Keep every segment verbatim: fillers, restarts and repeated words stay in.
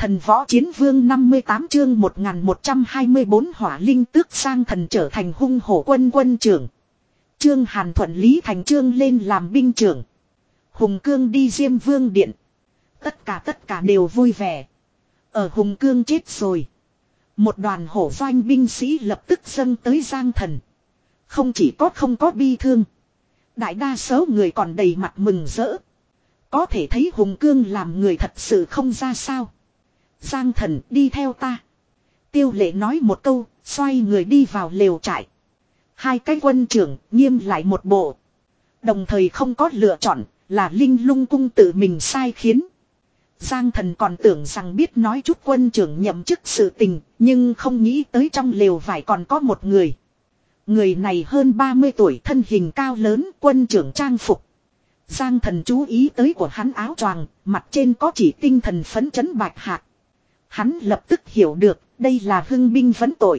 Thần võ chiến vương năm mươi tám chương một nghìn một trăm hai mươi bốn hỏa linh tước sang thần trở thành hung hổ quân quân trưởng. Trương Hàn thuận lý thành trương lên làm binh trưởng. Hùng Cương đi Diêm Vương điện. Tất cả tất cả đều vui vẻ. Ở Hùng Cương chết rồi. Một đoàn hổ doanh binh sĩ lập tức dâng tới Giang Thần. Không chỉ có không có bi thương. Đại đa số người còn đầy mặt mừng rỡ. Có thể thấy Hùng Cương làm người thật sự không ra sao. Giang Thần đi theo ta. Tiêu Lệ nói một câu, xoay người đi vào lều trại. Hai cái quân trưởng nghiêm lại một bộ. Đồng thời không có lựa chọn, là Linh Lung cung tự mình sai khiến. Giang Thần còn tưởng rằng biết nói chút quân trưởng nhậm chức sự tình, nhưng không nghĩ tới trong lều vải còn có một người. Người này hơn ba mươi tuổi, thân hình cao lớn, quân trưởng trang phục. Giang Thần chú ý tới của hắn áo choàng, mặt trên có chỉ tinh thần phấn chấn bạch hạc. Hắn lập tức hiểu được, đây là hưng binh vấn tội.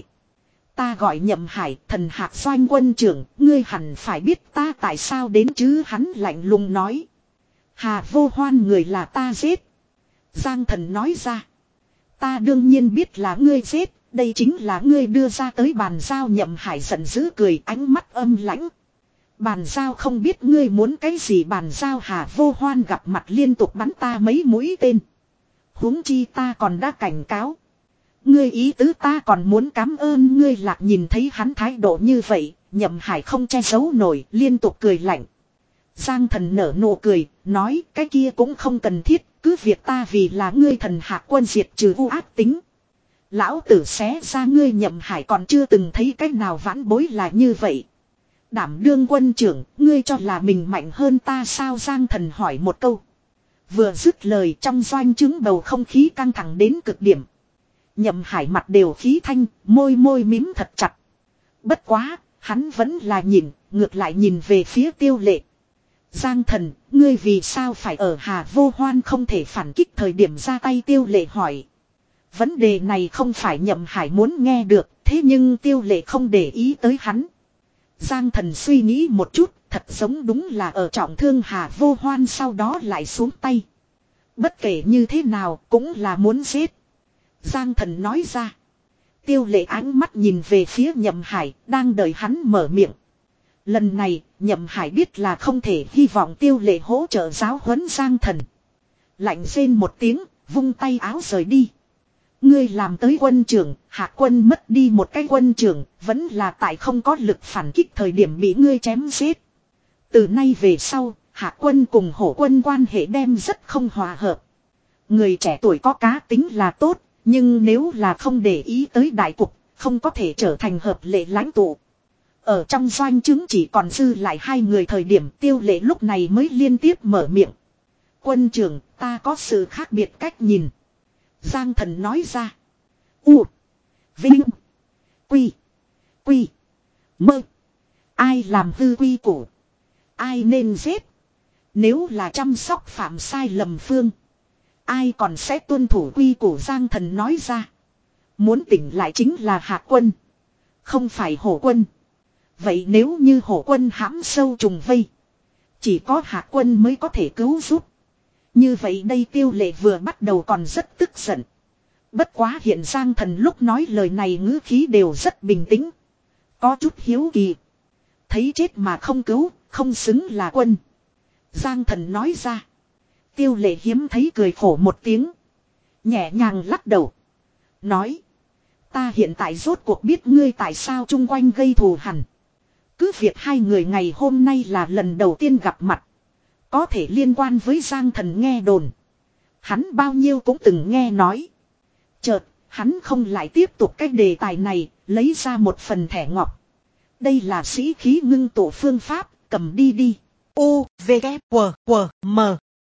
Ta gọi Nhậm Hải, thần hạc doanh quân trưởng, ngươi hẳn phải biết ta tại sao đến chứ, hắn lạnh lùng nói. Hà Vô Hoan người là ta giết. Giang Thần nói ra. Ta đương nhiên biết là ngươi giết, đây chính là ngươi đưa ra tới bàn giao. Nhậm Hải giận dữ cười, ánh mắt âm lãnh. Bàn giao không biết ngươi muốn cái gì bàn giao. Hà Vô Hoan gặp mặt liên tục bắn ta mấy mũi tên. Huống chi ta còn đã cảnh cáo. Ngươi ý tứ ta còn muốn cảm ơn ngươi. Lạc nhìn thấy hắn thái độ như vậy, Nhậm Hải không che giấu nổi, liên tục cười lạnh. Giang Thần nở nụ cười, nói cái kia cũng không cần thiết, cứ việc ta vì là ngươi thần hạc quân diệt trừ u ác tính. Lão tử xé ra ngươi. Nhậm Hải còn chưa từng thấy cách nào vãn bối là như vậy. Đảm đương quân trưởng, ngươi cho là mình mạnh hơn ta sao? Giang Thần hỏi một câu. Vừa dứt lời, trong doanh trướng bầu không khí căng thẳng đến cực điểm. Nhậm Hải mặt đều khí thanh, môi môi mím thật chặt. Bất quá, hắn vẫn là nhìn, ngược lại nhìn về phía Tiêu Lệ. Giang Thần, ngươi vì sao phải ở Hà Vô Hoan không thể phản kích thời điểm ra tay? Tiêu Lệ hỏi. Vấn đề này không phải Nhậm Hải muốn nghe được, thế nhưng Tiêu Lệ không để ý tới hắn. Giang Thần suy nghĩ một chút, thật giống đúng là ở trọng thương Hà Vô Hoan sau đó lại xuống tay. Bất kể như thế nào cũng là muốn giết. Giang Thần nói ra. Tiêu Lệ ánh mắt nhìn về phía Nhậm Hải, đang đợi hắn mở miệng. Lần này, Nhậm Hải biết là không thể hy vọng Tiêu Lệ hỗ trợ giáo huấn Giang Thần. Lạnh rên một tiếng, vung tay áo rời đi. Ngươi làm tới quân trưởng, Hạ quân mất đi một cái quân trưởng, vẫn là tại không có lực phản kích thời điểm bị ngươi chém giết. Từ nay về sau, Hạ quân cùng Hổ quân quan hệ đem rất không hòa hợp. Người trẻ tuổi có cá tính là tốt, nhưng nếu là không để ý tới đại cục, không có thể trở thành hợp lệ lãnh tụ. Ở trong doanh trướng chỉ còn dư lại hai người thời điểm, Tiêu Lệ lúc này mới liên tiếp mở miệng. Quân trưởng, ta có sự khác biệt cách nhìn. Giang Thần nói ra. U. Vinh. Quy. Quy. Mơ. Ai làm hư quy củ, ai nên giết. Nếu là chăm sóc phạm sai lầm phương, ai còn sẽ tuân thủ quy củ? Giang Thần nói ra. Muốn tỉnh lại chính là Hạ quân, không phải Hổ quân. Vậy nếu như Hổ quân hãm sâu trùng vây, chỉ có Hạ quân mới có thể cứu giúp. Như vậy đây Tiêu Lệ vừa bắt đầu còn rất tức giận. Bất quá hiện Giang Thần lúc nói lời này ngữ khí đều rất bình tĩnh. Có chút hiếu kỳ. Thấy chết mà không cứu, không xứng là quân. Giang Thần nói ra. Tiêu Lệ hiếm thấy cười khổ một tiếng. Nhẹ nhàng lắc đầu. Nói. Ta hiện tại rốt cuộc biết ngươi tại sao chung quanh gây thù hằn. Cứ việc hai người ngày hôm nay là lần đầu tiên gặp mặt. Có thể liên quan với Giang Thần nghe đồn. Hắn bao nhiêu cũng từng nghe nói. Chợt, hắn không lại tiếp tục cái đề tài này, lấy ra một phần thẻ ngọc. Đây là sĩ khí ngưng tụ phương pháp, cầm đi đi. U, V, K, W, W, M.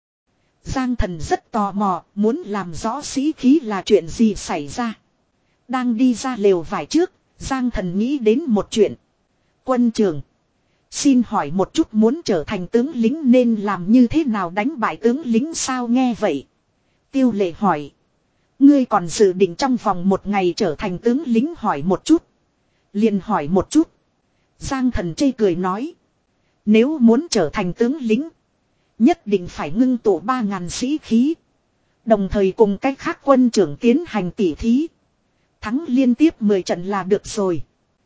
Giang Thần rất tò mò, muốn làm rõ sĩ khí là chuyện gì xảy ra. Đang đi ra lều vải trước, Giang Thần nghĩ đến một chuyện. Quân trưởng, xin hỏi một chút, muốn trở thành tướng lính nên làm như thế nào đánh bại tướng lính sao? Nghe vậy, Tiêu Lệ hỏi. Ngươi còn dự định trong vòng một ngày trở thành tướng lính? Hỏi một chút. Liền hỏi một chút. Giang Thần chê cười nói. Nếu muốn trở thành tướng lính, nhất định phải ngưng tụ ba ngàn sĩ khí. Đồng thời cùng cách khác quân trưởng tiến hành tỉ thí. Thắng liên tiếp mười trận là được rồi.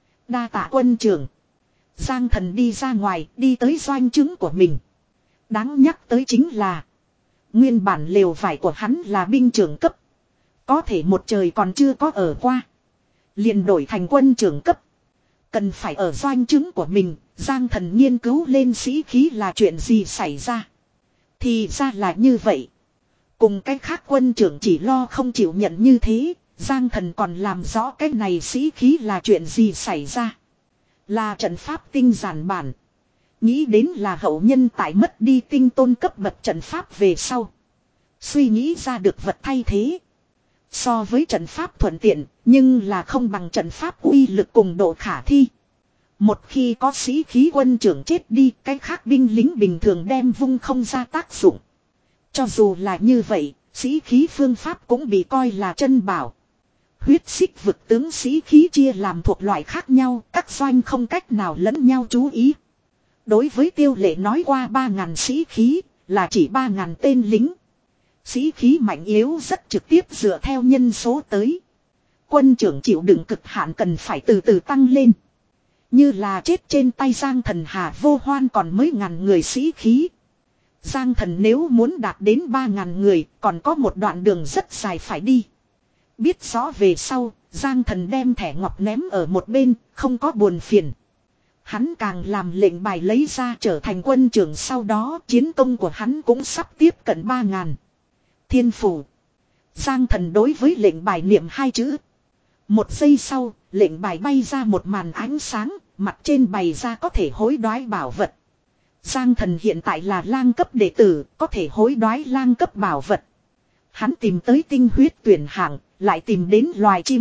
Đa tạ quân trưởng. Giang Thần đi ra ngoài, đi tới doanh trướng của mình. Đáng nhắc tới chính là nguyên bản lều vải của hắn là binh trưởng cấp. Có thể một trời còn chưa có ở qua. Liền đổi thành quân trưởng cấp. Cần phải ở doanh trướng của mình. Giang Thần nghiên cứu lên sĩ khí là chuyện gì xảy ra. Thì ra là như vậy. Cùng cái khác quân trưởng chỉ lo không chịu nhận như thế. Giang Thần còn làm rõ cái này sĩ khí là chuyện gì xảy ra. Là trận pháp tinh giản bản. Nghĩ đến là hậu nhân tại mất đi tinh tôn cấp bậc trận pháp về sau. Suy nghĩ ra được vật thay thế. So với trận pháp thuận tiện, nhưng là không bằng trận pháp uy lực cùng độ khả thi. Một khi có sĩ khí quân trưởng chết đi, cái khác binh lính bình thường đem vung không ra tác dụng. Cho dù là như vậy, sĩ khí phương pháp cũng bị coi là chân bảo. Huyết xích vực tướng sĩ khí chia làm thuộc loại khác nhau, các doanh không cách nào lẫn nhau chú ý. Đối với Tiêu Lệ nói qua ba ngàn sĩ khí, là chỉ ba ngàn tên lính. Sĩ khí mạnh yếu rất trực tiếp dựa theo nhân số tới. Quân trưởng chịu đựng cực hạn cần phải từ từ tăng lên. Như là chết trên tay Giang Thần Hà Vô Hoan còn mấy ngàn người sĩ khí. Giang Thần nếu muốn đạt đến ba ngàn người, còn có một đoạn đường rất dài phải đi. Biết rõ về sau, Giang Thần đem thẻ ngọc ném ở một bên, không có buồn phiền. Hắn càng làm lệnh bài lấy ra trở thành quân trưởng, sau đó chiến công của hắn cũng sắp tiếp cận ba ngàn. Thiên phủ. Giang Thần đối với lệnh bài niệm hai chữ. Một giây sau, lệnh bài bay ra một màn ánh sáng, mặt trên bày ra có thể hối đoái bảo vật. Giang Thần hiện tại là lang cấp đệ tử, có thể hối đoái lang cấp bảo vật. Hắn tìm tới tinh huyết tuyển hạng, lại tìm đến loài chim.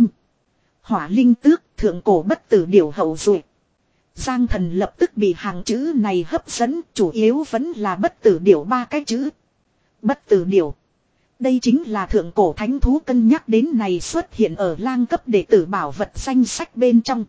Hỏa linh tước, thượng cổ bất tử điểu hậu duệ. Giang Thần lập tức bị hàng chữ này hấp dẫn, chủ yếu vẫn là bất tử điểu ba cái chữ. Bất tử điểu. Đây chính là thượng cổ thánh thú cân nhắc đến này xuất hiện ở lang cấp đệ tử bảo vật danh sách bên trong.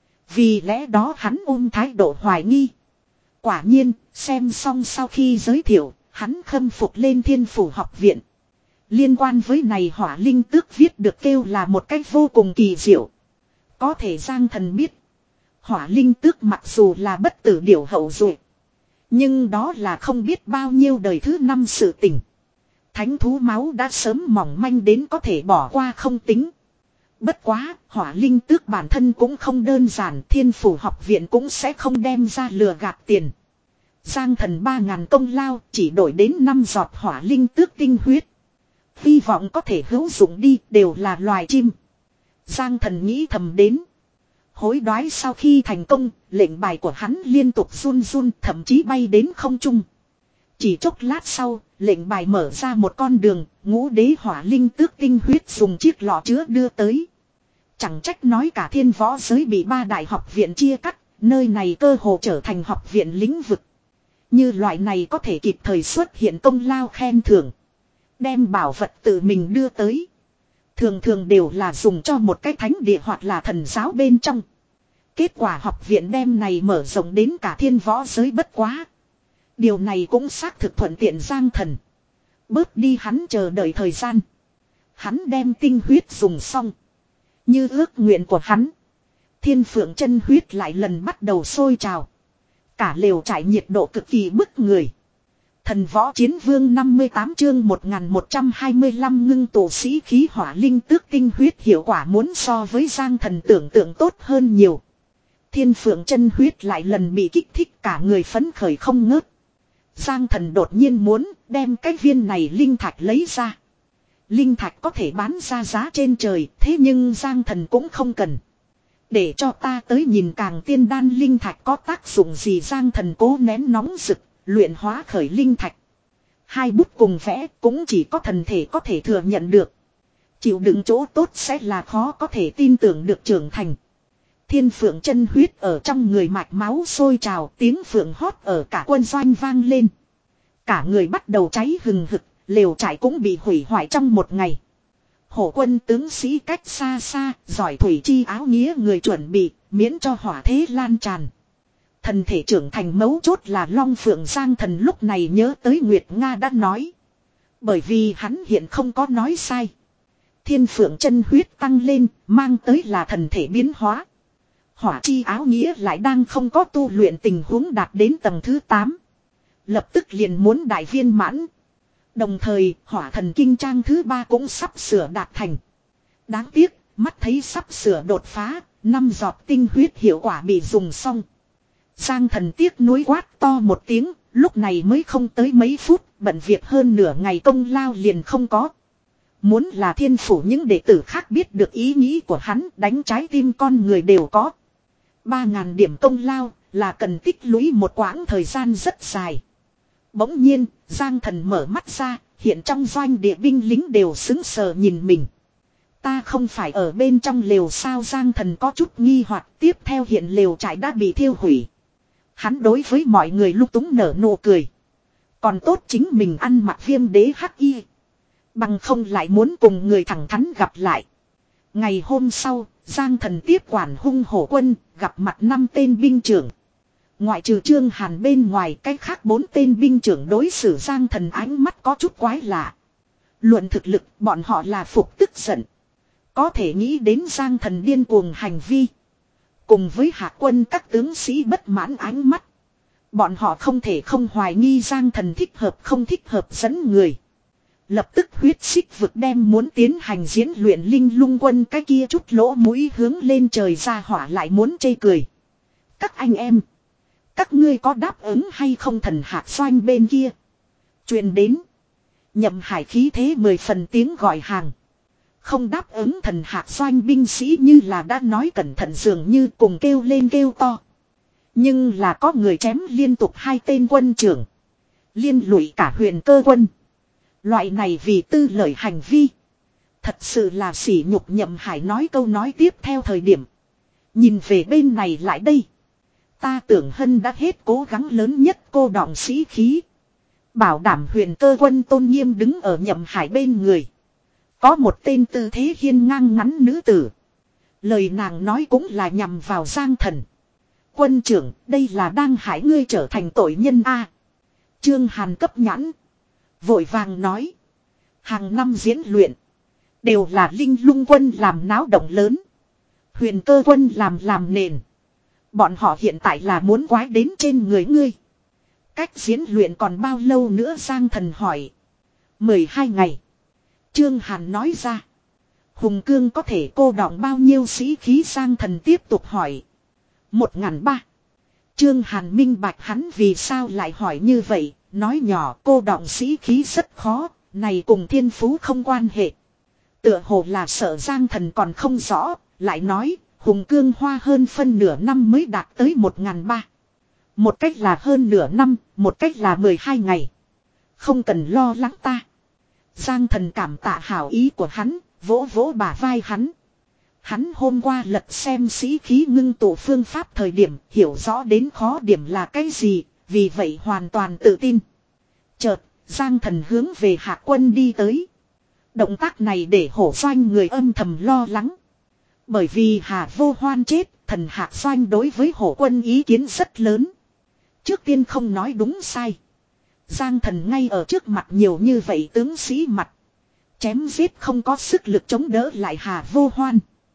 Vì lẽ đó hắn ôm thái độ hoài nghi. Quả nhiên, xem xong sau khi giới thiệu, hắn khâm phục lên Thiên Phủ học viện. Liên quan với này hỏa linh tước viết được kêu là một cách vô cùng kỳ diệu. Có thể Giang Thần biết. Hỏa linh tước mặc dù là bất tử điểu hậu duệ, nhưng đó là không biết bao nhiêu đời thứ năm sự tình. Thánh thú máu đã sớm mỏng manh đến có thể bỏ qua không tính. Bất quá, hỏa linh tước bản thân cũng không đơn giản, Thiên Phủ học viện cũng sẽ không đem ra lừa gạt tiền. Giang Thần ba ngàn công lao chỉ đổi đến năm giọt hỏa linh tước tinh huyết. Hy vọng có thể hữu dụng đi, đều là loài chim. Giang Thần nghĩ thầm đến. Hối đoái sau khi thành công, lệnh bài của hắn liên tục run run, thậm chí bay đến không trung. Chỉ chốc lát sau, lệnh bài mở ra một con đường, ngũ đế hỏa linh tước tinh huyết dùng chiếc lọ chứa đưa tới. Chẳng trách nói cả thiên võ giới bị ba đại học viện chia cắt, nơi này cơ hồ trở thành học viện lĩnh vực. Như loại này có thể kịp thời xuất hiện công lao khen thưởng. Đem bảo vật tự mình đưa tới. Thường thường đều là dùng cho một cái thánh địa hoặc là thần giáo bên trong. Kết quả học viện đem này mở rộng đến cả thiên võ giới bất quá. Điều này cũng xác thực thuận tiện Giang Thần. Bớt đi hắn chờ đợi thời gian. Hắn đem tinh huyết dùng xong. Như ước nguyện của hắn. Thiên phượng chân huyết lại lần bắt đầu sôi trào. Cả lều trải nhiệt độ cực kỳ bức người. Thần võ chiến vương năm mươi tám chương một nghìn một trăm hai mươi lăm ngưng tụ sĩ khí hỏa linh tước tinh huyết hiệu quả muốn so với Giang Thần tưởng tượng tốt hơn nhiều. Thiên phượng chân huyết lại lần bị kích thích cả người phấn khởi không ngớt. Giang Thần đột nhiên muốn đem cái viên này linh thạch lấy ra. Linh thạch có thể bán ra giá trên trời, thế nhưng Giang Thần cũng không cần. Để cho ta tới nhìn càng tiên đan linh thạch có tác dụng gì. Giang Thần cố nén nóng rực, luyện hóa khởi linh thạch. Hai bút cùng vẽ cũng chỉ có thần thể có thể thừa nhận được. Chịu đựng chỗ tốt sẽ là khó có thể tin tưởng được trưởng thành. Thiên phượng chân huyết ở trong người mạch máu sôi trào, tiếng phượng hót ở cả quân doanh vang lên. Cả người bắt đầu cháy hừng hực, lều trại cũng bị hủy hoại trong một ngày. Hổ quân tướng sĩ cách xa xa, giỏi thủy chi áo nghĩa người chuẩn bị, miễn cho hỏa thế lan tràn. Thần thể trưởng thành mấu chốt là Long Phượng. Giang Thần lúc này nhớ tới Nguyệt Nga đã nói. Bởi vì hắn hiện không có nói sai. Thiên phượng chân huyết tăng lên, mang tới là thần thể biến hóa. Hỏa chi áo nghĩa lại đang không có tu luyện tình huống đạt đến tầng thứ tám. Lập tức liền muốn đại viên mãn. Đồng thời, hỏa thần kinh trang thứ ba cũng sắp sửa đạt thành. Đáng tiếc, mắt thấy sắp sửa đột phá, năm giọt tinh huyết hiệu quả bị dùng xong. Giang thần tiếc nuối quát to một tiếng, lúc này mới không tới mấy phút, bận việc hơn nửa ngày công lao liền không có. Muốn là thiên phủ những đệ tử khác biết được ý nghĩ của hắn, đánh trái tim con người đều có. Ba ngàn điểm công lao là cần tích lũy một quãng thời gian rất dài. Bỗng nhiên, Giang thần mở mắt ra, hiện trong doanh địa binh lính đều xứng sờ nhìn mình. Ta không phải ở bên trong lều sao? Giang thần có chút nghi hoặc, tiếp theo hiện lều trại đã bị thiêu hủy. Hắn đối với mọi người lúc túng nở nụ cười. Còn tốt chính mình ăn mặc viêm đế hắc y. Bằng không lại muốn cùng người thẳng thắn gặp lại. Ngày hôm sau, Giang thần tiếp quản hung hổ quân, gặp mặt năm tên binh trưởng. Ngoại trừ Trương Hàn bên ngoài, cách khác bốn tên binh trưởng đối xử Giang thần ánh mắt có chút quái lạ. Luận thực lực, bọn họ là phục tức giận. Có thể nghĩ đến Giang thần điên cuồng hành vi. Cùng với hạ quân các tướng sĩ bất mãn ánh mắt. Bọn họ không thể không hoài nghi Giang thần thích hợp không thích hợp dẫn người. Lập tức huyết xích vực đem muốn tiến hành diễn luyện linh lung quân cái kia chút lỗ mũi hướng lên trời ra hỏa lại muốn chê cười. Các anh em. Các ngươi có đáp ứng hay không? Thần hạc doanh bên kia truyền đến. Nhậm Hải khí thế mười phần tiếng gọi hàng. Không đáp ứng thần hạc doanh binh sĩ như là đã nói cẩn thận dường như cùng kêu lên kêu to. Nhưng là có người chém liên tục hai tên quân trưởng. Liên lụy cả huyền cơ quân. Loại này vì tư lợi hành vi. Thật sự là sỉ nhục. Nhậm Hải nói câu nói tiếp theo thời điểm. Nhìn về bên này lại đây. Ta tưởng Hân đã hết cố gắng lớn nhất cô đọng sĩ khí. Bảo đảm huyền cơ quân tôn nghiêm đứng ở Nhậm Hải bên người. Có một tên tư thế hiên ngang ngắn nữ tử. Lời nàng nói cũng là nhằm vào Giang thần. Quân trưởng, đây là đang hại ngươi trở thành tội nhân a. Trương Hàn cấp nhãn. Vội vàng nói. Hàng năm diễn luyện. Đều là linh lung quân làm náo động lớn. Huyền cơ quân làm làm nền. Bọn họ hiện tại là muốn quái đến trên người ngươi. Cách diễn luyện còn bao lâu nữa? Giang thần hỏi. mười hai ngày. Trương Hàn nói ra. Hùng cương có thể cô đọng bao nhiêu sĩ khí? Giang thần tiếp tục hỏi. Một ngàn ba. Trương Hàn minh bạch hắn vì sao lại hỏi như vậy. Nói nhỏ cô đọng sĩ khí rất khó. Này cùng thiên phú không quan hệ. Tựa hồ là sợ Giang thần còn không rõ. Lại nói Hùng cương hoa hơn phân nửa năm mới đạt tới một ngàn ba. Một cách là hơn nửa năm. Một cách là mười hai ngày. Không cần lo lắng ta. Giang thần cảm tạ hảo ý của hắn, vỗ vỗ bả vai hắn. Hắn hôm qua lật xem sĩ khí ngưng tụ phương pháp thời điểm, hiểu rõ đến khó điểm là cái gì, vì vậy hoàn toàn tự tin. Chợt, Giang thần hướng về hạ quân đi tới. Động tác này để hổ doanh người âm thầm lo lắng. Bởi vì Hà Vô Hoan chết, thần hạ doanh đối với hổ quân ý kiến rất lớn. Trước tiên không nói đúng sai. Giang thần ngay ở trước mặt nhiều như vậy tướng sĩ mặt. Chém giết không có sức lực chống đỡ lại Hà Vô Hoan.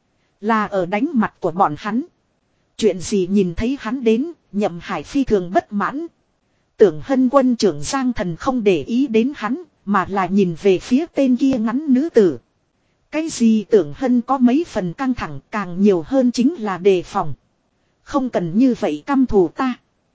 Là ở đánh mặt của bọn hắn. Chuyện gì nhìn thấy hắn đến, Nhậm Hải phi thường bất mãn. Tưởng Hân quân trưởng Giang thần không để ý đến hắn, mà là nhìn về phía tên kia ngắn nữ tử. Cái gì Tưởng Hân có mấy phần căng thẳng, càng nhiều hơn chính là đề phòng. Không cần như vậy căm thù ta.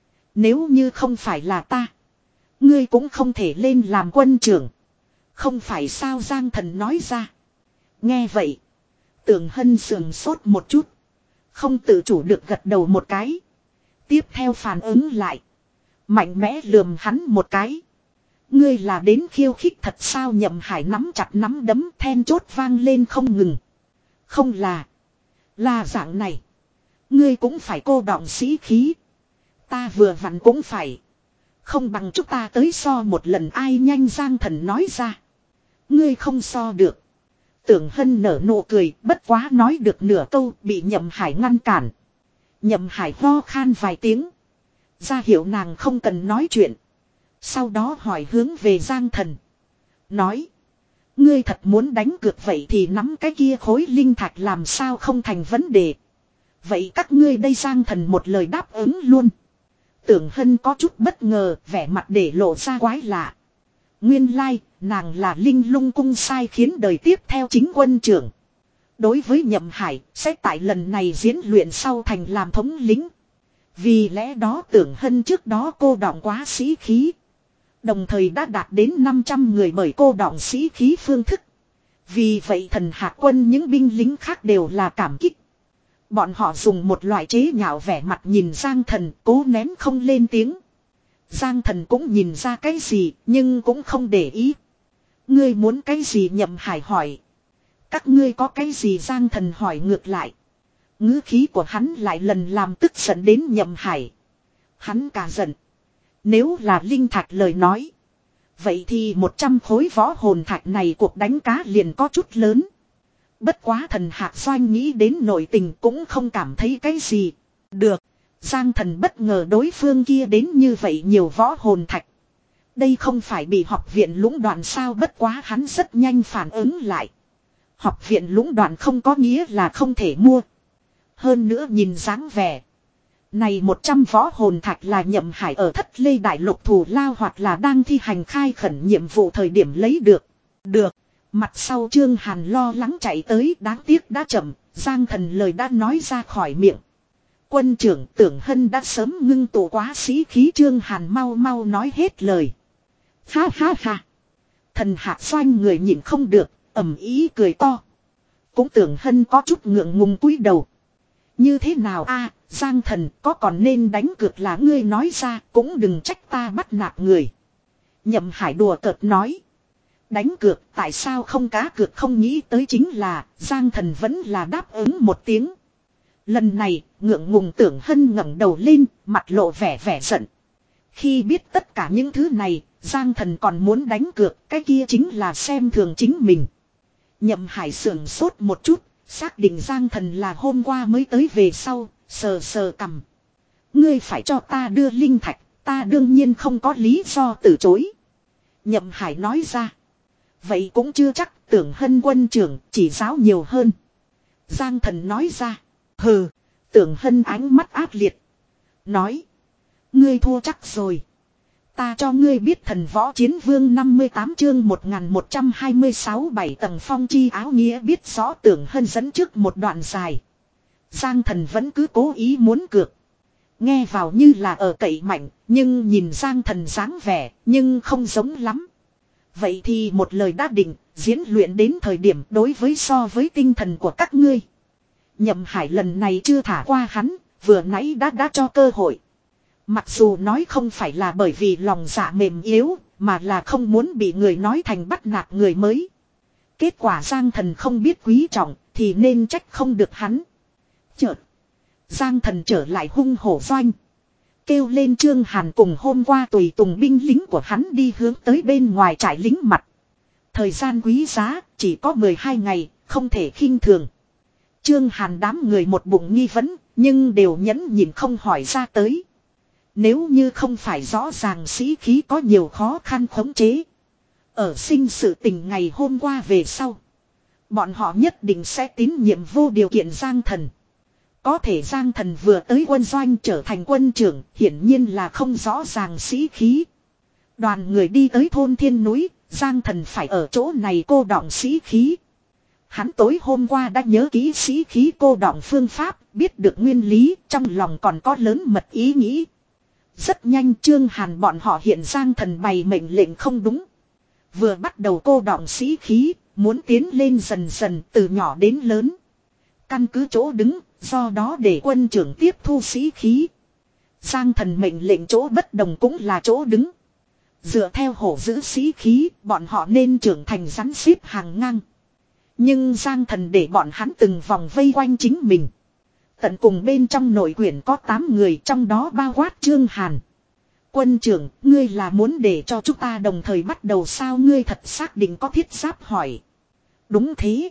Nếu như không phải là ta, ngươi cũng không thể lên làm quân trưởng. Không phải sao? Giang thần nói ra. Nghe vậy, Tưởng Hân sườn sốt một chút. Không tự chủ được gật đầu một cái. Tiếp theo phản ứng lại. Mạnh mẽ lườm hắn một cái. Ngươi là đến khiêu khích thật sao? Nhậm Hải nắm chặt nắm đấm, then chốt vang lên không ngừng. Không là. Là dạng này. Ngươi cũng phải cô đọng sĩ khí. Ta vừa vặn cũng phải. Không bằng chúng ta tới so một lần ai nhanh. Giang thần nói ra. Ngươi không so được. Tưởng Hân nở nụ cười, bất quá nói được nửa câu bị Nhậm Hải ngăn cản. Nhậm Hải ho khan vài tiếng. Ra hiệu nàng không cần nói chuyện. Sau đó hỏi hướng về Giang thần. Nói. Ngươi thật muốn đánh cược vậy thì nắm cái kia khối linh thạch làm sao không thành vấn đề. Vậy các ngươi đây Giang Thần một lời đáp ứng luôn. Tưởng Hân có chút bất ngờ, vẻ mặt để lộ ra quái lạ. Nguyên lai, nàng là Linh Lung cung sai khiến đời tiếp theo chính quân trưởng. Đối với Nhậm Hải, sẽ tại lần này diễn luyện sau thành làm thống lĩnh. Vì lẽ đó Tưởng Hân trước đó cô đọng quá sĩ khí. Đồng thời đã đạt đến năm trăm người bởi cô đọng sĩ khí phương thức. Vì vậy thần hạ quân những binh lính khác đều là cảm kích. Bọn họ dùng một loại chế nhạo vẻ mặt nhìn Giang Thần, cố nén không lên tiếng. Giang Thần cũng nhìn ra cái gì nhưng cũng không để ý. Ngươi muốn cái gì Nhậm Hải hỏi. Các ngươi có cái gì Giang Thần hỏi ngược lại. Ngữ khí của hắn lại lần làm tức giận đến Nhậm Hải. Hắn cả giận. Nếu là linh thạch lời nói. Vậy thì một trăm khối võ hồn thạch này cuộc đánh cá liền có chút lớn. Bất quá thần Hạc Doanh nghĩ đến nội tình cũng không cảm thấy cái gì. Được. Giang Thần bất ngờ đối phương kia đến như vậy nhiều võ hồn thạch. Đây không phải bị học viện lũng đoạn sao, bất quá hắn rất nhanh phản ứng lại. Học viện lũng đoạn không có nghĩa là không thể mua. Hơn nữa nhìn dáng vẻ. Này một trăm võ hồn thạch là Nhậm Hải ở Thất Lê Đại Lục thù lao hoặc là đang thi hành khai khẩn nhiệm vụ thời điểm lấy được. Được. Mặt sau Trương Hàn lo lắng chạy tới, đáng tiếc đã chậm, Giang Thần lời đã nói ra khỏi miệng. Quân trưởng Tưởng Hân đã sớm ngưng tụ quá sĩ khí, Trương Hàn mau mau nói hết lời. Ha ha ha. Thần Hạc Doanh người nhìn không được, ầm ý cười to. Cũng Tưởng Hân có chút ngượng ngùng cúi đầu. Như thế nào a, Giang Thần có còn nên đánh cược là ngươi nói ra, cũng đừng trách ta bắt nạt người. Nhậm Hải đùa cợt nói. Đánh cược tại sao không cá cược, không nghĩ tới chính là Giang Thần vẫn là đáp ứng một tiếng. Lần này ngượng ngùng Tưởng Hân ngẩng đầu lên, mặt lộ vẻ vẻ giận. Khi biết tất cả những thứ này, Giang Thần còn muốn đánh cược, cái kia chính là xem thường chính mình. Nhậm Hải sưởng sốt một chút, xác định Giang Thần là hôm qua mới tới về sau, sờ sờ cằm. Ngươi phải cho ta đưa linh thạch, ta đương nhiên không có lý do từ chối. Nhậm Hải nói ra. Vậy cũng chưa chắc, Tưởng Hân quân trưởng chỉ giáo nhiều hơn. Giang Thần nói ra. Hừ. Tưởng Hân ánh mắt ác liệt. Nói. Ngươi thua chắc rồi. Ta cho ngươi biết Thần Võ Chiến Vương năm mươi tám chương một nghìn một trăm hai mươi sáu bảy tầng phong chi áo nghĩa, biết rõ Tưởng Hân dẫn trước một đoạn dài. Giang Thần vẫn cứ cố ý muốn cược. Nghe vào như là ở cậy mạnh, nhưng nhìn Giang Thần dáng vẻ, nhưng không giống lắm. Vậy thì một lời đã định, diễn luyện đến thời điểm đối với so với tinh thần của các ngươi. Nhậm Hải lần này chưa thả qua hắn, vừa nãy đã đã cho cơ hội. Mặc dù nói không phải là bởi vì lòng dạ mềm yếu, mà là không muốn bị người nói thành bắt nạt người mới. Kết quả Giang Thần không biết quý trọng, thì nên trách không được hắn. Chợt, Giang Thần trở lại hung hổ doanh. Kêu lên Trương Hàn cùng hôm qua tùy tùng binh lính của hắn đi hướng tới bên ngoài trại lính mặt. Thời gian quý giá, chỉ có mười hai ngày, không thể khinh thường. Trương Hàn đám người một bụng nghi vấn, nhưng đều nhẫn nhịn không hỏi ra tới. Nếu như không phải rõ ràng sĩ khí có nhiều khó khăn khống chế. Ở sinh sự tình ngày hôm qua về sau, bọn họ nhất định sẽ tín nhiệm vô điều kiện Giang Thần. Có thể Giang Thần vừa tới quân doanh trở thành quân trưởng, hiển nhiên là không rõ ràng sĩ khí. Đoàn người đi tới thôn Thiên Núi, Giang Thần phải ở chỗ này cô đọng sĩ khí. Hắn tối hôm qua đã nhớ kỹ sĩ khí cô đọng phương pháp, biết được nguyên lý, trong lòng còn có lớn mật ý nghĩ. Rất nhanh Trương Hàn bọn họ hiện Giang Thần bày mệnh lệnh không đúng. Vừa bắt đầu cô đọng sĩ khí, muốn tiến lên dần dần từ nhỏ đến lớn. Căn cứ chỗ đứng, do đó để quân trưởng tiếp thu sĩ khí. Giang Thần mệnh lệnh chỗ bất đồng cũng là chỗ đứng. Dựa theo hổ giữ sĩ khí, bọn họ nên trưởng thành rắn xếp hàng ngang. Nhưng Giang Thần để bọn hắn từng vòng vây quanh chính mình. Tận cùng bên trong nội quyển có tám người, trong đó bao quát Trương Hàn. Quân trưởng, ngươi là muốn để cho chúng ta đồng thời bắt đầu sao? Ngươi thật xác định có thiết giáp hỏi. Đúng thế.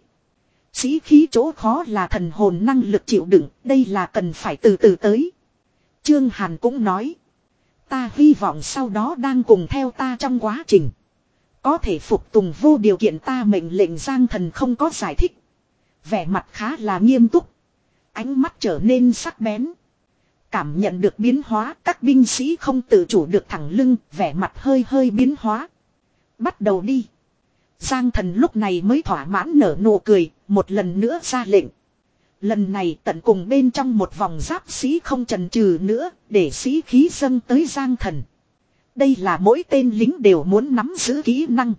Sĩ khí chỗ khó là thần hồn năng lực chịu đựng, đây là cần phải từ từ tới. Trương Hàn cũng nói. Ta hy vọng sau đó đang cùng theo ta trong quá trình. Có thể phục tùng vô điều kiện ta mệnh lệnh Giang Thần không có giải thích. Vẻ mặt khá là nghiêm túc. Ánh mắt trở nên sắc bén. Cảm nhận được biến hóa, các binh sĩ không tự chủ được thẳng lưng, vẻ mặt hơi hơi biến hóa. Bắt đầu đi. Giang Thần lúc này mới thỏa mãn nở nụ cười, một lần nữa ra lệnh. Lần này tận cùng bên trong một vòng giáp sĩ không chần chừ nữa, để sĩ khí dâng tới Giang Thần. Đây là mỗi tên lính đều muốn nắm giữ kỹ năng.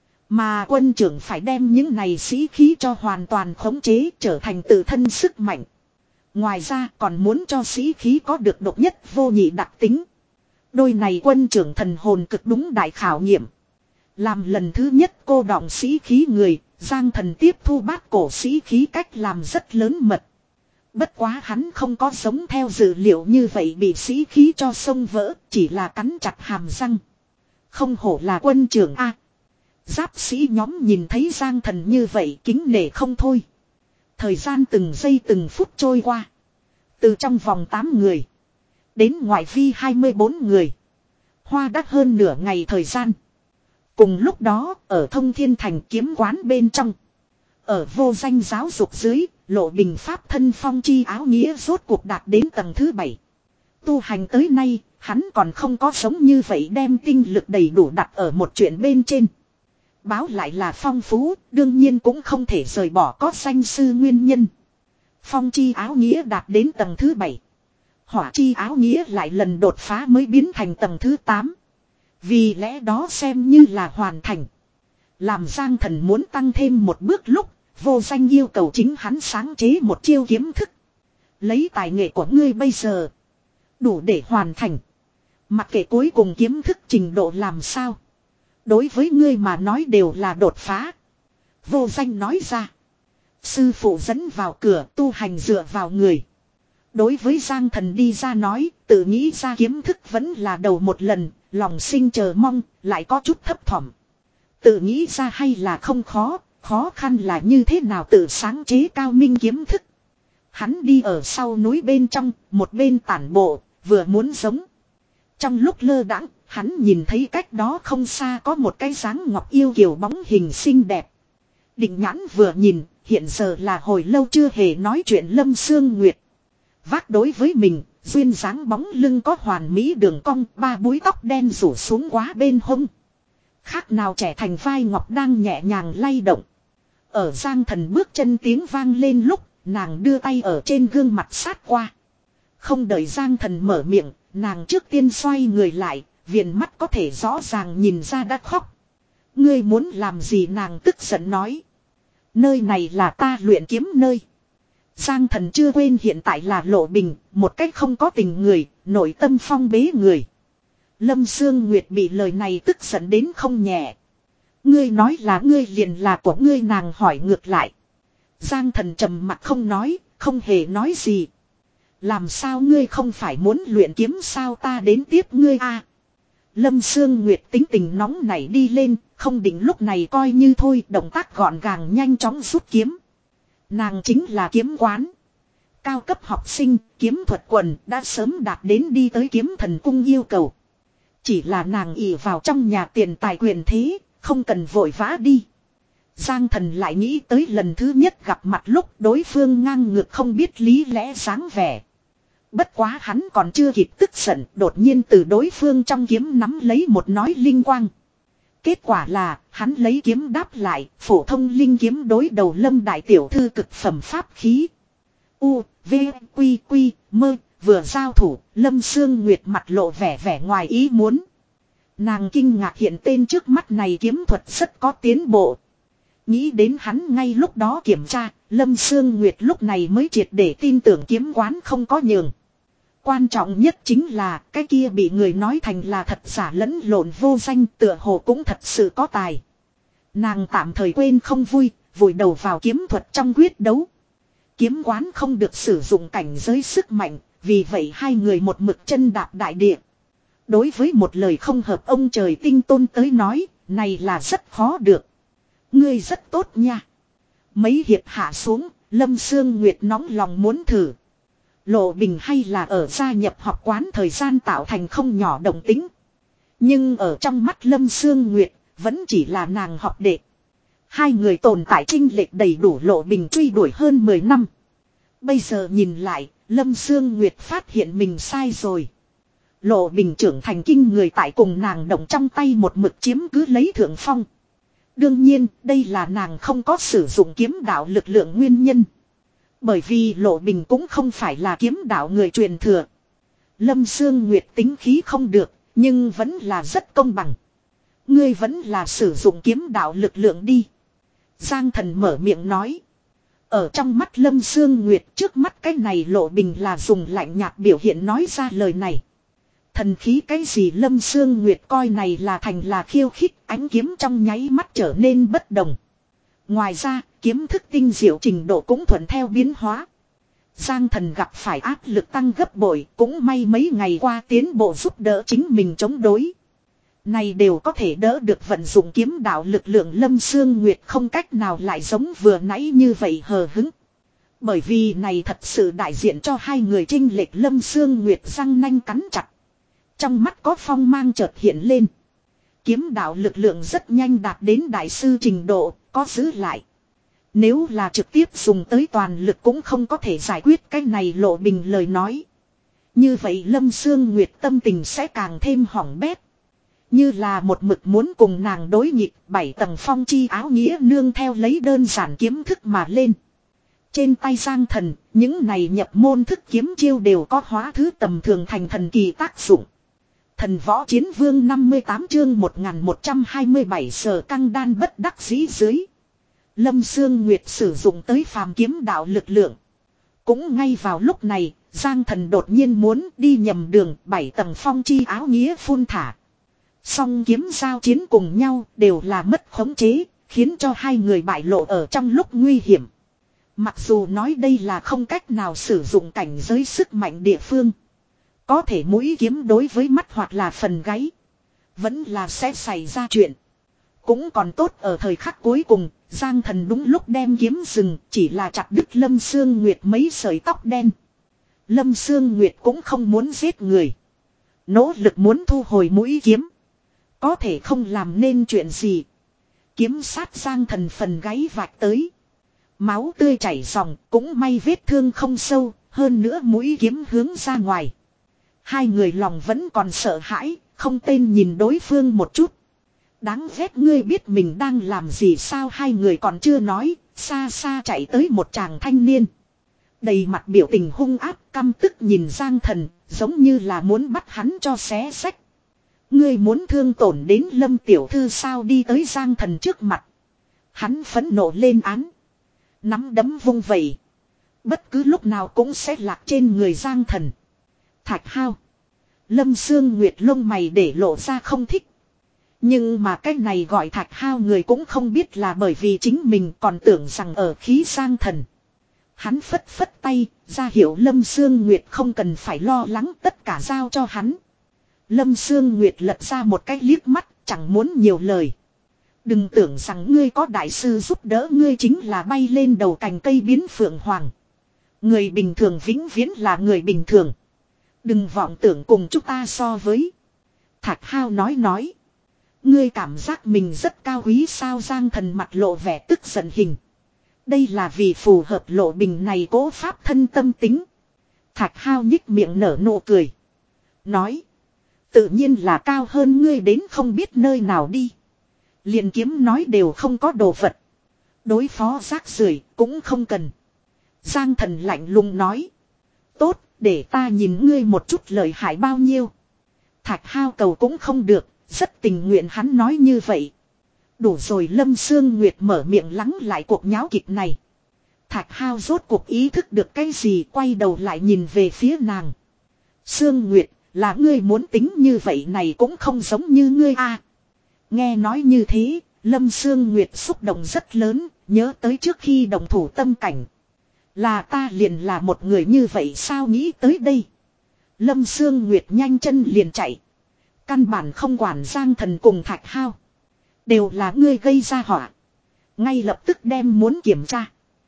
Mà quân trưởng phải đem những này sĩ khí cho hoàn toàn khống chế trở thành tự thân sức mạnh. Ngoài ra còn muốn cho sĩ khí có được độc nhất vô nhị đặc tính. Đôi này quân trưởng thần hồn cực đúng đại khảo nghiệm. Làm lần thứ nhất cô đọng sĩ khí người, Giang Thần tiếp thu bát cổ sĩ khí cách làm rất lớn mật. Bất quá hắn không có giống theo dự liệu như vậy bị sĩ khí cho xông vỡ, chỉ là cắn chặt hàm răng. Không hổ là quân trưởng A. Giáp sĩ nhóm nhìn thấy Giang Thần như vậy kính nể không thôi. Thời gian từng giây từng phút trôi qua. Từ trong vòng tám người. Đến ngoại vi hai mươi bốn người. Hoa đắt hơn nửa ngày thời gian. Cùng lúc đó ở Thông Thiên Thành kiếm quán bên trong. Ở vô danh giáo dục dưới. Lộ Bình pháp thân phong chi áo nghĩa rốt cuộc đạt đến tầng thứ bảy. Tu hành tới nay. Hắn còn không có sống như vậy đem tinh lực đầy đủ đặt ở một chuyện bên trên. Báo lại là phong phú, đương nhiên cũng không thể rời bỏ có danh sư nguyên nhân. Phong chi áo nghĩa đạt đến tầng thứ bảy. Hỏa chi áo nghĩa lại lần đột phá mới biến thành tầng thứ tám. Vì lẽ đó xem như là hoàn thành. Làm Giang Thần muốn tăng thêm một bước lúc, vô danh yêu cầu chính hắn sáng chế một chiêu kiếm thức. Lấy tài nghệ của ngươi bây giờ, đủ để hoàn thành. Mặc kệ cuối cùng kiếm thức trình độ làm sao. Đối với ngươi mà nói đều là đột phá. Vô danh nói ra. Sư phụ dẫn vào cửa tu hành dựa vào người. Đối với Giang Thần đi ra nói, tự nghĩ ra kiếm thức vẫn là đầu một lần, lòng sinh chờ mong, lại có chút thấp thỏm. Tự nghĩ ra hay là không khó, khó khăn là như thế nào tự sáng chế cao minh kiếm thức. Hắn đi ở sau núi bên trong, một bên tản bộ, vừa muốn giống. Trong lúc lơ đãng, hắn nhìn thấy cách đó không xa có một cái dáng ngọc yêu kiều bóng hình xinh đẹp. Định nhãn vừa nhìn, hiện giờ là hồi lâu chưa hề nói chuyện Lâm Sương Nguyệt. Vác đối với mình, duyên dáng bóng lưng có hoàn mỹ đường cong, ba búi tóc đen rủ xuống quá bên hông. Khác nào trẻ thành vai ngọc đang nhẹ nhàng lay động. Ở Giang Thần bước chân tiếng vang lên lúc, nàng đưa tay ở trên gương mặt sát qua. Không đợi Giang Thần mở miệng, nàng trước tiên xoay người lại, viền mắt có thể rõ ràng nhìn ra đã khóc. Ngươi muốn làm gì nàng tức giận nói. Nơi này là ta luyện kiếm nơi. Giang Thần chưa quên hiện tại là Lộ Bình, một cách không có tình người, nội tâm phong bế người. Lâm Sương Nguyệt bị lời này tức giận đến không nhẹ. Ngươi nói là ngươi liền là của ngươi nàng hỏi ngược lại. Giang Thần trầm mặt không nói, không hề nói gì. Làm sao ngươi không phải muốn luyện kiếm sao ta đến tiếp ngươi a? À? Lâm Sương Nguyệt tính tình nóng nảy đi lên, không định lúc này coi như thôi, động tác gọn gàng nhanh chóng rút kiếm. Nàng chính là kiếm quán. Cao cấp học sinh, kiếm thuật quần đã sớm đạt đến đi tới kiếm thần cung yêu cầu. Chỉ là nàng ỷ vào trong nhà tiền tài quyền thế, không cần vội vã đi. Giang Thần lại nghĩ tới lần thứ nhất gặp mặt lúc đối phương ngang ngược không biết lý lẽ dáng vẻ. Bất quá hắn còn chưa kịp tức giận, đột nhiên từ đối phương trong kiếm nắm lấy một nói linh quang. Kết quả là, hắn lấy kiếm đáp lại, phổ thông linh kiếm đối đầu Lâm đại tiểu thư cực phẩm pháp khí. U, V, Quy, Quy, Mơ, vừa giao thủ, Lâm Sương Nguyệt mặt lộ vẻ vẻ ngoài ý muốn. Nàng kinh ngạc hiện tên trước mắt này kiếm thuật rất có tiến bộ. Nghĩ đến hắn ngay lúc đó kiểm tra, Lâm Sương Nguyệt lúc này mới triệt để tin tưởng kiếm quán không có nhường. Quan trọng nhất chính là cái kia bị người nói thành là thật giả lẫn lộn vô danh tựa hồ cũng thật sự có tài. Nàng tạm thời quên không vui, vùi đầu vào kiếm thuật trong quyết đấu. Kiếm quán không được sử dụng cảnh giới sức mạnh, vì vậy hai người một mực chân đạp đại địa. Đối với một lời không hợp ông trời tinh tôn tới nói, này là rất khó được. Ngươi rất tốt nha. Mấy hiệp hạ xuống, Lâm Sương Nguyệt nóng lòng muốn thử. Lộ Bình hay là ở gia nhập học quán thời gian tạo thành không nhỏ động tính. Nhưng ở trong mắt Lâm Sương Nguyệt, vẫn chỉ là nàng học đệ. Hai người tồn tại chênh lệch đầy đủ, Lộ Bình truy đuổi hơn mười năm. Bây giờ nhìn lại, Lâm Sương Nguyệt phát hiện mình sai rồi. Lộ Bình trưởng thành kinh người tại cùng nàng động trong tay một mực chiếm cứ lấy thượng phong. Đương nhiên, đây là nàng không có sử dụng kiếm đạo lực lượng nguyên nhân. Bởi vì Lộ Bình cũng không phải là kiếm đạo người truyền thừa. Lâm Sương Nguyệt tính khí không được, nhưng vẫn là rất công bằng. Ngươi vẫn là sử dụng kiếm đạo lực lượng đi. Giang Thần mở miệng nói. Ở trong mắt Lâm Sương Nguyệt, trước mắt cái này Lộ Bình là dùng lạnh nhạt biểu hiện nói ra lời này. Thần khí cái gì Lâm Sương Nguyệt coi này là thành là khiêu khích, ánh kiếm trong nháy mắt trở nên bất đồng. Ngoài ra, kiếm thức tinh diệu trình độ cũng thuận theo biến hóa. Giang Thần gặp phải áp lực tăng gấp bội, cũng may mấy ngày qua tiến bộ giúp đỡ chính mình chống đối. Này đều có thể đỡ được vận dụng kiếm đạo lực lượng, Lâm Sương Nguyệt không cách nào lại giống vừa nãy như vậy hờ hứng. Bởi vì này thật sự đại diện cho hai người chênh lệch. Lâm Sương Nguyệt răng nanh cắn chặt. Trong mắt có phong mang chợt hiện lên. Kiếm đạo lực lượng rất nhanh đạt đến đại sư trình độ, có giữ lại. Nếu là trực tiếp dùng tới toàn lực cũng không có thể giải quyết cái này Lộ Bình lời nói. Như vậy Lâm Sương Nguyệt tâm tình sẽ càng thêm hỏng bét. Như là một mực muốn cùng nàng đối nghịch, bảy tầng phong chi áo nghĩa nương theo lấy đơn giản kiếm thức mà lên. Trên tay Giang Thần, những này nhập môn thức kiếm chiêu đều có hóa thứ tầm thường thành thần kỳ tác dụng. Thần võ chiến vương năm mươi tám chương một nghìn một trăm hai mươi bảy sở căng đan bất đắc dĩ dưới. Lâm Sương Nguyệt sử dụng tới phàm kiếm đạo lực lượng. Cũng ngay vào lúc này, Giang Thần đột nhiên muốn đi nhầm đường, bảy tầng phong chi áo nghĩa phun thả. Song kiếm giao chiến cùng nhau đều là mất khống chế, khiến cho hai người bại lộ ở trong lúc nguy hiểm. Mặc dù nói đây là không cách nào sử dụng cảnh giới sức mạnh địa phương. Có thể mũi kiếm đối với mắt hoặc là phần gáy, vẫn là sẽ xảy ra chuyện. Cũng còn tốt ở thời khắc cuối cùng, Giang Thần đúng lúc đem kiếm dừng, chỉ là chặt đứt Lâm Sương Nguyệt mấy sợi tóc đen. Lâm Sương Nguyệt cũng không muốn giết người, nỗ lực muốn thu hồi mũi kiếm. Có thể không làm nên chuyện gì. Kiếm sát Giang Thần phần gáy vạch tới. Máu tươi chảy ròng, cũng may vết thương không sâu, hơn nữa mũi kiếm hướng ra ngoài. Hai người lòng vẫn còn sợ hãi, không tên nhìn đối phương một chút. Đáng ghét, ngươi biết mình đang làm gì sao? Hai người còn chưa nói, xa xa chạy tới một chàng thanh niên. Đầy mặt biểu tình hung ác, căm tức nhìn Giang Thần, giống như là muốn bắt hắn cho xé xách. Ngươi muốn thương tổn đến Lâm tiểu thư sao? Đi tới Giang Thần trước mặt. Hắn phẫn nộ lên án. Nắm đấm vung vẩy. Bất cứ lúc nào cũng sẽ lạc trên người Giang Thần. Thạch Hao. Lâm Sương Nguyệt lông mày để lộ ra không thích. Nhưng mà cái này gọi Thạch Hao người cũng không biết là bởi vì chính mình, còn tưởng rằng ở khí Giang Thần. Hắn phất phất tay, ra hiệu Lâm Sương Nguyệt không cần phải lo lắng, tất cả giao cho hắn. Lâm Sương Nguyệt lật ra một cái liếc mắt, chẳng muốn nhiều lời. Đừng tưởng rằng ngươi có đại sư giúp đỡ, ngươi chính là bay lên đầu cành cây biến phượng hoàng. Người bình thường vĩnh viễn là người bình thường. Đừng vọng tưởng cùng chúng ta so với. Thạch Hao nói nói. Ngươi cảm giác mình rất cao quý sao? Giang Thần mặt lộ vẻ tức giận hình. Đây là vì phù hợp Lộ Bình này cố pháp thân tâm tính. Thạch Hao nhích miệng nở nụ cười. Nói. Tự nhiên là cao hơn ngươi đến không biết nơi nào đi. Liền kiếm nói đều không có đồ vật. Đối phó rác rưởi cũng không cần. Giang Thần lạnh lùng nói. Tốt, để ta nhìn ngươi một chút lợi hại bao nhiêu. Thạch Hao cầu cũng không được, rất tình nguyện hắn nói như vậy. Đủ rồi. Lâm Sương Nguyệt mở miệng lắng lại cuộc nháo kịch này. Thạch Hao rốt cuộc ý thức được cái gì, quay đầu lại nhìn về phía nàng. Sương Nguyệt, là ngươi muốn tính như vậy này cũng không giống như ngươi a. À, nghe nói như thế, Lâm Sương Nguyệt xúc động rất lớn, nhớ tới trước khi đồng thủ tâm cảnh. Là ta liền là một người như vậy sao? Nghĩ tới đây, Lâm Sương Nguyệt nhanh chân liền chạy. Căn bản không quản Giang Thần cùng Thạch Hao. Đều là ngươi gây ra họa. Ngay lập tức đem muốn kiểm tra.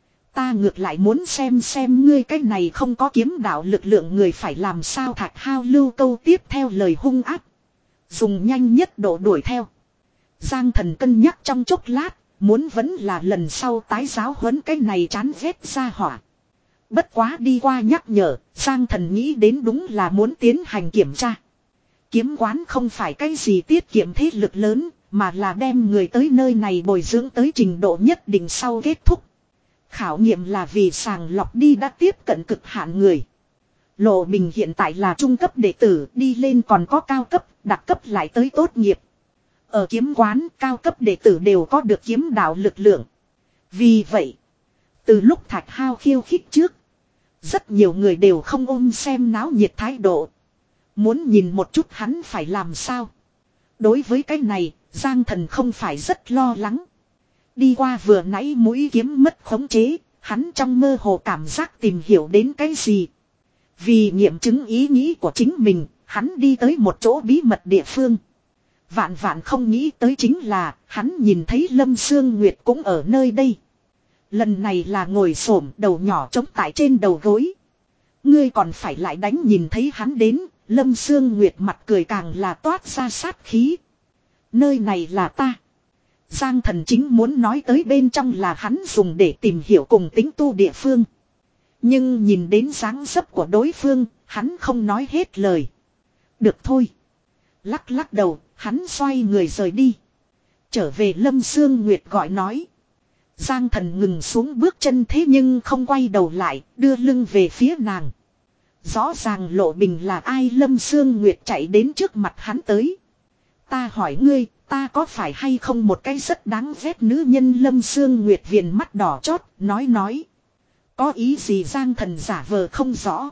Ta ngược lại muốn xem xem ngươi cái này không có kiếm đạo lực lượng người phải làm sao. Thạch Hao lưu câu tiếp theo lời hung ác, dùng nhanh nhất độ đuổi theo. Giang Thần cân nhắc trong chốc lát, muốn vẫn là lần sau tái giáo huấn cái này chán ghét ra hỏa. Bất quá đi qua nhắc nhở, Giang Thần nghĩ đến đúng là muốn tiến hành kiểm tra. Kiếm quán không phải cái gì tiết kiệm thế lực lớn, mà là đem người tới nơi này bồi dưỡng tới trình độ nhất định sau kết thúc. Khảo nghiệm là vì sàng lọc đi đã tiếp cận cực hạn người. Lộ Bình hiện tại là trung cấp đệ tử, đi lên còn có cao cấp, đặc cấp lại tới tốt nghiệp. Ở kiếm quán, cao cấp đệ tử đều có được kiếm đạo lực lượng. Vì vậy, từ lúc Thạch Hao khiêu khích trước, rất nhiều người đều không ôm xem náo nhiệt thái độ. Muốn nhìn một chút hắn phải làm sao. Đối với cái này, Giang Thần không phải rất lo lắng. Đi qua vừa nãy mũi kiếm mất khống chế, hắn trong mơ hồ cảm giác tìm hiểu đến cái gì. Vì nghiệm chứng ý nghĩ của chính mình, hắn đi tới một chỗ bí mật địa phương. Vạn vạn không nghĩ tới chính là, hắn nhìn thấy Lâm Sương Nguyệt cũng ở nơi đây. Lần này là ngồi xổm đầu nhỏ trống tại trên đầu gối. Ngươi còn phải lại đánh nhìn thấy hắn đến, Lâm Sương Nguyệt mặt cười càng là toát ra sát khí. Nơi này là ta. Giang Thần chính muốn nói tới bên trong là hắn dùng để tìm hiểu cùng tính tu địa phương. Nhưng nhìn đến dáng dấp của đối phương, hắn không nói hết lời. Được thôi. Lắc lắc đầu, hắn xoay người rời đi. Trở về Lâm Sương Nguyệt gọi nói. Giang Thần ngừng xuống bước chân thế nhưng không quay đầu lại, đưa lưng về phía nàng. Rõ ràng Lộ Bình là ai? Lâm Sương Nguyệt chạy đến trước mặt hắn tới. Ta hỏi ngươi, ta có phải hay không một cái rất đáng ghét nữ nhân? Lâm Sương Nguyệt viền mắt đỏ chót, nói nói. Có ý gì? Giang Thần giả vờ không rõ.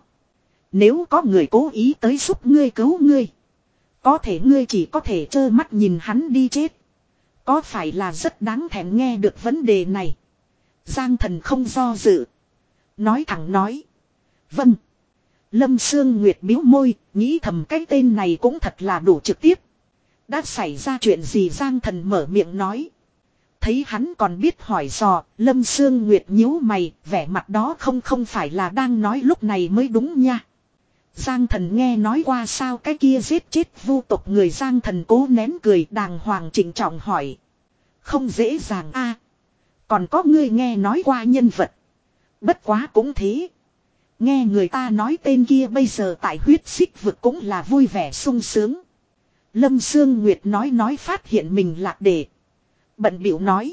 Nếu có người cố ý tới giúp ngươi cứu ngươi, có thể ngươi chỉ có thể trơ mắt nhìn hắn đi chết. Có phải là rất đáng thèm? Nghe được vấn đề này, Giang Thần không do dự, nói thẳng nói. Vâng. Lâm Sương Nguyệt bĩu môi, nghĩ thầm cái tên này cũng thật là đủ trực tiếp. Đã xảy ra chuyện gì? Giang Thần mở miệng nói. Thấy hắn còn biết hỏi dò, Lâm Sương Nguyệt nhíu mày, vẻ mặt đó không không phải là đang nói lúc này mới đúng nha. Giang Thần nghe nói qua sao cái kia giết chết vu tộc người? Giang Thần cố nén cười, đàng hoàng trịnh trọng hỏi. Không dễ dàng a. Còn có ngươi nghe nói qua nhân vật. Bất quá cũng thế. Nghe người ta nói tên kia bây giờ tại huyết xích vực cũng là vui vẻ sung sướng. Lâm Sương Nguyệt nói nói phát hiện mình lạc đề. Bận bịu nói.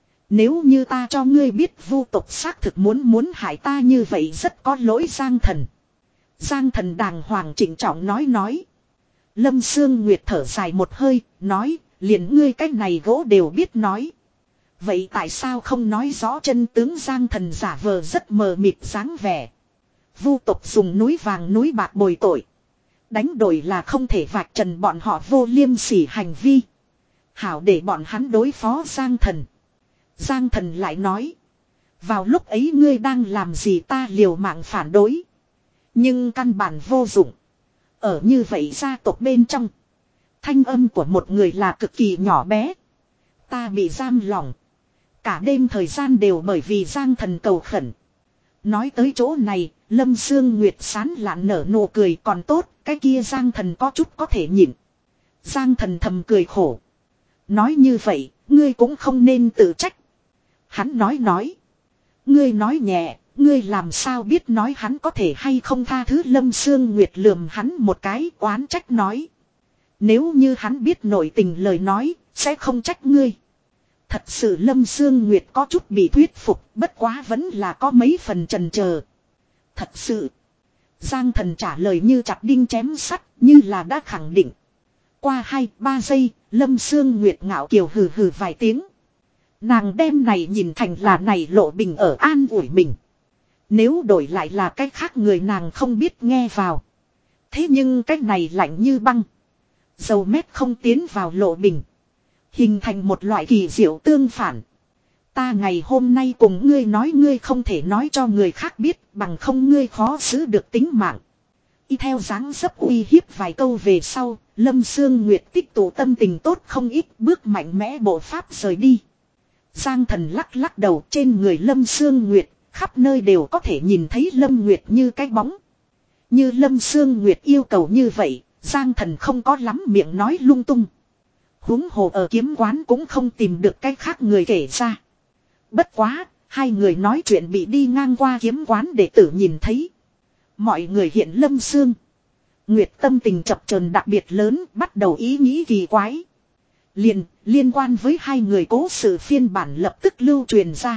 Nếu như ta cho ngươi biết vu tộc xác thực muốn muốn hại ta như vậy rất có lỗi. Giang Thần. Giang Thần đàng hoàng trịnh trọng nói nói. Lâm Sương Nguyệt thở dài một hơi, nói, liền ngươi cách này gỗ đều biết nói. Vậy tại sao không nói rõ chân tướng? Giang Thần giả vờ rất mờ mịt dáng vẻ. Vu tộc dùng núi vàng núi bạc bồi tội. Đánh đổi là không thể vạch trần bọn họ vô liêm sỉ hành vi. Hảo để bọn hắn đối phó Giang Thần. Giang Thần lại nói. Vào lúc ấy ngươi đang làm gì? Ta liều mạng phản đối. Nhưng căn bản vô dụng. Ở như vậy gia tộc bên trong, thanh âm của một người là cực kỳ nhỏ bé. Ta bị giam lỏng. Cả đêm thời gian đều bởi vì Giang Thần cầu khẩn. Nói tới chỗ này, Lâm Sương Nguyệt sán lạn nở nụ cười. Còn tốt, cái kia Giang Thần có chút có thể nhịn. Giang Thần thầm cười khổ. Nói như vậy, ngươi cũng không nên tự trách. Hắn nói nói. Ngươi nói nhẹ, ngươi làm sao biết nói hắn có thể hay không tha thứ? Lâm Sương Nguyệt lườm hắn một cái, oán trách nói. Nếu như hắn biết nội tình lời nói, sẽ không trách ngươi. Thật sự Lâm Sương Nguyệt có chút bị thuyết phục, bất quá vẫn là có mấy phần chần chờ. Thật sự. Giang Thần trả lời như chặt đinh chém sắt, như là đã khẳng định. Qua hai, ba giây, Lâm Sương Nguyệt ngạo kiều hừ hừ vài tiếng. Nàng đem này nhìn thành là này Lộ Bình ở an ủi mình. Nếu đổi lại là cách khác người nàng không biết nghe vào. Thế nhưng cách này lạnh như băng. Dầu mét không tiến vào Lộ Bình. Hình thành một loại kỳ diệu tương phản. Ta ngày hôm nay cùng ngươi nói, ngươi không thể nói cho người khác biết, bằng không ngươi khó giữ được tính mạng. Y theo dáng dấp uy hiếp vài câu về sau, Lâm Sương Nguyệt tích tụ tâm tình tốt không ít, bước mạnh mẽ bộ pháp rời đi. Giang Thần lắc lắc đầu, trên người Lâm Sương Nguyệt, khắp nơi đều có thể nhìn thấy Lâm Nguyệt như cái bóng. Như Lâm Sương Nguyệt yêu cầu như vậy, Giang Thần không có lắm miệng nói lung tung. Huống hồ ở kiếm quán cũng không tìm được cái khác người kể ra. Bất quá, hai người nói chuyện bị đi ngang qua kiếm quán đệ tử nhìn thấy. Mọi người hiện Lâm Sương Nguyệt tâm tình chập chờn đặc biệt lớn, bắt đầu ý nghĩ kỳ quái. Liền, liên quan với hai người cố sự phiên bản lập tức lưu truyền ra.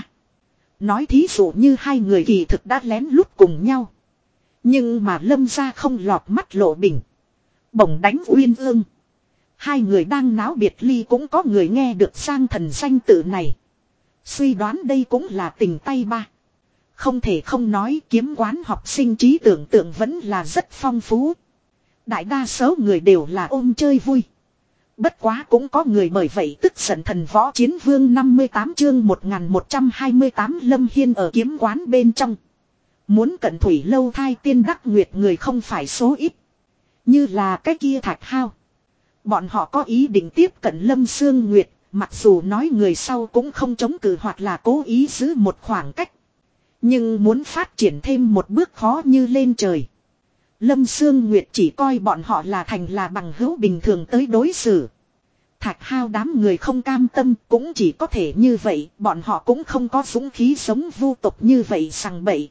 Nói thí dụ như hai người kỳ thực đã lén lút cùng nhau. Nhưng mà Lâm gia không lọt mắt Lộ Bình. Bổng đánh Uyên Ương. Hai người đang náo biệt ly cũng có người nghe được Giang Thần danh tự này. Suy đoán đây cũng là tình tay ba. Không thể không nói kiếm quán học sinh trí tưởng tượng vẫn là rất phong phú. Đại đa số người đều là ôm chơi vui. Bất quá cũng có người bởi vậy tức giận thần võ chiến vương năm mươi tám chương một nghìn một trăm hai mươi tám Lâm Hiên ở kiếm quán bên trong. Muốn cận thủy lâu thai tiên đắc nguyệt người không phải số ít. Như là cái kia Thạch Hao. Bọn họ có ý định tiếp cận Lâm Sương Nguyệt, mặc dù nói người sau cũng không chống cự hoặc là cố ý giữ một khoảng cách. Nhưng muốn phát triển thêm một bước khó như lên trời. Lâm Sương Nguyệt chỉ coi bọn họ là thành là bằng hữu bình thường tới đối xử. Thạch Hao đám người không cam tâm cũng chỉ có thể như vậy, bọn họ cũng không có dũng khí sống vu tục như vậy sằng bậy.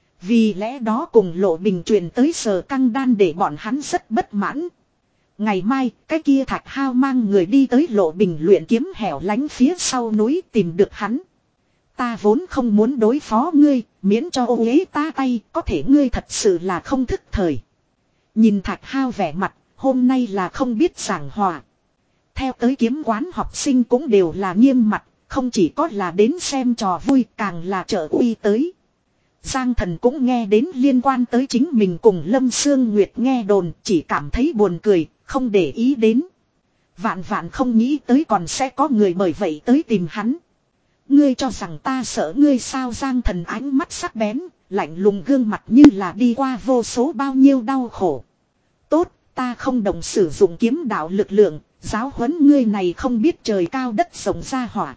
Vì lẽ đó cùng Lộ Bình truyền tới Sở Căng Đan để bọn hắn rất bất mãn. Ngày mai, cái kia Thạch Hao mang người đi tới Lộ Bình luyện kiếm hẻo lánh phía sau núi tìm được hắn. Ta vốn không muốn đối phó ngươi, miễn cho ô uế ta tay, có thể ngươi thật sự là không thức thời. Nhìn Thạch Hao vẻ mặt, hôm nay là không biết giảng hòa. Theo tới kiếm quán học sinh cũng đều là nghiêm mặt, không chỉ có là đến xem trò vui, càng là trợ uy tới. Giang Thần cũng nghe đến liên quan tới chính mình cùng Lâm Sương Nguyệt nghe đồn, chỉ cảm thấy buồn cười, không để ý đến. Vạn vạn không nghĩ tới còn sẽ có người bởi vậy tới tìm hắn. Ngươi cho rằng ta sợ ngươi sao? Giang Thần ánh mắt sắc bén, lạnh lùng gương mặt như là đi qua vô số bao nhiêu đau khổ. Tốt, ta không đồng sử dụng kiếm đạo lực lượng, giáo huấn ngươi này không biết trời cao đất rộng ra hỏa.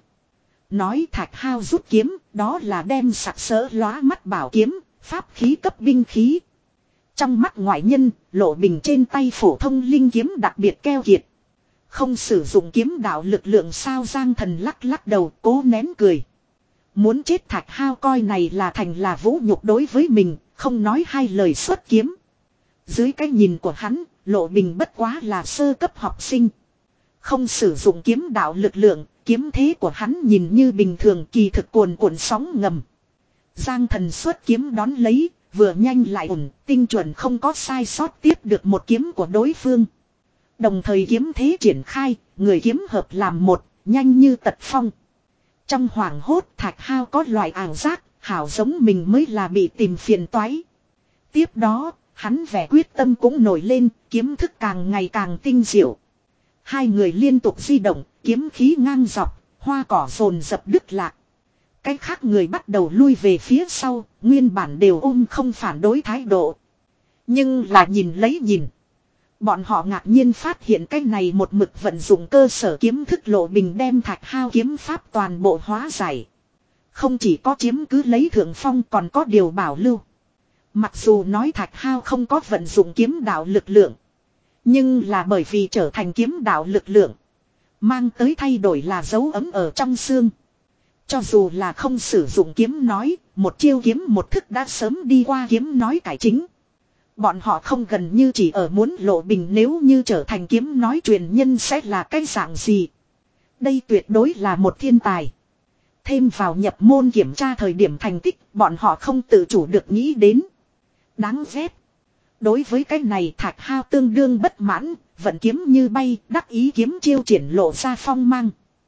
Nói Thạch Hao rút kiếm, đó là đem sặc sỡ lóa mắt bảo kiếm, pháp khí cấp binh khí. Trong mắt ngoại nhân, Lộ Bình trên tay phổ thông linh kiếm đặc biệt keo kiệt. Không sử dụng kiếm đạo lực lượng sao? Giang Thần lắc lắc đầu cố nén cười. Muốn chết Thạch Hao coi này là thành là vũ nhục đối với mình, không nói hai lời xuất kiếm. Dưới cái nhìn của hắn, Lộ Bình bất quá là sơ cấp học sinh. Không sử dụng kiếm đạo lực lượng, kiếm thế của hắn nhìn như bình thường kỳ thực cuồn cuộn sóng ngầm. Giang Thần xuất kiếm đón lấy, vừa nhanh lại ổn, tinh chuẩn không có sai sót tiếp được một kiếm của đối phương. Đồng thời kiếm thế triển khai, người kiếm hợp làm một, nhanh như tật phong. Trong hoảng hốt Thạch Hao có loại ảo giác, hảo giống mình mới là bị tìm phiền toái. Tiếp đó, hắn vẻ quyết tâm cũng nổi lên, kiếm thức càng ngày càng tinh diệu. Hai người liên tục di động, kiếm khí ngang dọc, hoa cỏ rồn dập đứt lạc. Cái khác người bắt đầu lui về phía sau, nguyên bản đều ôm không phản đối thái độ. Nhưng là nhìn lấy nhìn. Bọn họ ngạc nhiên phát hiện cái này một mực vận dụng cơ sở kiếm thức Lộ Bình đem Thạch Hao kiếm pháp toàn bộ hóa giải. Không chỉ có chiếm cứ lấy thượng phong còn có điều bảo lưu. Mặc dù nói Thạch Hao không có vận dụng kiếm đạo lực lượng. Nhưng là bởi vì trở thành kiếm đạo lực lượng. Mang tới thay đổi là dấu ấm ở trong xương. Cho dù là không sử dụng kiếm nói, một chiêu kiếm một thức đã sớm đi qua kiếm nói cải chính. Bọn họ không gần như chỉ ở muốn Lộ Bình nếu như trở thành kiếm nói truyền nhân sẽ là cái dạng gì. Đây tuyệt đối là một thiên tài. Thêm vào nhập môn kiểm tra thời điểm thành tích, bọn họ không tự chủ được nghĩ đến. Đáng ghét. Đối với cái này Thạch Hao tương đương bất mãn, vận kiếm như bay, đắc ý kiếm chiêu triển lộ ra phong mang.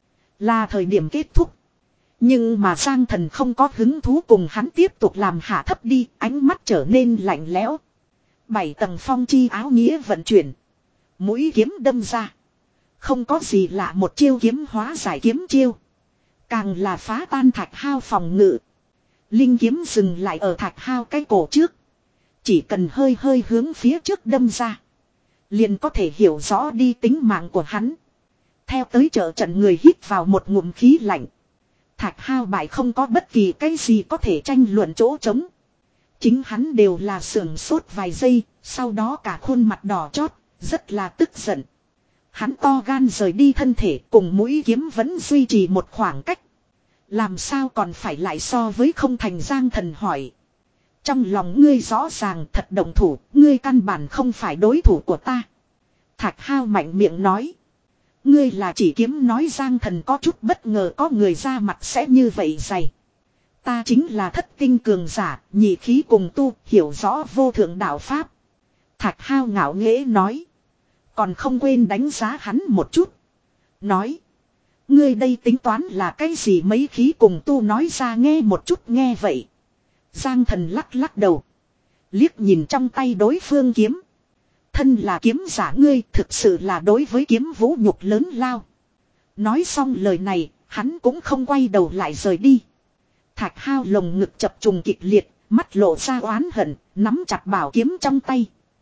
Là thời điểm kết thúc. Nhưng mà Giang Thần không có hứng thú cùng hắn tiếp tục làm hạ thấp đi, ánh mắt trở nên lạnh lẽo. Bảy tầng phong chi áo nghĩa vận chuyển. Mũi kiếm đâm ra. Không có gì lạ một chiêu kiếm hóa giải kiếm chiêu. Càng là phá tan Thạch Hao phòng ngự. Linh kiếm dừng lại ở Thạch Hao cái cổ trước. Chỉ cần hơi hơi hướng phía trước đâm ra. Liền có thể hiểu rõ đi tính mạng của hắn. Theo tới chợ trận người hít vào một ngụm khí lạnh. Thạch Hao bại không có bất kỳ cái gì có thể tranh luận chỗ trống. Chính hắn đều là sưởng sốt vài giây, sau đó cả khuôn mặt đỏ chót, rất là tức giận. Hắn to gan rời đi thân thể cùng mũi kiếm vẫn duy trì một khoảng cách. Làm sao còn phải lại so với không thành Giang Thần hỏi. Trong lòng ngươi rõ ràng thật đồng thủ, ngươi căn bản không phải đối thủ của ta. Thạch Hao mạnh miệng nói. Ngươi là chỉ kiếm nói Giang Thần có chút bất ngờ có người ra mặt sẽ như vậy dày. Ta chính là thất tinh cường giả, nhị khí cùng tu, hiểu rõ vô thượng đạo pháp. Thạch Hao ngạo nghễ nói. Còn không quên đánh giá hắn một chút. Nói. Ngươi đây tính toán là cái gì mấy khí cùng tu nói ra nghe một chút nghe vậy. Giang Thần lắc lắc đầu. Liếc nhìn trong tay đối phương kiếm. Thân là kiếm giả ngươi thực sự là đối với kiếm vũ nhục lớn lao. Nói xong lời này, hắn cũng không quay đầu lại rời đi. Thạch Hao lồng ngực chập trùng kịch liệt, mắt lộ ra oán hận, nắm chặt bảo kiếm trong tay.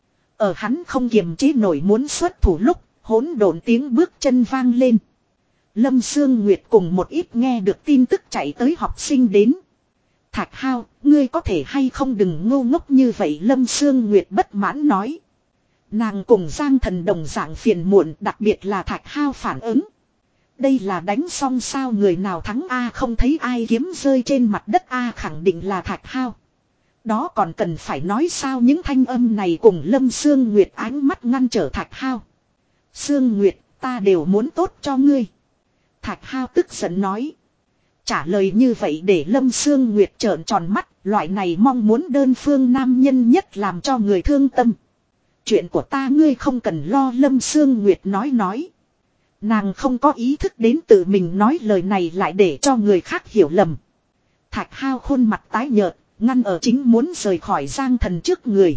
Ở hắn không kiềm chế nổi muốn xuất thủ lúc, hỗn độn tiếng bước chân vang lên. Lâm Sương Nguyệt cùng một ít nghe được tin tức chạy tới học sinh đến. Thạch Hao, ngươi có thể hay không đừng ngu ngốc như vậy Lâm Sương Nguyệt bất mãn nói. Nàng cùng Giang Thần đồng dạng phiền muộn, đặc biệt là Thạch Hao phản ứng. Đây là đánh xong sao người nào thắng A không thấy ai kiếm rơi trên mặt đất A khẳng định là Thạch Hao. Đó còn cần phải nói sao những thanh âm này cùng Lâm Sương Nguyệt ánh mắt ngăn trở Thạch Hao. Sương Nguyệt, ta đều muốn tốt cho ngươi. Thạch Hao tức giận nói. Trả lời như vậy để Lâm Sương Nguyệt trợn tròn mắt, loại này mong muốn đơn phương nam nhân nhất làm cho người thương tâm. Chuyện của ta ngươi không cần lo Lâm Sương Nguyệt nói nói. Nàng không có ý thức đến tự mình nói lời này lại để cho người khác hiểu lầm. Thạch Hao khuôn mặt tái nhợt, ngăn ở chính muốn rời khỏi Giang Thần trước người.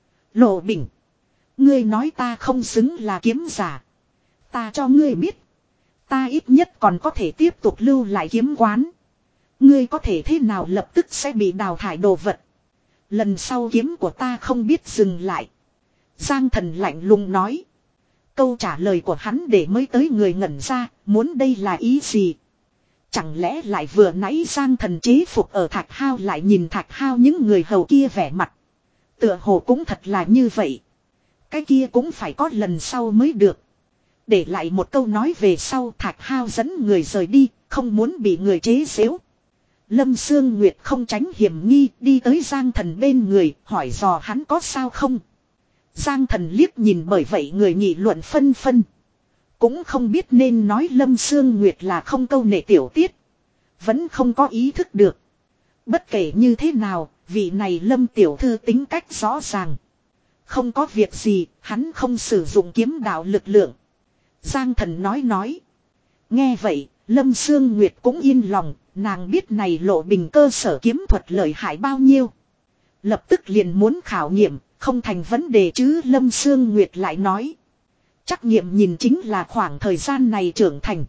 Lộ Bình. Ngươi nói ta không xứng là kiếm giả. Ta cho ngươi biết. Ta ít nhất còn có thể tiếp tục lưu lại kiếm quán. Ngươi có thể thế nào lập tức sẽ bị đào thải đồ vật. Lần sau kiếm của ta không biết dừng lại. Giang Thần lạnh lùng nói. Câu trả lời của hắn để mới tới người ngẩn ra, muốn đây là ý gì? Chẳng lẽ lại vừa nãy Giang Thần chế phục ở Thạch Hao lại nhìn Thạch Hao những người hầu kia vẻ mặt. Tựa hồ cũng thật là như vậy. Cái kia cũng phải có lần sau mới được. Để lại một câu nói về sau Thạch Hao dẫn người rời đi, không muốn bị người chế giễu. Lâm Sương Nguyệt không tránh hiểm nghi đi tới Giang Thần bên người, hỏi dò hắn có sao không. Giang Thần liếc nhìn bởi vậy người nghị luận phân phân. Cũng không biết nên nói Lâm Sương Nguyệt là không câu nệ tiểu tiết. Vẫn không có ý thức được. Bất kể như thế nào, vị này Lâm tiểu thư tính cách rõ ràng. Không có việc gì, hắn không sử dụng kiếm đạo lực lượng. Giang Thần nói nói. Nghe vậy, Lâm Sương Nguyệt cũng yên lòng, nàng biết này Lộ Bình cơ sở kiếm thuật lợi hại bao nhiêu. Lập tức liền muốn khảo nghiệm, không thành vấn đề chứ Lâm Sương Nguyệt lại nói. Trắc nghiệm nhìn chính là khoảng thời gian này trưởng thành.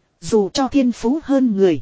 Dù cho thiên phú hơn người.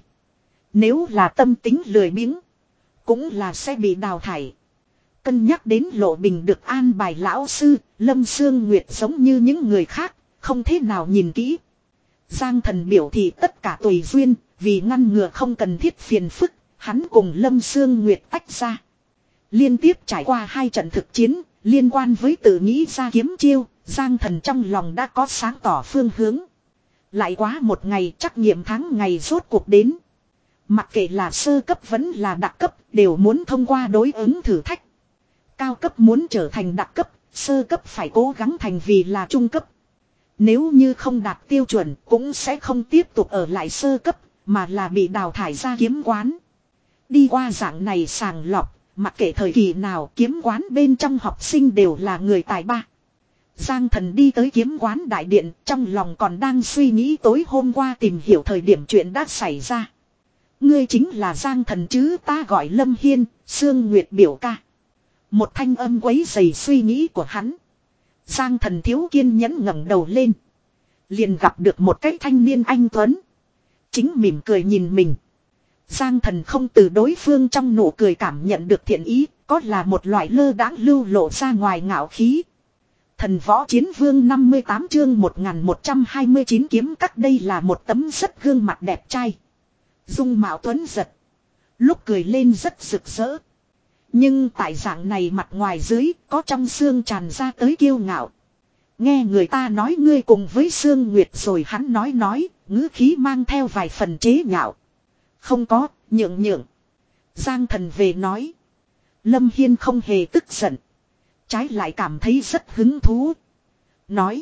Nếu là tâm tính lười biếng, cũng là sẽ bị đào thải. Cân nhắc đến Lộ Bình được an bài lão sư, Lâm Sương Nguyệt giống như những người khác, không thế nào nhìn kỹ. Giang Thần biểu thị tất cả tùy duyên, vì ngăn ngừa không cần thiết phiền phức, hắn cùng Lâm Sương Nguyệt tách ra. Liên tiếp trải qua hai trận thực chiến, liên quan với tự nghĩ ra kiếm chiêu, Giang Thần trong lòng đã có sáng tỏ phương hướng. Lại quá một ngày trắc nghiệm tháng ngày rốt cuộc đến. Mặc kệ là sơ cấp vẫn là đặc cấp, đều muốn thông qua đối ứng thử thách. Cao cấp muốn trở thành đặc cấp, sơ cấp phải cố gắng thành vì là trung cấp. Nếu như không đạt tiêu chuẩn cũng sẽ không tiếp tục ở lại sơ cấp, mà là bị đào thải ra kiếm quán. Đi qua dạng này sàng lọc, mặc kệ thời kỳ nào kiếm quán bên trong học sinh đều là người tài ba. Giang Thần đi tới kiếm quán đại điện, trong lòng còn đang suy nghĩ tối hôm qua tìm hiểu thời điểm chuyện đã xảy ra. Ngươi chính là Giang Thần chứ, ta gọi Lâm Hiên, Sương Nguyệt biểu ca. Một thanh âm quấy dày suy nghĩ của hắn. Giang Thần thiếu kiên nhẫn ngẩng đầu lên. Liền gặp được một cái thanh niên anh tuấn. Chính mỉm cười nhìn mình. Giang Thần không từ đối phương trong nụ cười cảm nhận được thiện ý, có là một loại lơ đãng lưu lộ ra ngoài ngạo khí. Thần Võ Chiến Vương năm mươi tám chương một nghìn một trăm hai mươi chín kiếm cắt, đây là một tấm rất gương mặt đẹp trai. Dung mạo tuấn giật. Lúc cười lên rất rực rỡ. Nhưng tại dạng này mặt ngoài dưới có trong xương tràn ra tới kiêu ngạo. Nghe người ta nói ngươi cùng với Sương Nguyệt rồi hắn nói nói, ngữ khí mang theo vài phần chế nhạo. Không có, nhượng nhượng. Giang Thần về nói. Lâm Hiên không hề tức giận. Trái lại cảm thấy rất hứng thú. Nói.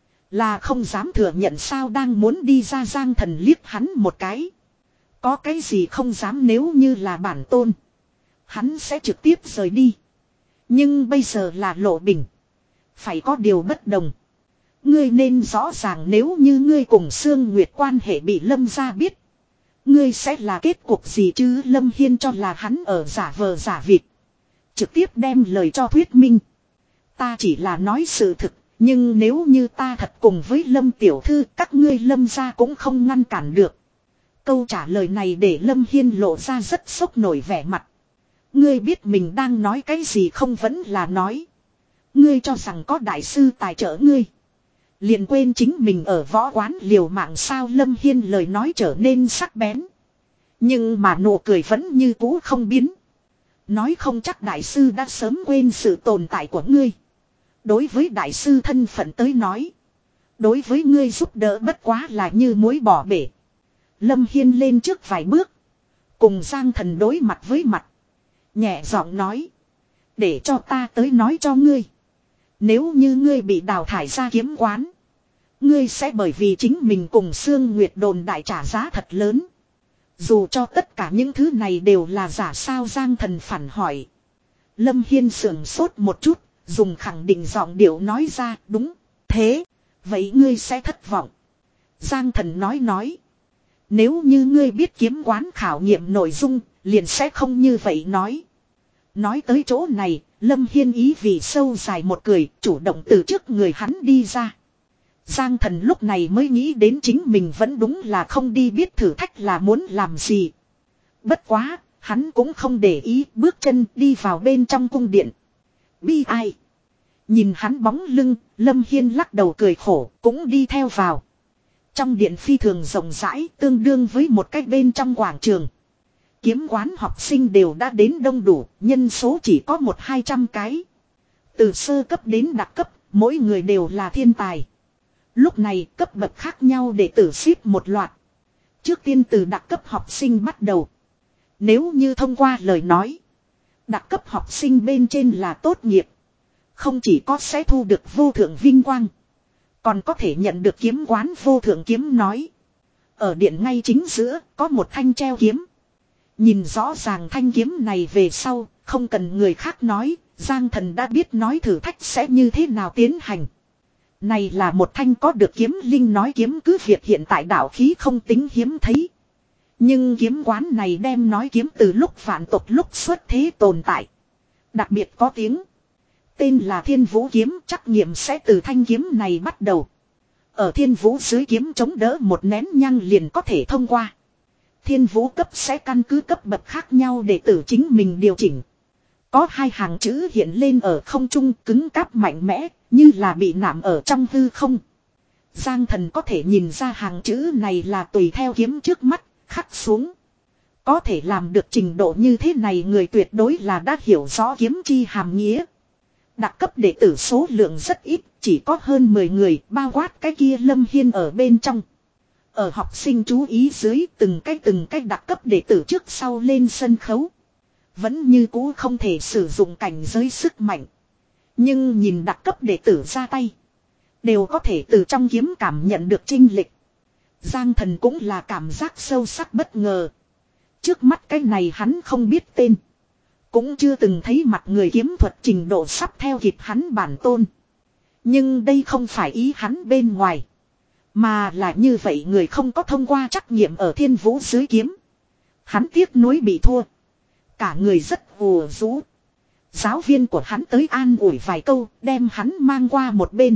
Là không dám thừa nhận sao đang muốn đi ra. Giang Thần liếc hắn một cái. Có cái gì không dám nếu như là bản tôn. Hắn sẽ trực tiếp rời đi. Nhưng bây giờ là Lộ Bình. Phải có điều bất đồng. Ngươi nên rõ ràng nếu như ngươi cùng Sương Nguyệt quan hệ bị Lâm gia biết. Ngươi sẽ là kết cục gì chứ. Lâm Hiên cho là hắn ở giả vờ giả vịt. Trực tiếp đem lời cho thuyết minh. Ta chỉ là nói sự thực. Nhưng nếu như ta thật cùng với Lâm tiểu thư, các ngươi Lâm gia cũng không ngăn cản được. Câu trả lời này để Lâm Hiên lộ ra rất sốc nổi vẻ mặt. Ngươi biết mình đang nói cái gì không vẫn là nói. Ngươi cho rằng có đại sư tài trợ ngươi. Liền quên chính mình ở võ quán liều mạng sao. Lâm Hiên lời nói trở nên sắc bén. Nhưng mà nụ cười vẫn như cũ không biến. Nói không chắc đại sư đã sớm quên sự tồn tại của ngươi. Đối với đại sư thân phận tới nói. Đối với ngươi giúp đỡ bất quá là như muối bỏ bể. Lâm Hiên lên trước vài bước. Cùng Giang Thần đối mặt với mặt. Nhẹ giọng nói. Để cho ta tới nói cho ngươi. Nếu như ngươi bị đào thải ra kiếm quán. Ngươi sẽ bởi vì chính mình cùng Sương Nguyệt đồn đại trả giá thật lớn. Dù cho tất cả những thứ này đều là giả sao. Giang Thần phản hỏi. Lâm Hiên sườn sốt một chút. Dùng khẳng định giọng điệu nói ra đúng. Thế. Vậy ngươi sẽ thất vọng. Giang Thần nói nói. Nếu như ngươi biết kiếm quán khảo nghiệm nội dung. Liền sẽ không như vậy nói. Nói tới chỗ này. Lâm Hiên ý vì sâu dài một cười. Chủ động từ trước người hắn đi ra. Giang Thần lúc này mới nghĩ đến chính mình vẫn đúng là không đi biết thử thách là muốn làm gì. Bất quá. Hắn cũng không để ý bước chân đi vào bên trong cung điện. Bi ai. Nhìn hắn bóng lưng. Lâm Hiên lắc đầu cười khổ. Cũng đi theo vào. Trong điện phi thường rộng rãi. Tương đương với một cách bên trong quảng trường. Kiếm quán học sinh đều đã đến đông đủ. Nhân số chỉ có một hai trăm cái. Từ sơ cấp đến đặc cấp. Mỗi người đều là thiên tài. Lúc này cấp bậc khác nhau để tử xếp một loạt. Trước tiên từ đặc cấp học sinh bắt đầu. Nếu như thông qua lời nói. Đặc cấp học sinh bên trên là tốt nghiệp. Không chỉ có sẽ thu được vô thượng vinh quang. Còn có thể nhận được kiếm quán vô thượng kiếm nói. Ở điện ngay chính giữa có một thanh treo kiếm. Nhìn rõ ràng thanh kiếm này về sau. Không cần người khác nói. Giang Thần đã biết nói thử thách sẽ như thế nào tiến hành. Này là một thanh có được kiếm linh nói kiếm cứ việc hiện tại đạo khí không tính hiếm thấy. Nhưng kiếm quán này đem nói kiếm từ lúc vạn tộc lúc xuất thế tồn tại. Đặc biệt có tiếng. Tên là Thiên Vũ kiếm, trắc nghiệm sẽ từ thanh kiếm này bắt đầu. Ở Thiên Vũ dưới kiếm chống đỡ một nén nhang liền có thể thông qua. Thiên Vũ cấp sẽ căn cứ cấp bậc khác nhau để tự chính mình điều chỉnh. Có hai hàng chữ hiện lên ở không trung cứng cáp mạnh mẽ, như là bị nạm ở trong hư không. Giang Thần có thể nhìn ra hàng chữ này là tùy theo kiếm trước mắt, khắc xuống. Có thể làm được trình độ như thế này người tuyệt đối là đã hiểu rõ kiếm chi hàm nghĩa. Đặc cấp đệ tử số lượng rất ít, chỉ có hơn mười người, bao quát cái kia Lâm Hiên ở bên trong. Ở học sinh chú ý dưới từng cái từng cái đặc cấp đệ tử trước sau lên sân khấu. Vẫn như cũ không thể sử dụng cảnh giới sức mạnh. Nhưng nhìn đặc cấp đệ tử ra tay. Đều có thể từ trong kiếm cảm nhận được chênh lệch. Giang Thần cũng là cảm giác sâu sắc bất ngờ. Trước mắt cái này hắn không biết tên. Cũng chưa từng thấy mặt người kiếm thuật trình độ sắp theo kịp hắn bản tôn. Nhưng đây không phải ý hắn bên ngoài. Mà là như vậy người không có thông qua trắc nghiệm ở Thiên Vũ dưới kiếm. Hắn tiếc nuối bị thua. Cả người rất ù rũ. Giáo viên của hắn tới an ủi vài câu đem hắn mang qua một bên.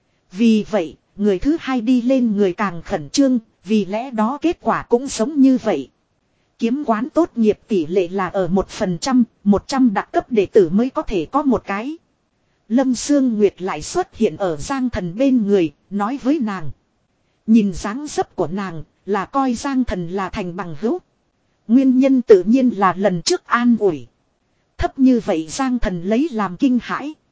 Vì vậy, người thứ hai đi lên người càng khẩn trương, vì lẽ đó kết quả cũng giống như vậy. Kiếm quán tốt nghiệp tỷ lệ là ở một phần trăm, một trăm đặc cấp đệ tử mới có thể có một cái. Lâm Sương Nguyệt lại xuất hiện ở Giang Thần bên người, nói với nàng. Nhìn dáng dấp của nàng, là coi Giang Thần là thành bằng hữu. Nguyên nhân tự nhiên là lần trước an ủi. Thấp như vậy Giang Thần lấy làm kinh hãi.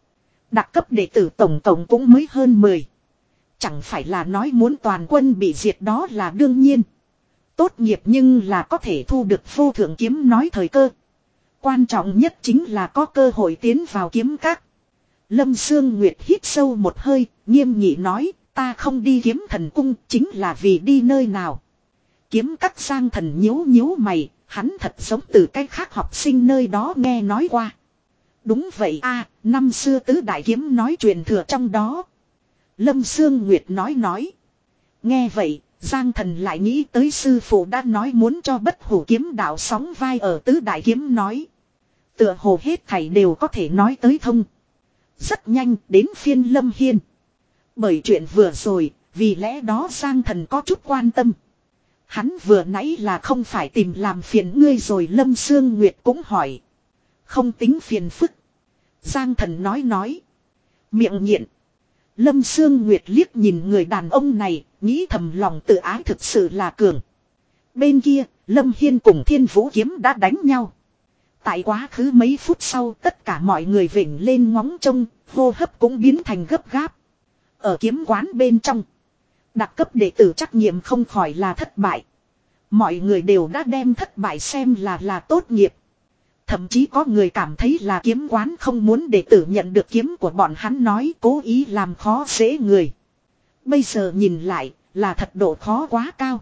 Đặc cấp đệ tử tổng tổng cũng mới hơn mười. Chẳng phải là nói muốn toàn quân bị diệt đó là đương nhiên. Tốt nghiệp nhưng là có thể thu được vô thượng kiếm nói thời cơ. Quan trọng nhất chính là có cơ hội tiến vào kiếm các. Lâm Sương Nguyệt hít sâu một hơi, nghiêm nghị nói, ta không đi kiếm thần cung chính là vì đi nơi nào. Kiếm các Giang Thần nhíu nhíu mày, hắn thật giống từ cách khác học sinh nơi đó nghe nói qua. Đúng vậy a, năm xưa tứ đại kiếm nói truyền thừa trong đó. Lâm Sương Nguyệt nói nói. Nghe vậy, Giang Thần lại nghĩ tới sư phụ đã nói muốn cho Bất Hủ kiếm đạo sóng vai ở tứ đại kiếm nói. Tựa hồ hết thảy đều có thể nói tới thông. Rất nhanh đến phiên Lâm Hiên. Bởi chuyện vừa rồi, vì lẽ đó Giang Thần có chút quan tâm. Hắn vừa nãy là không phải tìm làm phiền ngươi rồi, Lâm Sương Nguyệt cũng hỏi. Không tính phiền phức. Giang Thần nói nói. Miệng nghiện. Lâm Sương Nguyệt liếc nhìn người đàn ông này, nghĩ thầm lòng tự ái thực sự là cường. Bên kia, Lâm Hiên cùng Thiên Vũ Kiếm đã đánh nhau. Tại quá khứ mấy phút sau, tất cả mọi người vểnh lên ngóng trông, hô hấp cũng biến thành gấp gáp. Ở kiếm quán bên trong, đặc cấp đệ tử trắc nghiệm không khỏi là thất bại. Mọi người đều đã đem thất bại xem là là tốt nghiệp. Thậm chí có người cảm thấy là kiếm quán không muốn đệ tử nhận được kiếm của bọn hắn, nói cố ý làm khó dễ người. Bây giờ nhìn lại là thật độ khó quá cao.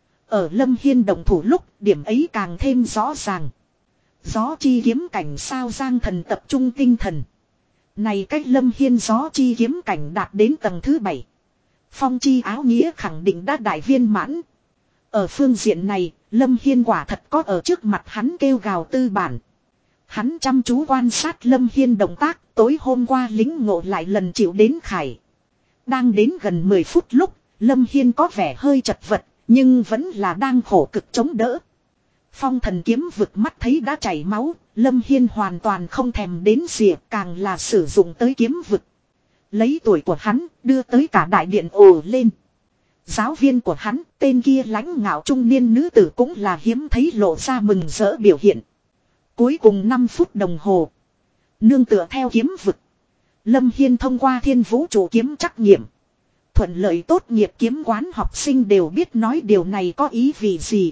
Ở Lâm Hiên động thủ lúc điểm ấy càng thêm rõ ràng. Gió chi kiếm cảnh sao, Giang Thần tập trung tinh thần. Này cách Lâm Hiên gió chi kiếm cảnh đạt đến tầng thứ bảy. Phong chi áo nghĩa khẳng định đã đại viên mãn. Ở phương diện này, Lâm Hiên quả thật có ở trước mặt hắn kêu gào tư bản. Hắn chăm chú quan sát Lâm Hiên động tác, tối hôm qua lính ngộ lại lần chịu đến khải. Đang đến gần mười phút lúc, Lâm Hiên có vẻ hơi chật vật, nhưng vẫn là đang khổ cực chống đỡ. Phong thần kiếm vực mắt thấy đã chảy máu, Lâm Hiên hoàn toàn không thèm đến rìa, càng là sử dụng tới kiếm vực. Lấy tuổi của hắn, đưa tới cả đại điện ồ lên. Giáo viên của hắn, tên kia lãnh ngạo trung niên nữ tử cũng là hiếm thấy lộ ra mừng rỡ biểu hiện. Cuối cùng năm phút đồng hồ. Nương tựa theo kiếm vực. Lâm Hiên thông qua Thiên Vũ chủ kiếm trắc nghiệm. Thuận lợi tốt nghiệp kiếm quán, học sinh đều biết nói điều này có ý vì gì.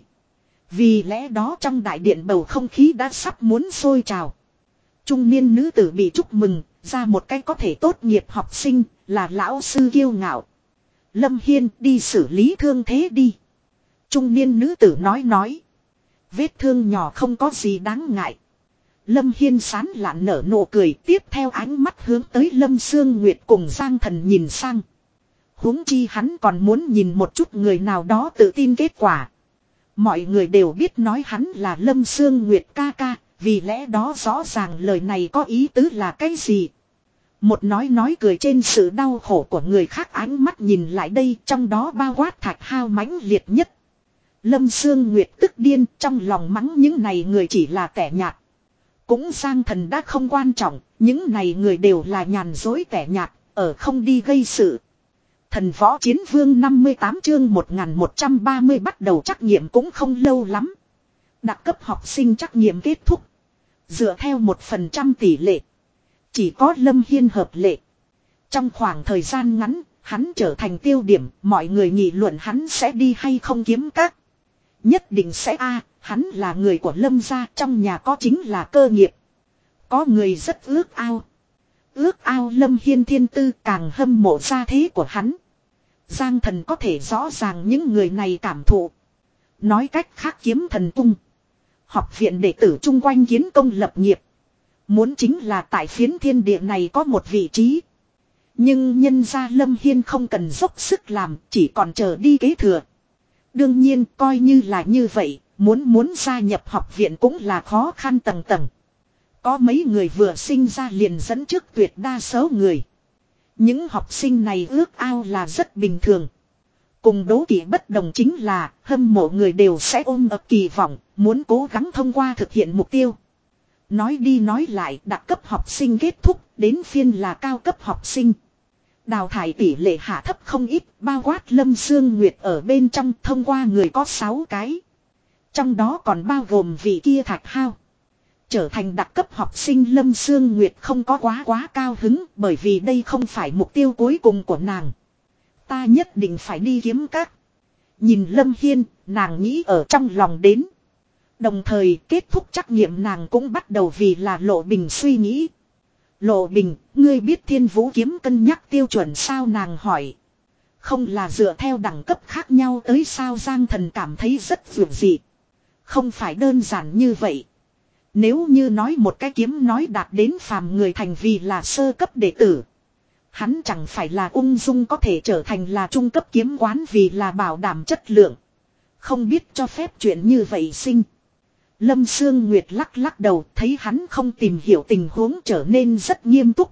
Vì lẽ đó trong đại điện bầu không khí đã sắp muốn sôi trào. Trung niên nữ tử bị chúc mừng, ra một cái có thể tốt nghiệp học sinh, là lão sư kiêu ngạo. Lâm Hiên đi xử lý thương thế đi. Trung niên nữ tử nói nói. Vết thương nhỏ không có gì đáng ngại. Lâm Hiên sán lạn nở nụ cười, tiếp theo ánh mắt hướng tới Lâm Sương Nguyệt cùng Giang Thần nhìn sang. Huống chi hắn còn muốn nhìn một chút người nào đó tự tin kết quả. Mọi người đều biết nói hắn là Lâm Sương Nguyệt ca ca, vì lẽ đó rõ ràng lời này có ý tứ là cái gì. Một nói nói cười trên sự đau khổ của người khác, ánh mắt nhìn lại đây, trong đó bao quát Thạch Hao mãnh liệt nhất. Lâm Sương Nguyệt tức điên, trong lòng mắng những này người chỉ là tẻ nhạt. Cũng Giang Thần đã không quan trọng, những này người đều là nhàn dối tẻ nhạt, ở không đi gây sự. Thần Võ Chiến Vương năm mươi tám chương một nghìn một trăm ba mươi bắt đầu trắc nghiệm cũng không lâu lắm. Đặc cấp học sinh trắc nghiệm kết thúc. Dựa theo một phần trăm tỷ lệ. Chỉ có Lâm Hiên hợp lệ. Trong khoảng thời gian ngắn, hắn trở thành tiêu điểm, mọi người nghị luận hắn sẽ đi hay không kiếm các. Nhất định sẽ a, hắn là người của Lâm gia, trong nhà có chính là cơ nghiệp. Có người rất ước ao. Ước ao Lâm Hiên thiên tư, càng hâm mộ gia thế của hắn. Giang Thần có thể rõ ràng những người này cảm thụ. Nói cách khác, kiếm thần cung, học viện đệ tử chung quanh kiến công lập nghiệp. Muốn chính là tại phiến thiên địa này có một vị trí. Nhưng nhân gia Lâm Hiên không cần dốc sức làm, chỉ còn chờ đi kế thừa. Đương nhiên coi như là như vậy, muốn muốn gia nhập học viện cũng là khó khăn tầng tầng. Có mấy người vừa sinh ra liền dẫn trước tuyệt đa số người. Những học sinh này ước ao là rất bình thường. Cùng đố kỵ bất đồng chính là hâm mộ người đều sẽ ôm ập kỳ vọng, muốn cố gắng thông qua thực hiện mục tiêu. Nói đi nói lại, đặc cấp học sinh kết thúc, đến phiên là cao cấp học sinh. Đào thải tỷ lệ hạ thấp không ít, bao quát Lâm Sương Nguyệt ở bên trong, thông qua người có sáu cái. Trong đó còn bao gồm vị kia Thạch Hao. trở thành đặc cấp học sinh Lâm Sương Nguyệt không có quá quá cao hứng bởi vì đây không phải mục tiêu cuối cùng của nàng. Ta nhất định phải đi kiếm các. Nhìn Lâm Hiên, nàng nghĩ ở trong lòng đến. Đồng thời kết thúc trắc nghiệm nàng cũng bắt đầu vì là Lộ Bình suy nghĩ. Lộ Bình, ngươi biết Thiên Vũ kiếm cân nhắc tiêu chuẩn sao nàng hỏi. Không là dựa theo đẳng cấp khác nhau tới sao Giang Thần cảm thấy rất vượt dị. Không phải đơn giản như vậy. Nếu như nói một cái kiếm nói đạt đến phàm người thành vì là sơ cấp đệ tử. Hắn chẳng phải là ung dung có thể trở thành là trung cấp kiếm quán vì là bảo đảm chất lượng. Không biết cho phép chuyện như vậy sinh. Lâm Sương Nguyệt lắc lắc đầu thấy hắn không tìm hiểu tình huống trở nên rất nghiêm túc.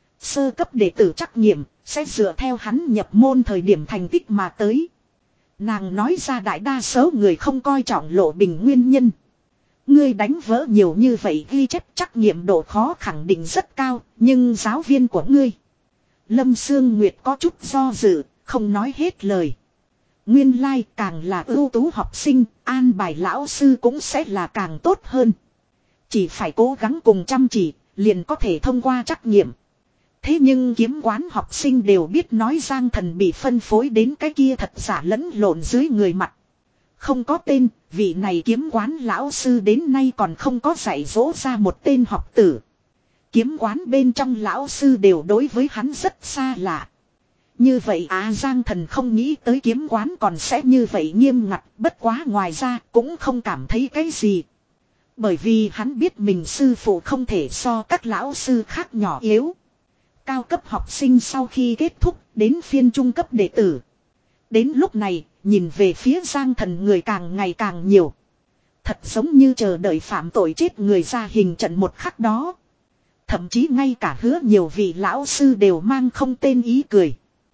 Sơ cấp đệ tử trắc nghiệm sẽ dựa theo hắn nhập môn thời điểm thành tích mà tới. Nàng nói ra đại đa số người không coi trọng Lộ Bình nguyên nhân. Ngươi đánh vỡ nhiều như vậy ghi chép trắc nghiệm độ khó khẳng định rất cao, nhưng giáo viên của ngươi. Lâm Sương Nguyệt có chút do dự, không nói hết lời. Nguyên lai like càng là ưu tú học sinh, an bài lão sư cũng sẽ là càng tốt hơn. Chỉ phải cố gắng cùng chăm chỉ, liền có thể thông qua trắc nghiệm. Thế nhưng kiếm quán học sinh đều biết nói Giang Thần bị phân phối đến cái kia thật giả lẫn lộn dưới người mặt. Không có tên, vị này kiếm quán lão sư đến nay còn không có dạy dỗ ra một tên học tử. Kiếm quán bên trong lão sư đều đối với hắn rất xa lạ. Như vậy à Giang Thần không nghĩ tới kiếm quán còn sẽ như vậy nghiêm ngặt, bất quá ngoài ra cũng không cảm thấy cái gì. Bởi vì hắn biết mình sư phụ không thể so các lão sư khác nhỏ yếu. Cao cấp học sinh sau khi kết thúc đến phiên trung cấp đệ tử. Đến lúc này, nhìn về phía Giang Thần người càng ngày càng nhiều. Thật giống như chờ đợi phạm tội chết người ra hình trận một khắc đó. Thậm chí ngay cả hứa nhiều vị lão sư đều mang không tên ý cười.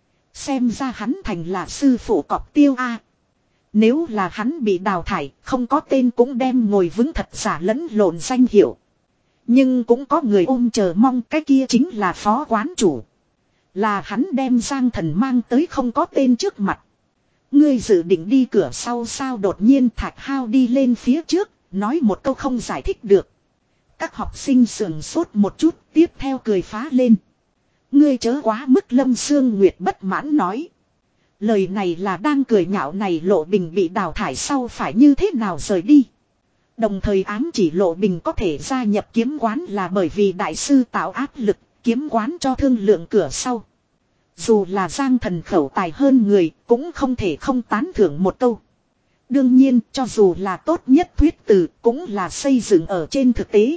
Xem ra hắn thành là sư phụ cọp tiêu a. Nếu là hắn bị đào thải, không có tên cũng đem ngồi vững thật giả lẫn lộn danh hiệu. Nhưng cũng có người ôm chờ mong cái kia chính là phó quán chủ. Là hắn đem Giang Thần mang tới không có tên trước mặt. Ngươi dự định đi cửa sau sao đột nhiên Thạch Hao đi lên phía trước, nói một câu không giải thích được. Các học sinh sườn sốt một chút, tiếp theo cười phá lên. Ngươi chớ quá mức Lâm Sương Nguyệt bất mãn nói. Lời này là đang cười nhạo này Lộ Bình bị đào thải sau phải như thế nào rời đi. Đồng thời ám chỉ Lộ Bình có thể gia nhập kiếm quán là bởi vì đại sư tạo áp lực, kiếm quán cho thương lượng cửa sau. Dù là Giang Thần khẩu tài hơn người, cũng không thể không tán thưởng một câu. Đương nhiên, cho dù là tốt nhất thuyết từ, cũng là xây dựng ở trên thực tế.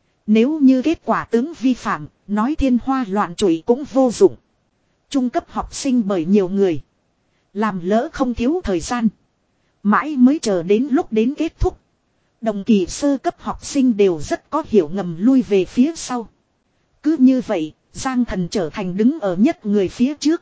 Nếu như kết quả tướng vi phạm, nói thiên hoa loạn trụy cũng vô dụng. Trung cấp học sinh bởi nhiều người. Làm lỡ không thiếu thời gian. Mãi mới chờ đến lúc đến kết thúc. Đồng kỳ sơ cấp học sinh đều rất có hiểu ngầm lui về phía sau. Cứ như vậy, Giang Thần trở thành đứng ở nhất người phía trước.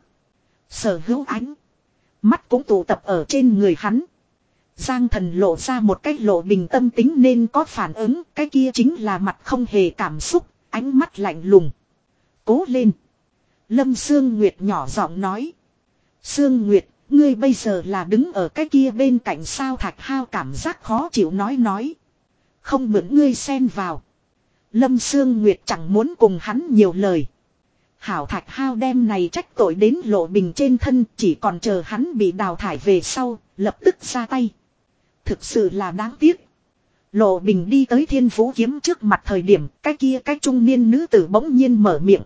Sở Hữu ánh. Mắt cũng tụ tập ở trên người hắn. Giang Thần lộ ra một cái Lộ Bình tâm tính nên có phản ứng. Cái kia chính là mặt không hề cảm xúc, ánh mắt lạnh lùng. Cố lên. Lâm Sương Nguyệt nhỏ giọng nói. Sương Nguyệt, ngươi bây giờ là đứng ở cái kia bên cạnh sao Thạch Hao cảm giác khó chịu nói nói. Không mượn ngươi xen vào. Lâm Sương Nguyệt chẳng muốn cùng hắn nhiều lời. Hảo Thạch Hao đem này trách tội đến Lộ Bình trên thân, chỉ còn chờ hắn bị đào thải về sau, lập tức ra tay. Thực sự là đáng tiếc. Lộ Bình đi tới Thiên Vũ kiếm trước mặt thời điểm, cái kia cái trung niên nữ tử bỗng nhiên mở miệng.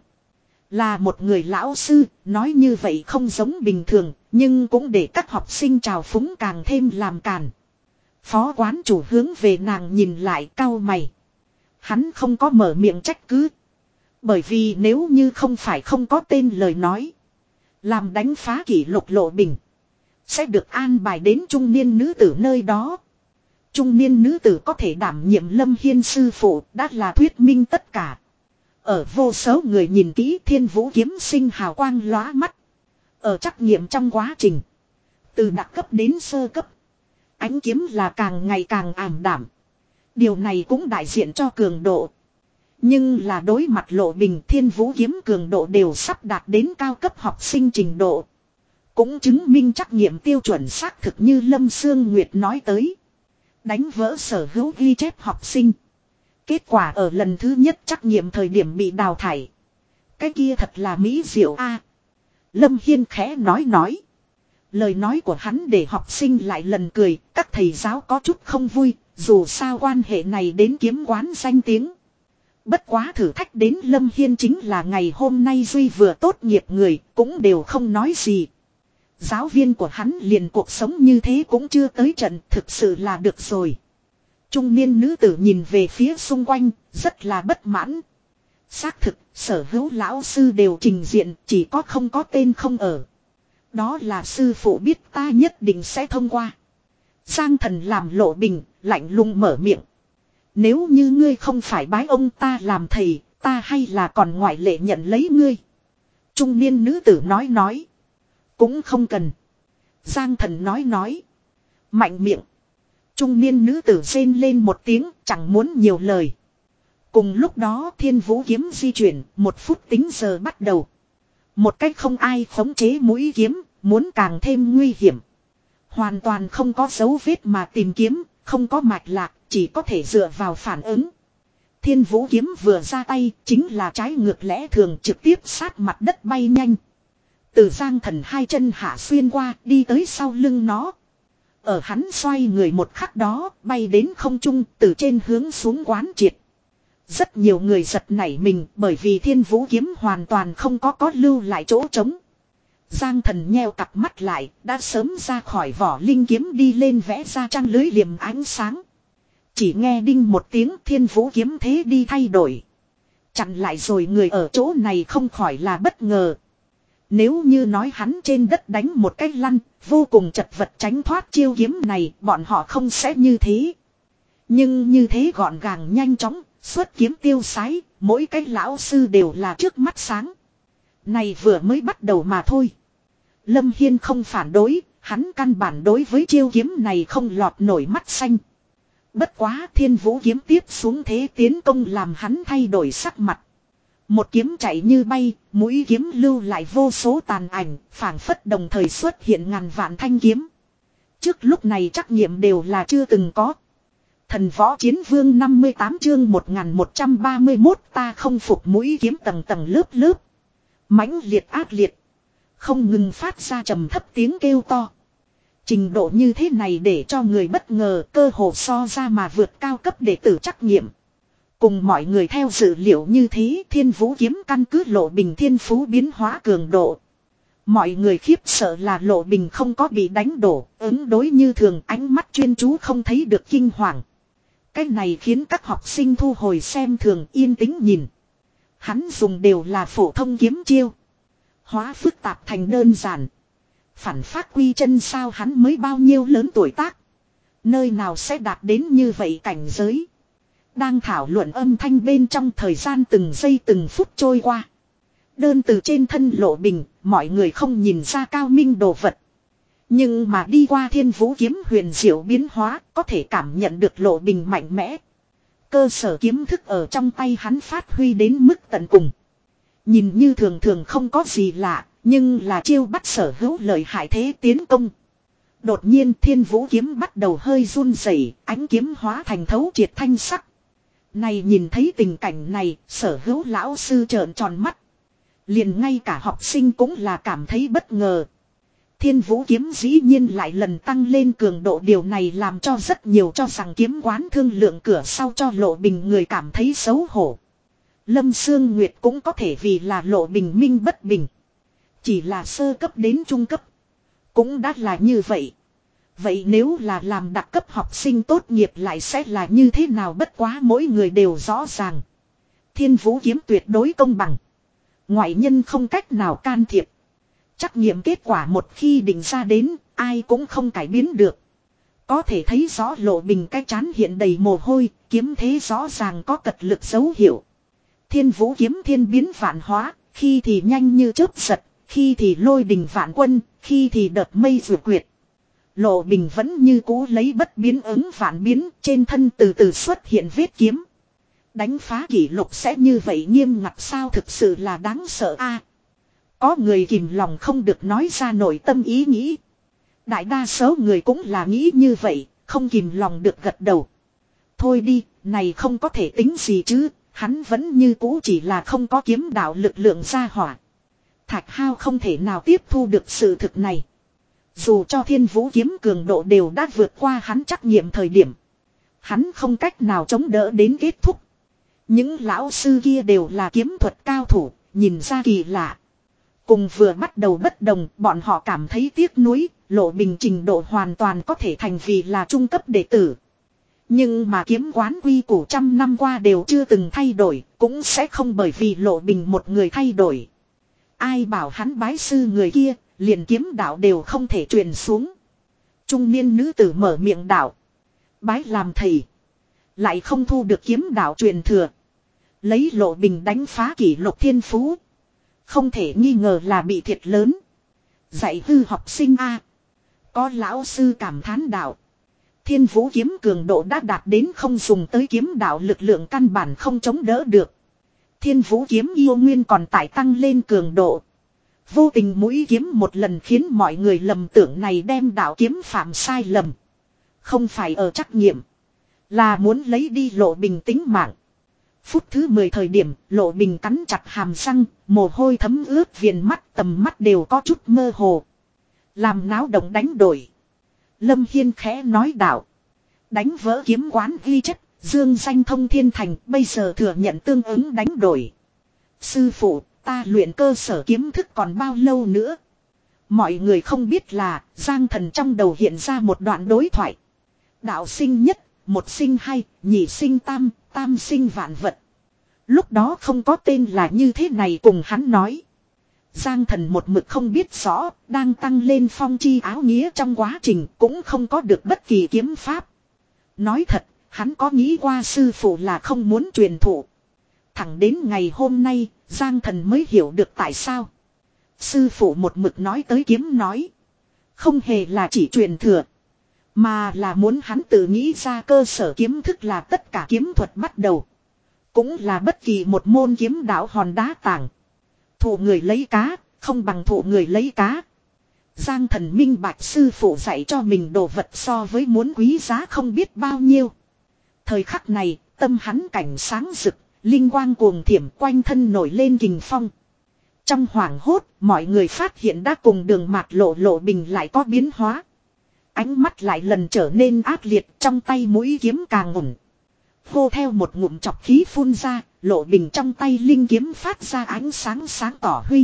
Là một người lão sư, nói như vậy không giống bình thường, nhưng cũng để các học sinh trào phúng càng thêm làm càn. Phó quán chủ hướng về nàng nhìn lại cau mày. Hắn không có mở miệng trách cứ. Bởi vì nếu như không phải không có tên lời nói. Làm đánh phá kỷ lục Lộ Bình. Sẽ được an bài đến trung niên nữ tử nơi đó. Trung niên nữ tử có thể đảm nhiệm Lâm Hiên sư phụ đã là thuyết minh tất cả. Ở vô số người nhìn kỹ Thiên Vũ kiếm sinh hào quang lóa mắt. Ở trắc nghiệm trong quá trình. Từ đặc cấp đến sơ cấp. Ánh kiếm là càng ngày càng ảm đạm. Điều này cũng đại diện cho cường độ. Nhưng là đối mặt Lộ Bình Thiên Vũ kiếm cường độ đều sắp đạt đến cao cấp học sinh trình độ. Cũng chứng minh trắc nghiệm tiêu chuẩn xác thực như Lâm Sương Nguyệt nói tới. Đánh vỡ sở hữu ghi chép học sinh. Kết quả ở lần thứ nhất trắc nghiệm thời điểm bị đào thải. Cái kia thật là mỹ diệu a. Lâm Hiên khẽ nói nói. Lời nói của hắn để học sinh lại lần cười, các thầy giáo có chút không vui, dù sao quan hệ này đến kiếm quán danh tiếng. Bất quá thử thách đến Lâm Hiên chính là ngày hôm nay Duy vừa tốt nghiệp người, cũng đều không nói gì. Giáo viên của hắn liền cuộc sống như thế cũng chưa tới trận, thực sự là được rồi. Trung niên nữ tử nhìn về phía xung quanh, rất là bất mãn. Xác thực, sở hữu lão sư đều trình diện, chỉ có không có tên không ở. Đó là sư phụ biết ta nhất định sẽ thông qua. Giang Thần làm lộ bình, lạnh lùng mở miệng. Nếu như ngươi không phải bái ông ta làm thầy, ta hay là còn ngoại lệ nhận lấy ngươi. Trung niên nữ tử nói nói. Cũng không cần. Giang Thần nói nói. Mạnh miệng. Trung niên nữ tử rên lên một tiếng, chẳng muốn nhiều lời. Cùng lúc đó Thiên Vũ kiếm di chuyển, một phút tính giờ bắt đầu. Một cách không ai khống chế mũi kiếm, muốn càng thêm nguy hiểm. Hoàn toàn không có dấu vết mà tìm kiếm, không có mạch lạc, chỉ có thể dựa vào phản ứng. Thiên Vũ kiếm vừa ra tay, chính là trái ngược lẽ thường trực tiếp sát mặt đất bay nhanh. Từ Giang Thần hai chân hạ xuyên qua, đi tới sau lưng nó. Ở hắn xoay người một khắc đó, bay đến không trung, từ trên hướng xuống quán triệt. Rất nhiều người giật nảy mình bởi vì Thiên Vũ kiếm hoàn toàn không có có lưu lại chỗ trống. Giang Thần nheo cặp mắt lại, đã sớm ra khỏi vỏ linh kiếm đi lên vẽ ra trăng lưới liềm ánh sáng. Chỉ nghe đinh một tiếng Thiên Vũ kiếm thế đi thay đổi. Chặn lại rồi người ở chỗ này không khỏi là bất ngờ. Nếu như nói hắn trên đất đánh một cái lăn, vô cùng chật vật tránh thoát chiêu kiếm này, bọn họ không sẽ như thế. Nhưng như thế gọn gàng nhanh chóng, xuất kiếm tiêu sái, mỗi cái lão sư đều là trước mắt sáng. Này vừa mới bắt đầu mà thôi. Lâm Hiên không phản đối, hắn căn bản đối với chiêu kiếm này không lọt nổi mắt xanh. Bất quá Thiên Vũ kiếm tiếp xuống thế tiến công làm hắn thay đổi sắc mặt. Một kiếm chạy như bay, mũi kiếm lưu lại vô số tàn ảnh, phảng phất đồng thời xuất hiện ngàn vạn thanh kiếm. Trước lúc này trắc nghiệm đều là chưa từng có. Thần võ chiến vương năm mươi tám chương một nghìn một trăm ba mươi mốt ta không phục mũi kiếm tầng tầng lớp lớp. Mãnh liệt ác liệt. Không ngừng phát ra trầm thấp tiếng kêu to. Trình độ như thế này để cho người bất ngờ cơ hồ so ra mà vượt cao cấp đệ tử trắc nghiệm. Cùng mọi người theo dự liệu như thế Thiên Vũ kiếm căn cứ Lộ Bình thiên phú biến hóa cường độ. Mọi người khiếp sợ là Lộ Bình không có bị đánh đổ, ứng đối như thường ánh mắt chuyên chú không thấy được kinh hoàng. Cái này khiến các học sinh thu hồi xem thường yên tĩnh nhìn. Hắn dùng đều là phổ thông kiếm chiêu. Hóa phức tạp thành đơn giản. Phản phát quy chân sao hắn mới bao nhiêu lớn tuổi tác. Nơi nào sẽ đạt đến như vậy cảnh giới. Đang thảo luận âm thanh bên trong thời gian từng giây từng phút trôi qua. Đơn từ trên thân Lộ Bình, mọi người không nhìn ra cao minh đồ vật. Nhưng mà đi qua Thiên Vũ kiếm huyền diệu biến hóa, có thể cảm nhận được Lộ Bình mạnh mẽ. Cơ sở kiếm thức ở trong tay hắn phát huy đến mức tận cùng. Nhìn như thường thường không có gì lạ, nhưng là chiêu bắt sở hữu lợi hại thế tiến công. Đột nhiên Thiên Vũ kiếm bắt đầu hơi run rẩy, ánh kiếm hóa thành thấu triệt thanh sắc. Này nhìn thấy tình cảnh này, sở hữu lão sư trợn tròn mắt. Liền ngay cả học sinh cũng là cảm thấy bất ngờ. Thiên Vũ kiếm dĩ nhiên lại lần tăng lên cường độ, điều này làm cho rất nhiều cho rằng kiếm quán thương lượng cửa sau cho Lộ Bình người cảm thấy xấu hổ. Lâm Sương Nguyệt cũng có thể vì là Lộ Bình minh bất bình. Chỉ là sơ cấp đến trung cấp. Cũng đã là như vậy. Vậy nếu là làm đặc cấp học sinh tốt nghiệp lại sẽ là như thế nào, bất quá mỗi người đều rõ ràng. Thiên Vũ kiếm tuyệt đối công bằng. Ngoại nhân không cách nào can thiệp. Trắc nghiệm kết quả một khi định ra đến, ai cũng không cải biến được. Có thể thấy rõ Lộ Bình cái trán hiện đầy mồ hôi, kiếm thế rõ ràng có cật lực dấu hiệu. Thiên Vũ kiếm thiên biến vạn hóa, khi thì nhanh như chớp giật, khi thì lôi đình vạn quân, khi thì đợt mây rùa quyệt. Lộ Bình vẫn như cũ lấy bất biến ứng vạn biến, trên thân từ từ xuất hiện vết kiếm. Đánh phá kỷ lục sẽ như vậy nghiêm ngặt sao, thực sự là đáng sợ a. Có người kìm lòng không được nói ra nội tâm ý nghĩ. Đại đa số người cũng là nghĩ như vậy, không kìm lòng được gật đầu. Thôi đi, này không có thể tính gì chứ, hắn vẫn như cũ chỉ là không có kiếm đạo lực lượng ra hỏa. Thạch Hao không thể nào tiếp thu được sự thực này. Dù cho Thiên Vũ kiếm cường độ đều đã vượt qua hắn trắc nghiệm thời điểm. Hắn không cách nào chống đỡ đến kết thúc. Những lão sư kia đều là kiếm thuật cao thủ, nhìn ra kỳ lạ. Cùng vừa bắt đầu bất đồng, bọn họ cảm thấy tiếc nuối, Lộ Bình trình độ hoàn toàn có thể thành vì là trung cấp đệ tử. Nhưng mà kiếm quán quy củ trăm năm qua đều chưa từng thay đổi, cũng sẽ không bởi vì Lộ Bình một người thay đổi. Ai bảo hắn bái sư người kia, liền kiếm đạo đều không thể truyền xuống. Trung niên nữ tử mở miệng đạo. Bái làm thầy. Lại không thu được kiếm đạo truyền thừa. Lấy Lộ Bình đánh phá kỷ lục thiên phú. Không thể nghi ngờ là bị thiệt lớn. Dạy hư học sinh A. Có lão sư cảm thán đạo. Thiên Vũ kiếm cường độ đã đạt đến không dùng tới kiếm đạo lực lượng căn bản không chống đỡ được. Thiên Vũ kiếm yêu nguyên còn tải tăng lên cường độ. Vô tình mũi kiếm một lần khiến mọi người lầm tưởng này đem đạo kiếm phạm sai lầm. Không phải ở trắc nghiệm. Là muốn lấy đi Lộ Bình tính mạng. Phút thứ mười thời điểm, Lộ Bình cắn chặt hàm răng, mồ hôi thấm ướt viền mắt, tầm mắt đều có chút mơ hồ. Làm náo động đánh đổi. Lâm Hiên khẽ nói đạo. Đánh vỡ kiếm quán ghi chất, dương danh thông thiên thành, bây giờ thừa nhận tương ứng đánh đổi. Sư phụ, ta luyện cơ sở kiếm thức còn bao lâu nữa? Mọi người không biết là, Giang Thần trong đầu hiện ra một đoạn đối thoại. Đạo sinh nhất, một sinh hai, nhị sinh tam, tam sinh vạn vật. Lúc đó không có tên là như thế này cùng hắn nói. Giang Thần một mực không biết rõ, đang tăng lên phong chi áo nghĩa trong quá trình cũng không có được bất kỳ kiếm pháp. Nói thật, hắn có nghĩ qua sư phụ là không muốn truyền thụ. Thẳng đến ngày hôm nay, Giang Thần mới hiểu được tại sao. Sư phụ một mực nói tới kiếm nói. Không hề là chỉ truyền thừa. Mà là muốn hắn tự nghĩ ra cơ sở kiếm thức là tất cả kiếm thuật bắt đầu. Cũng là bất kỳ một môn kiếm đạo hòn đá tảng. Thụ người lấy cá, không bằng thụ người lấy cá. Giang Thần minh bạch sư phụ dạy cho mình đồ vật so với muốn quý giá không biết bao nhiêu. Thời khắc này, tâm hắn cảnh sáng rực, linh quang cuồng thiểm quanh thân nổi lên kình phong. Trong hoảng hốt, mọi người phát hiện đã cùng đường mạt lộ Lộ Bình lại có biến hóa. Ánh mắt lại lần trở nên ác liệt, trong tay mũi kiếm càng ủng. Hô theo một ngụm chọc khí phun ra, Lộ Bình trong tay linh kiếm phát ra ánh sáng sáng tỏ huy.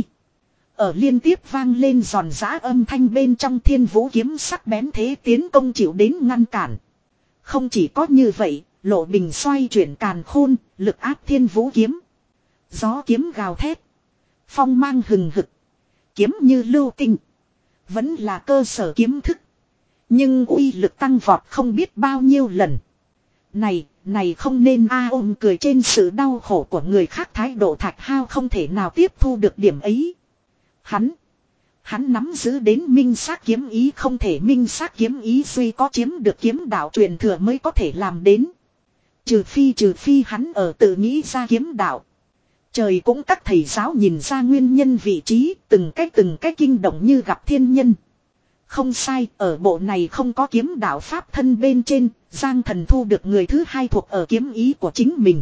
Ở liên tiếp vang lên giòn giã âm thanh bên trong Thiên Vũ kiếm sắc bén thế tiến công chịu đến ngăn cản. Không chỉ có như vậy, Lộ Bình xoay chuyển càn khôn, lực áp Thiên Vũ kiếm. Gió kiếm gào thét. Phong mang hừng hực. Kiếm như lưu tinh. Vẫn là cơ sở kiếm thức. Nhưng uy lực tăng vọt không biết bao nhiêu lần. Này, này không nên a ôm cười trên sự đau khổ của người khác thái độ Thạch Hao không thể nào tiếp thu được điểm ấy. Hắn, hắn nắm giữ đến minh sát kiếm ý không thể minh sát kiếm ý duy có chiếm được kiếm đạo truyền thừa mới có thể làm đến. Trừ phi trừ phi hắn ở tự nghĩ ra kiếm đạo. Trời cũng các thầy giáo nhìn ra nguyên nhân vị trí từng cái từng cái kinh động như gặp thiên nhân. Không sai, ở bộ này không có kiếm đạo pháp thân bên trên, Giang Thần thu được người thứ hai thuộc ở kiếm ý của chính mình.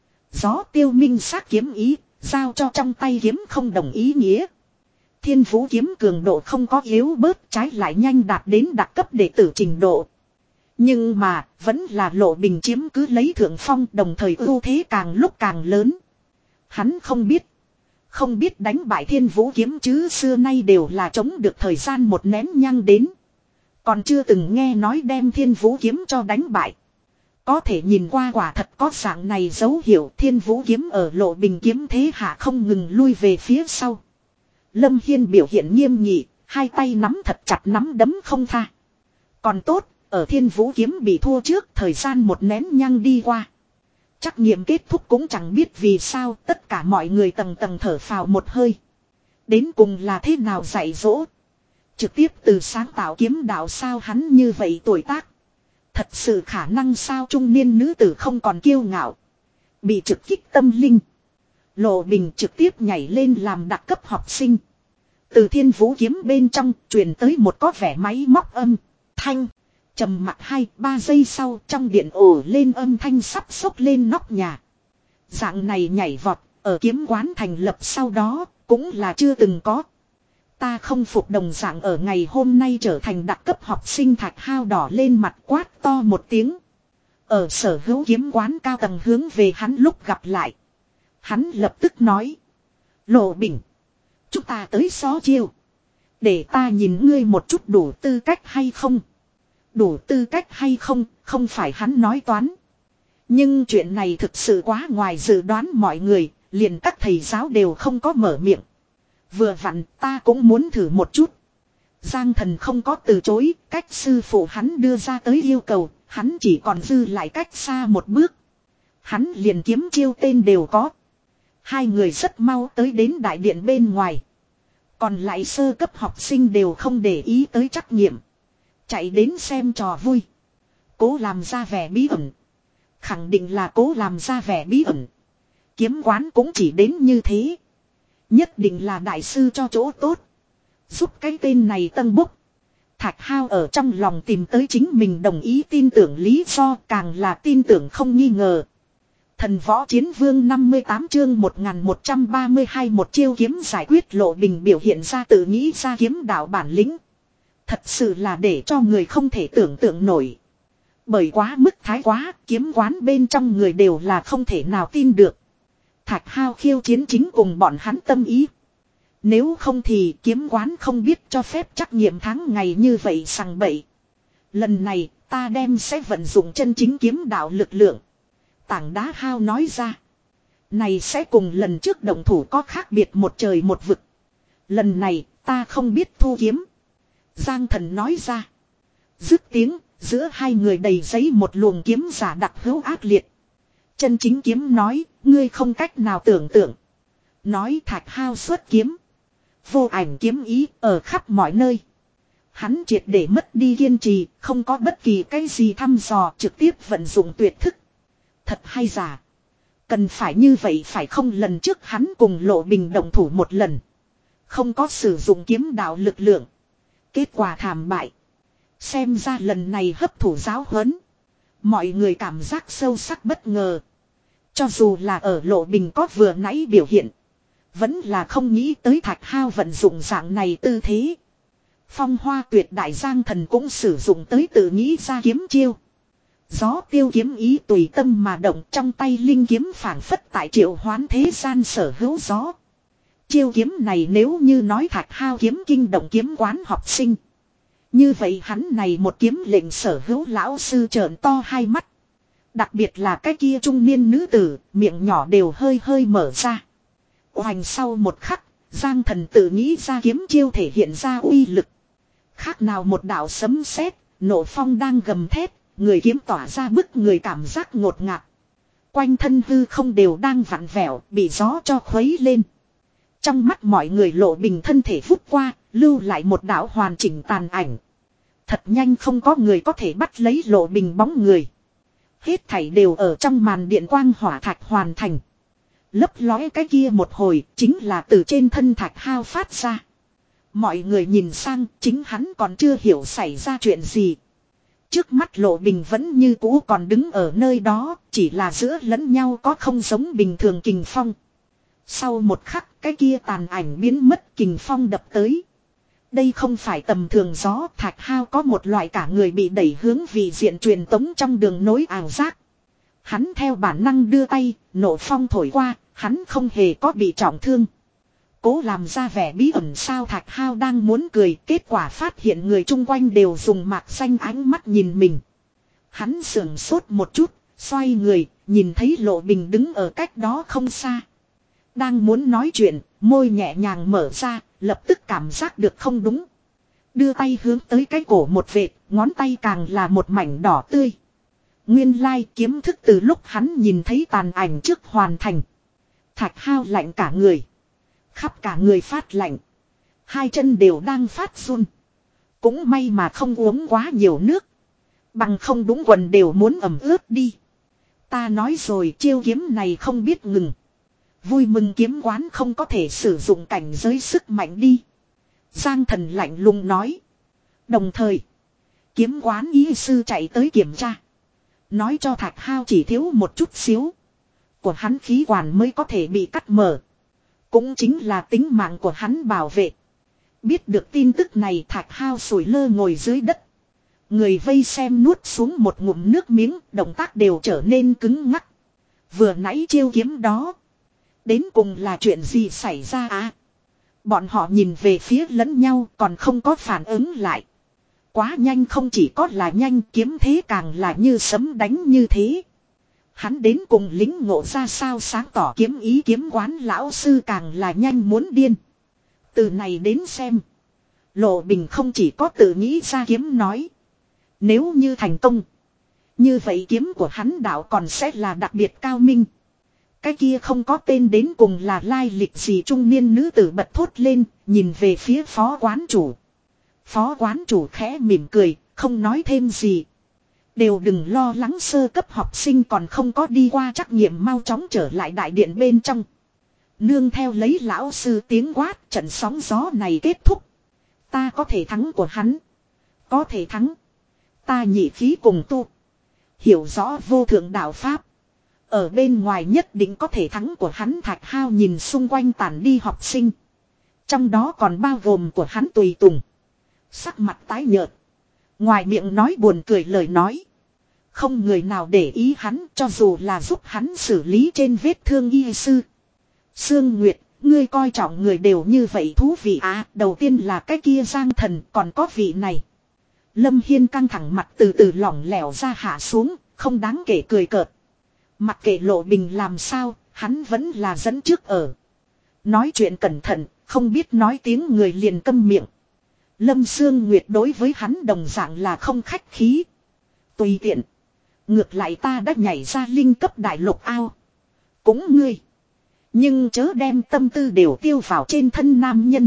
Gió tiêu minh sát kiếm ý, giao cho trong tay kiếm không đồng ý nghĩa. Thiên Vũ kiếm cường độ không có yếu bớt, trái lại nhanh đạt đến đặc cấp đệ tử trình độ. Nhưng mà, vẫn là Lộ Bình chiếm cứ lấy thượng phong, đồng thời ưu thế càng lúc càng lớn. Hắn không biết. Không biết đánh bại Thiên Vũ kiếm chứ xưa nay đều là chống được thời gian một nén nhang đến. Còn chưa từng nghe nói đem Thiên Vũ kiếm cho đánh bại. Có thể nhìn qua quả thật có dạng này dấu hiệu Thiên Vũ kiếm ở Lộ Bình kiếm thế hạ không ngừng lui về phía sau. Lâm Hiên biểu hiện nghiêm nghị, hai tay nắm thật chặt nắm đấm không tha. Còn tốt, ở Thiên Vũ kiếm bị thua trước thời gian một nén nhang đi qua. Trắc nghiệm kết thúc cũng chẳng biết vì sao tất cả mọi người tầng tầng thở phào một hơi. Đến cùng là thế nào dạy dỗ. Trực tiếp từ sáng tạo kiếm đạo sao hắn như vậy tuổi tác. Thật sự khả năng sao trung niên nữ tử không còn kiêu ngạo. Bị trực kích tâm linh. Lộ Bình trực tiếp nhảy lên làm đặc cấp học sinh. Từ Thiên Vũ kiếm bên trong truyền tới một có vẻ máy móc âm thanh. Trầm mặc hai ba giây sau trong điện ồ lên âm thanh sắp xốc lên nóc nhà. Dạng này nhảy vọt ở kiếm quán thành lập sau đó cũng là chưa từng có. Ta không phục đồng dạng ở ngày hôm nay trở thành đặc cấp học sinh Thạch Hao đỏ lên mặt quát to một tiếng. Ở sở hữu kiếm quán cao tầng hướng về hắn lúc gặp lại. Hắn lập tức nói. Lộ Bình. Chúng ta tới so chiêu. Để ta nhìn ngươi một chút đủ tư cách hay không. Đủ tư cách hay không, không phải hắn nói toán. Nhưng chuyện này thực sự quá ngoài dự đoán mọi người, liền các thầy giáo đều không có mở miệng. Vừa vặn ta cũng muốn thử một chút. Giang Thần không có từ chối, cách sư phụ hắn đưa ra tới yêu cầu, hắn chỉ còn dư lại cách xa một bước. Hắn liền kiếm chiêu tên đều có. Hai người rất mau tới đến đại điện bên ngoài. Còn lại sơ cấp học sinh đều không để ý tới trắc nghiệm. Chạy đến xem trò vui. Cố làm ra vẻ bí ẩn. Khẳng định là cố làm ra vẻ bí ẩn. Kiếm quán cũng chỉ đến như thế. Nhất định là đại sư cho chỗ tốt. Giúp cái tên này tân bốc. Thạch Hao ở trong lòng tìm tới chính mình đồng ý tin tưởng lý do, càng là tin tưởng không nghi ngờ. Thần võ chiến vương năm mươi tám chương một nghìn một trăm ba mươi hai một chiêu kiếm giải quyết Lộ Bình biểu hiện ra tự nghĩ ra kiếm đạo bản lĩnh. Thật sự là để cho người không thể tưởng tượng nổi. Bởi quá mức thái quá, kiếm quán bên trong người đều là không thể nào tin được. Thạch Hao khiêu chiến chính cùng bọn hắn tâm ý. Nếu không thì kiếm quán không biết cho phép trắc nghiệm tháng ngày như vậy sằng bậy. Lần này ta đem sẽ vận dụng chân chính kiếm đạo lực lượng. Tảng đá Hao nói ra. Này sẽ cùng lần trước động thủ có khác biệt một trời một vực. Lần này ta không biết thu kiếm. Giang Thần nói ra. Dứt tiếng, giữa hai người đầy giấy một luồng kiếm giả đặc hữu ác liệt. Chân chính kiếm nói, ngươi không cách nào tưởng tượng. Nói Thạch Hao xuất kiếm. Vô ảnh kiếm ý ở khắp mọi nơi. Hắn triệt để mất đi kiên trì, không có bất kỳ cái gì thăm dò, trực tiếp vận dụng tuyệt thức. Thật hay giả. Cần phải như vậy phải không, lần trước hắn cùng Lộ Bình động thủ một lần. Không có sử dụng kiếm đạo lực lượng. Kết quả thảm bại. Xem ra lần này hấp thụ giáo huấn. Mọi người cảm giác sâu sắc bất ngờ. Cho dù là ở Lộ Bình có vừa nãy biểu hiện. Vẫn là không nghĩ tới Thạch Hao vận dụng dạng này tư thế. Phong Hoa Tuyệt Đại Giang Thần cũng sử dụng tới tự nghĩ ra kiếm chiêu. Gió tiêu kiếm ý tùy tâm mà động, trong tay linh kiếm phảng phất tại triệu hoán thế gian sở hữu gió. Chiêu kiếm này nếu như nói Thạch Hao kiếm kinh động kiếm quán học sinh. Như vậy hắn này một kiếm lệnh sở hữu lão sư trợn to hai mắt. Đặc biệt là cái kia trung niên nữ tử, miệng nhỏ đều hơi hơi mở ra. Hoành sau một khắc, Giang Thần tự nghĩ ra kiếm chiêu thể hiện ra uy lực. Khác nào một đạo sấm sét, nổ phong đang gầm thét, người kiếm tỏa ra bức người cảm giác ngột ngạt. Quanh thân hư không đều đang vặn vẹo, bị gió cho khuấy lên. Trong mắt mọi người Lộ Bình thân thể vút qua, lưu lại một đạo hoàn chỉnh tàn ảnh. Thật nhanh không có người có thể bắt lấy Lộ Bình bóng người. Hết thảy đều ở trong màn điện quang hỏa thạch hoàn thành. Lấp lóe cái kia một hồi chính là từ trên thân Thạch Hao phát ra. Mọi người nhìn sang, chính hắn còn chưa hiểu xảy ra chuyện gì. Trước mắt Lộ Bình vẫn như cũ còn đứng ở nơi đó, chỉ là giữa lẫn nhau có không giống bình thường kình phong. Sau một khắc cái kia tàn ảnh biến mất, kình phong đập tới. Đây không phải tầm thường gió, Thạch Hao có một loại cả người bị đẩy hướng vị diện truyền tống trong đường nối ảo giác. Hắn theo bản năng đưa tay, nổ phong thổi qua, hắn không hề có bị trọng thương. Cố làm ra vẻ bí ẩn sao, Thạch Hao đang muốn cười, kết quả phát hiện người chung quanh đều dùng mạc xanh ánh mắt nhìn mình. Hắn sưởng sốt một chút, xoay người, nhìn thấy Lộ Bình đứng ở cách đó không xa. Đang muốn nói chuyện, môi nhẹ nhàng mở ra, lập tức cảm giác được không đúng. Đưa tay hướng tới cái cổ một vệt, ngón tay càng là một mảnh đỏ tươi. Nguyên lai kiếm thức từ lúc hắn nhìn thấy tàn ảnh trước hoàn thành. Thạch Hao lạnh cả người. Khắp cả người phát lạnh. Hai chân đều đang phát run. Cũng may mà không uống quá nhiều nước. Bằng không đúng quần đều muốn ẩm ướt đi. Ta nói rồi, chiêu kiếm này không biết ngừng. Vui mừng kiếm quán không có thể sử dụng cảnh giới sức mạnh đi. Giang Thần lạnh lùng nói. Đồng thời, Kiếm quán y sư chạy tới kiểm tra. Nói cho Thạch Hao chỉ thiếu một chút xíu. Của hắn khí quản mới có thể bị cắt mở. Cũng chính là tính mạng của hắn bảo vệ. Biết được tin tức này Thạch Hao sủi lơ ngồi dưới đất. Người vây xem nuốt xuống một ngụm nước miếng, động tác đều trở nên cứng ngắc. Vừa nãy chiêu kiếm đó. Đến cùng là chuyện gì xảy ra à? Bọn họ nhìn về phía lẫn nhau còn không có phản ứng lại. Quá nhanh, không chỉ có là nhanh, kiếm thế càng là như sấm đánh như thế. Hắn đến cùng lính ngộ ra sao sáng tỏ kiếm ý, kiếm quán lão sư càng là nhanh muốn điên. Từ này đến xem. Lộ Bình không chỉ có tự nghĩ ra kiếm nói. Nếu như thành công. Như vậy kiếm của hắn đạo còn sẽ là đặc biệt cao minh. Cái kia không có tên đến cùng là lai lịch gì, trung niên nữ tử bật thốt lên, nhìn về phía phó quán chủ. Phó quán chủ khẽ mỉm cười, không nói thêm gì. Đều đừng lo lắng, sơ cấp học sinh còn không có đi qua trắc nghiệm, mau chóng trở lại đại điện bên trong. Nương theo lấy lão sư tiếng quát, trận sóng gió này kết thúc. Ta có thể thắng của hắn. Có thể thắng. Ta nhị khí cùng tu. Hiểu rõ vô thượng đạo pháp. Ở bên ngoài nhất định có thể thắng của hắn. Thạch Hao nhìn xung quanh tản đi học sinh. Trong đó còn bao gồm của hắn tùy tùng. Sắc mặt tái nhợt. Ngoài miệng nói buồn cười lời nói. Không người nào để ý hắn, cho dù là giúp hắn xử lý trên vết thương y sư. Sương Nguyệt, ngươi coi trọng người đều như vậy thú vị à, đầu tiên là cái kia Giang Thần, còn có vị này. Lâm Hiên căng thẳng mặt từ từ lỏng lẻo ra hạ xuống, không đáng kể cười cợt. Mặc kệ Lộ Bình làm sao, hắn vẫn là dẫn trước ở. Nói chuyện cẩn thận, không biết nói tiếng người liền câm miệng. Lâm Sương Nguyệt đối với hắn đồng dạng là không khách khí. Tùy tiện. Ngược lại ta đã nhảy ra linh cấp đại lục ao. Cũng ngươi. Nhưng chớ đem tâm tư đều tiêu vào trên thân nam nhân.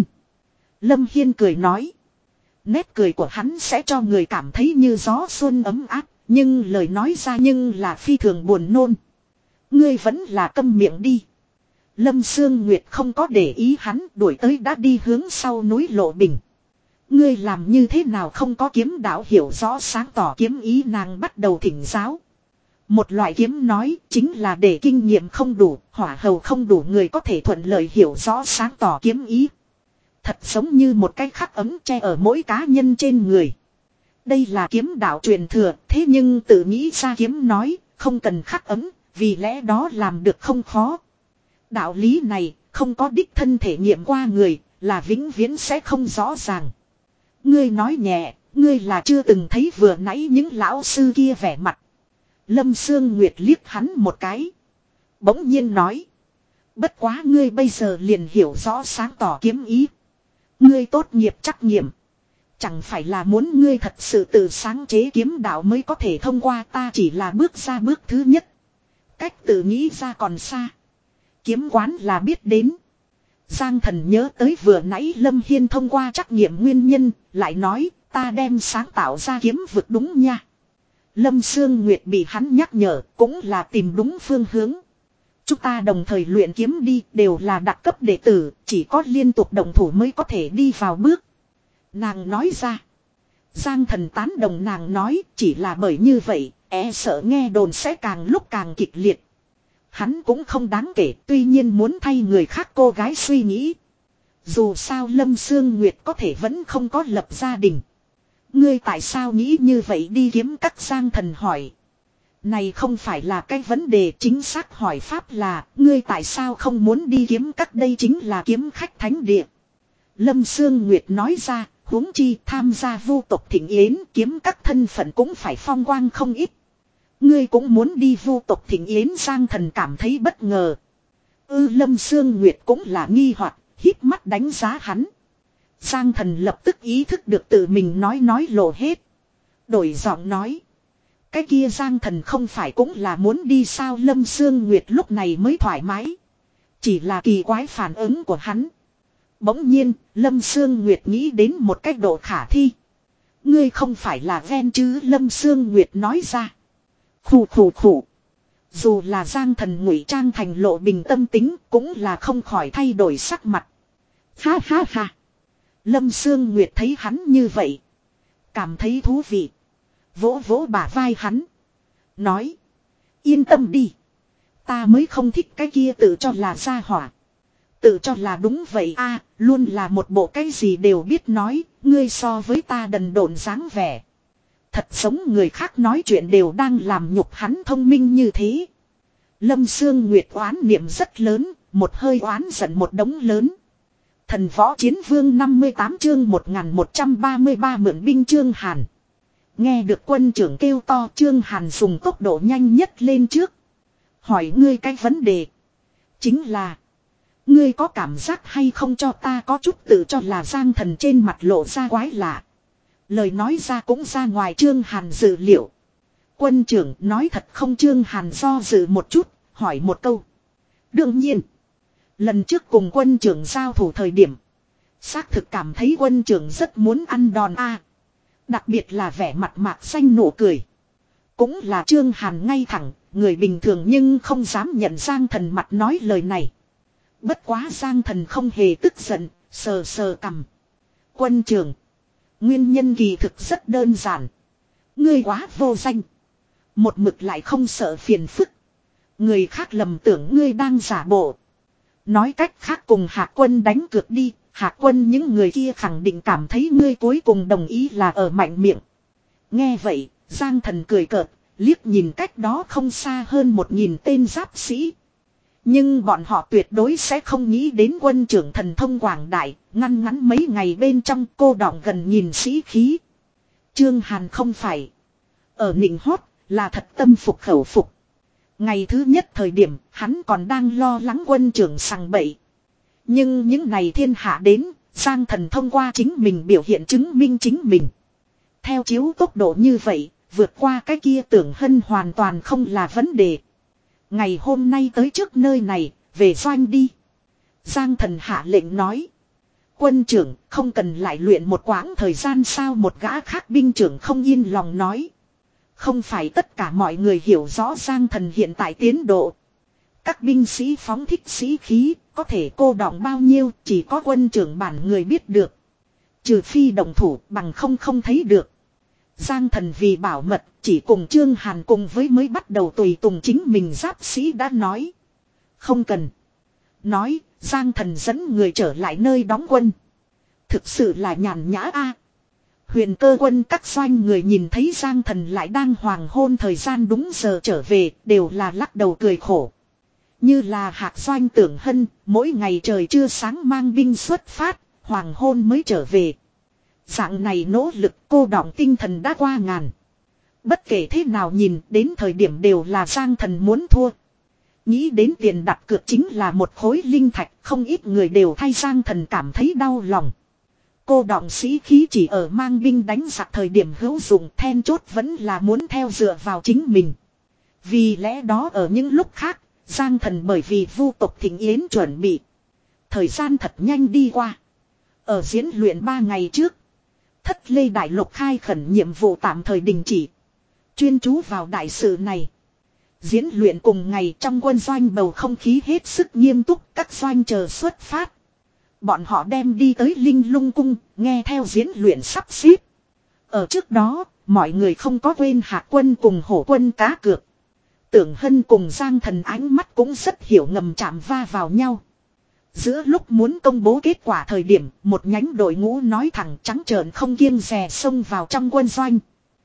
Lâm Hiên cười nói. Nét cười của hắn sẽ cho người cảm thấy như gió xuân ấm áp. Nhưng lời nói ra nhưng là phi thường buồn nôn. Ngươi vẫn là câm miệng đi. Lâm Sương Nguyệt không có để ý hắn, đuổi tới đã đi hướng sau núi Lộ Bình. Ngươi làm như thế nào không có kiếm đạo hiểu rõ sáng tỏ kiếm ý, nàng bắt đầu thỉnh giáo. Một loại kiếm nói chính là để kinh nghiệm không đủ, hỏa hầu không đủ người có thể thuận lợi hiểu rõ sáng tỏ kiếm ý. Thật giống như một cái khắc ấm che ở mỗi cá nhân trên người. Đây là kiếm đạo truyền thừa, thế nhưng tự nghĩ ra kiếm nói, không cần khắc ấm, vì lẽ đó làm được không khó. Đạo lý này, không có đích thân thể nghiệm qua người, là vĩnh viễn sẽ không rõ ràng. Ngươi nói nhẹ, ngươi là chưa từng thấy vừa nãy những lão sư kia vẻ mặt. Lâm Sương Nguyệt liếc hắn một cái. Bỗng nhiên nói. Bất quá ngươi bây giờ liền hiểu rõ sáng tỏ kiếm ý. Ngươi tốt nghiệp trắc nghiệm. Chẳng phải là muốn ngươi thật sự tự sáng chế kiếm đạo mới có thể thông qua, ta chỉ là bước ra bước thứ nhất. Cách tự nghĩ ra còn xa. Kiếm quán là biết đến. Giang Thần nhớ tới vừa nãy Lâm Hiên thông qua trắc nghiệm nguyên nhân, lại nói ta đem sáng tạo ra kiếm vực đúng nha. Lâm Sương Nguyệt bị hắn nhắc nhở cũng là tìm đúng phương hướng. Chúng ta đồng thời luyện kiếm đi, đều là đặc cấp đệ tử, chỉ có liên tục đồng thủ mới có thể đi vào bước. Nàng nói ra. Giang Thần tán đồng nàng nói, chỉ là bởi như vậy, e sợ nghe đồn sẽ càng lúc càng kịch liệt. Hắn cũng không đáng kể, tuy nhiên muốn thay người khác cô gái suy nghĩ. Dù sao Lâm Sương Nguyệt có thể vẫn không có lập gia đình. Ngươi tại sao nghĩ như vậy đi kiếm các? Giang Thần hỏi. Này không phải là cái vấn đề, chính xác hỏi pháp là, ngươi tại sao không muốn đi kiếm các, đây chính là kiếm khách thánh địa. Lâm Sương Nguyệt nói ra, huống chi tham gia vu tộc thịnh yến, kiếm các thân phận cũng phải phong quang không ít. Ngươi cũng muốn đi vu tộc thịnh yến? Giang Thần cảm thấy bất ngờ. Ư Lâm Sương Nguyệt cũng là nghi hoặc, híp mắt đánh giá hắn. Giang Thần lập tức ý thức được tự mình nói nói lộ hết. Đổi giọng nói. Cái kia Giang Thần không phải cũng là muốn đi sao? Lâm Sương Nguyệt lúc này mới thoải mái. Chỉ là kỳ quái phản ứng của hắn. Bỗng nhiên, Lâm Sương Nguyệt nghĩ đến một cách độ khả thi. Ngươi không phải là ven chứ? Lâm Sương Nguyệt nói ra. Khủ khủ khủ. Dù là Giang Thần ngụy trang thành Lộ Bình tâm tính, cũng là không khỏi thay đổi sắc mặt. Ha ha ha. Lâm Sương Nguyệt thấy hắn như vậy, cảm thấy thú vị. Vỗ vỗ bả vai hắn. Nói. Yên tâm đi. Ta mới không thích cái kia tự cho là gia hỏa. Tự cho là đúng vậy a, luôn là một bộ cái gì đều biết nói, ngươi so với ta đần độn dáng vẻ. Thật giống người khác nói chuyện đều đang làm nhục hắn thông minh như thế. Lâm Sương Nguyệt oán niệm rất lớn, một hơi oán giận một đống lớn. Thần võ chiến vương năm mươi tám chương một nghìn một trăm ba mươi ba mượn binh Trương Hàn. Nghe được quân trưởng kêu to, Trương Hàn dùng tốc độ nhanh nhất lên trước. Hỏi ngươi cái vấn đề. Chính là. Ngươi có cảm giác hay không cho ta có chút tự cho là Giang Thần trên mặt lộ ra quái lạ. Lời nói ra cũng ra ngoài Trương Hàn dự liệu. Quân trưởng nói thật không? Trương Hàn do dự một chút, hỏi một câu. Đương nhiên. Lần trước cùng quân trưởng giao thủ thời điểm. Xác thực cảm thấy quân trưởng rất muốn ăn đòn a. Đặc biệt là vẻ mặt mạc xanh nụ cười. Cũng là Trương Hàn ngay thẳng, người bình thường nhưng không dám nhận Giang Thần mặt nói lời này. Bất quá Giang Thần không hề tức giận, sờ sờ cằm. Quân trưởng. Nguyên nhân kỳ thực rất đơn giản. Ngươi quá vô danh. Một mực lại không sợ phiền phức. Người khác lầm tưởng ngươi đang giả bộ. Nói cách khác cùng Hạ Quân đánh cược đi. Hạ Quân những người kia khẳng định cảm thấy ngươi cuối cùng đồng ý là ở mạnh miệng. Nghe vậy, Giang Thần cười cợt, liếc nhìn cách đó không xa hơn một nghìn tên giáp sĩ. Nhưng bọn họ tuyệt đối sẽ không nghĩ đến quân trưởng thần thông quảng đại, ngăn ngắn mấy ngày bên trong cô đọng gần nhìn sĩ khí. Trương Hàn không phải ở nịnh hót, là thật tâm phục khẩu phục. Ngày thứ nhất thời điểm, hắn còn đang lo lắng quân trưởng sằng bậy. Nhưng những ngày thiên hạ đến, Giang Thần thông qua chính mình biểu hiện chứng minh chính mình. Theo chiếu tốc độ như vậy, vượt qua cái kia Tưởng Hân hoàn toàn không là vấn đề. Ngày hôm nay tới trước nơi này, về doanh đi. Giang Thần hạ lệnh nói. Quân trưởng không cần lại luyện một quãng thời gian sao? Một gã khác binh trưởng không yên lòng nói. Không phải tất cả mọi người hiểu rõ Giang Thần hiện tại tiến độ. Các binh sĩ phóng thích sĩ khí, có thể cô đọng bao nhiêu chỉ có quân trưởng bản người biết được. Trừ phi động thủ bằng không không thấy được. Giang Thần vì bảo mật chỉ cùng Trương Hàn cùng với mới bắt đầu tùy tùng chính mình giáp sĩ đã nói. Không cần. Nói Giang Thần dẫn người trở lại nơi đóng quân. Thực sự là nhàn nhã a. Huyền Cơ quân các doanh người nhìn thấy Giang Thần lại đang hoàng hôn thời gian đúng giờ trở về đều là lắc đầu cười khổ. Như là Hạc Doanh Tưởng Hân mỗi ngày trời chưa sáng mang binh xuất phát, hoàng hôn mới trở về. Dạng này nỗ lực cô đọng tinh thần đã qua ngàn. Bất kể thế nào nhìn đến thời điểm đều là Giang Thần muốn thua. Nghĩ đến tiền đặt cược chính là một khối linh thạch, không ít người đều thay Giang Thần cảm thấy đau lòng. Cô đọng sĩ khí chỉ ở mang binh đánh giặc thời điểm hữu dụng, then chốt vẫn là muốn theo dựa vào chính mình. Vì lẽ đó ở những lúc khác, Giang Thần bởi vì vu tộc thịnh yến chuẩn bị. Thời gian thật nhanh đi qua. Ở diễn luyện ba ngày trước, Thất Lê Đại Lục khai khẩn nhiệm vụ tạm thời đình chỉ. Chuyên chú vào đại sự này. Diễn luyện cùng ngày trong quân doanh bầu không khí hết sức nghiêm túc, các doanh chờ xuất phát. Bọn họ đem đi tới Linh Lung Cung, nghe theo diễn luyện sắp xếp. Ở trước đó, mọi người không có quên Hạ Quân cùng Hổ Quân cá cược. Tưởng Hân cùng Giang Thần ánh mắt cũng rất hiểu ngầm chạm va vào nhau. Giữa lúc muốn công bố kết quả thời điểm, một nhánh đội ngũ nói thẳng trắng trợn không kiêng dè xông vào trong quân doanh.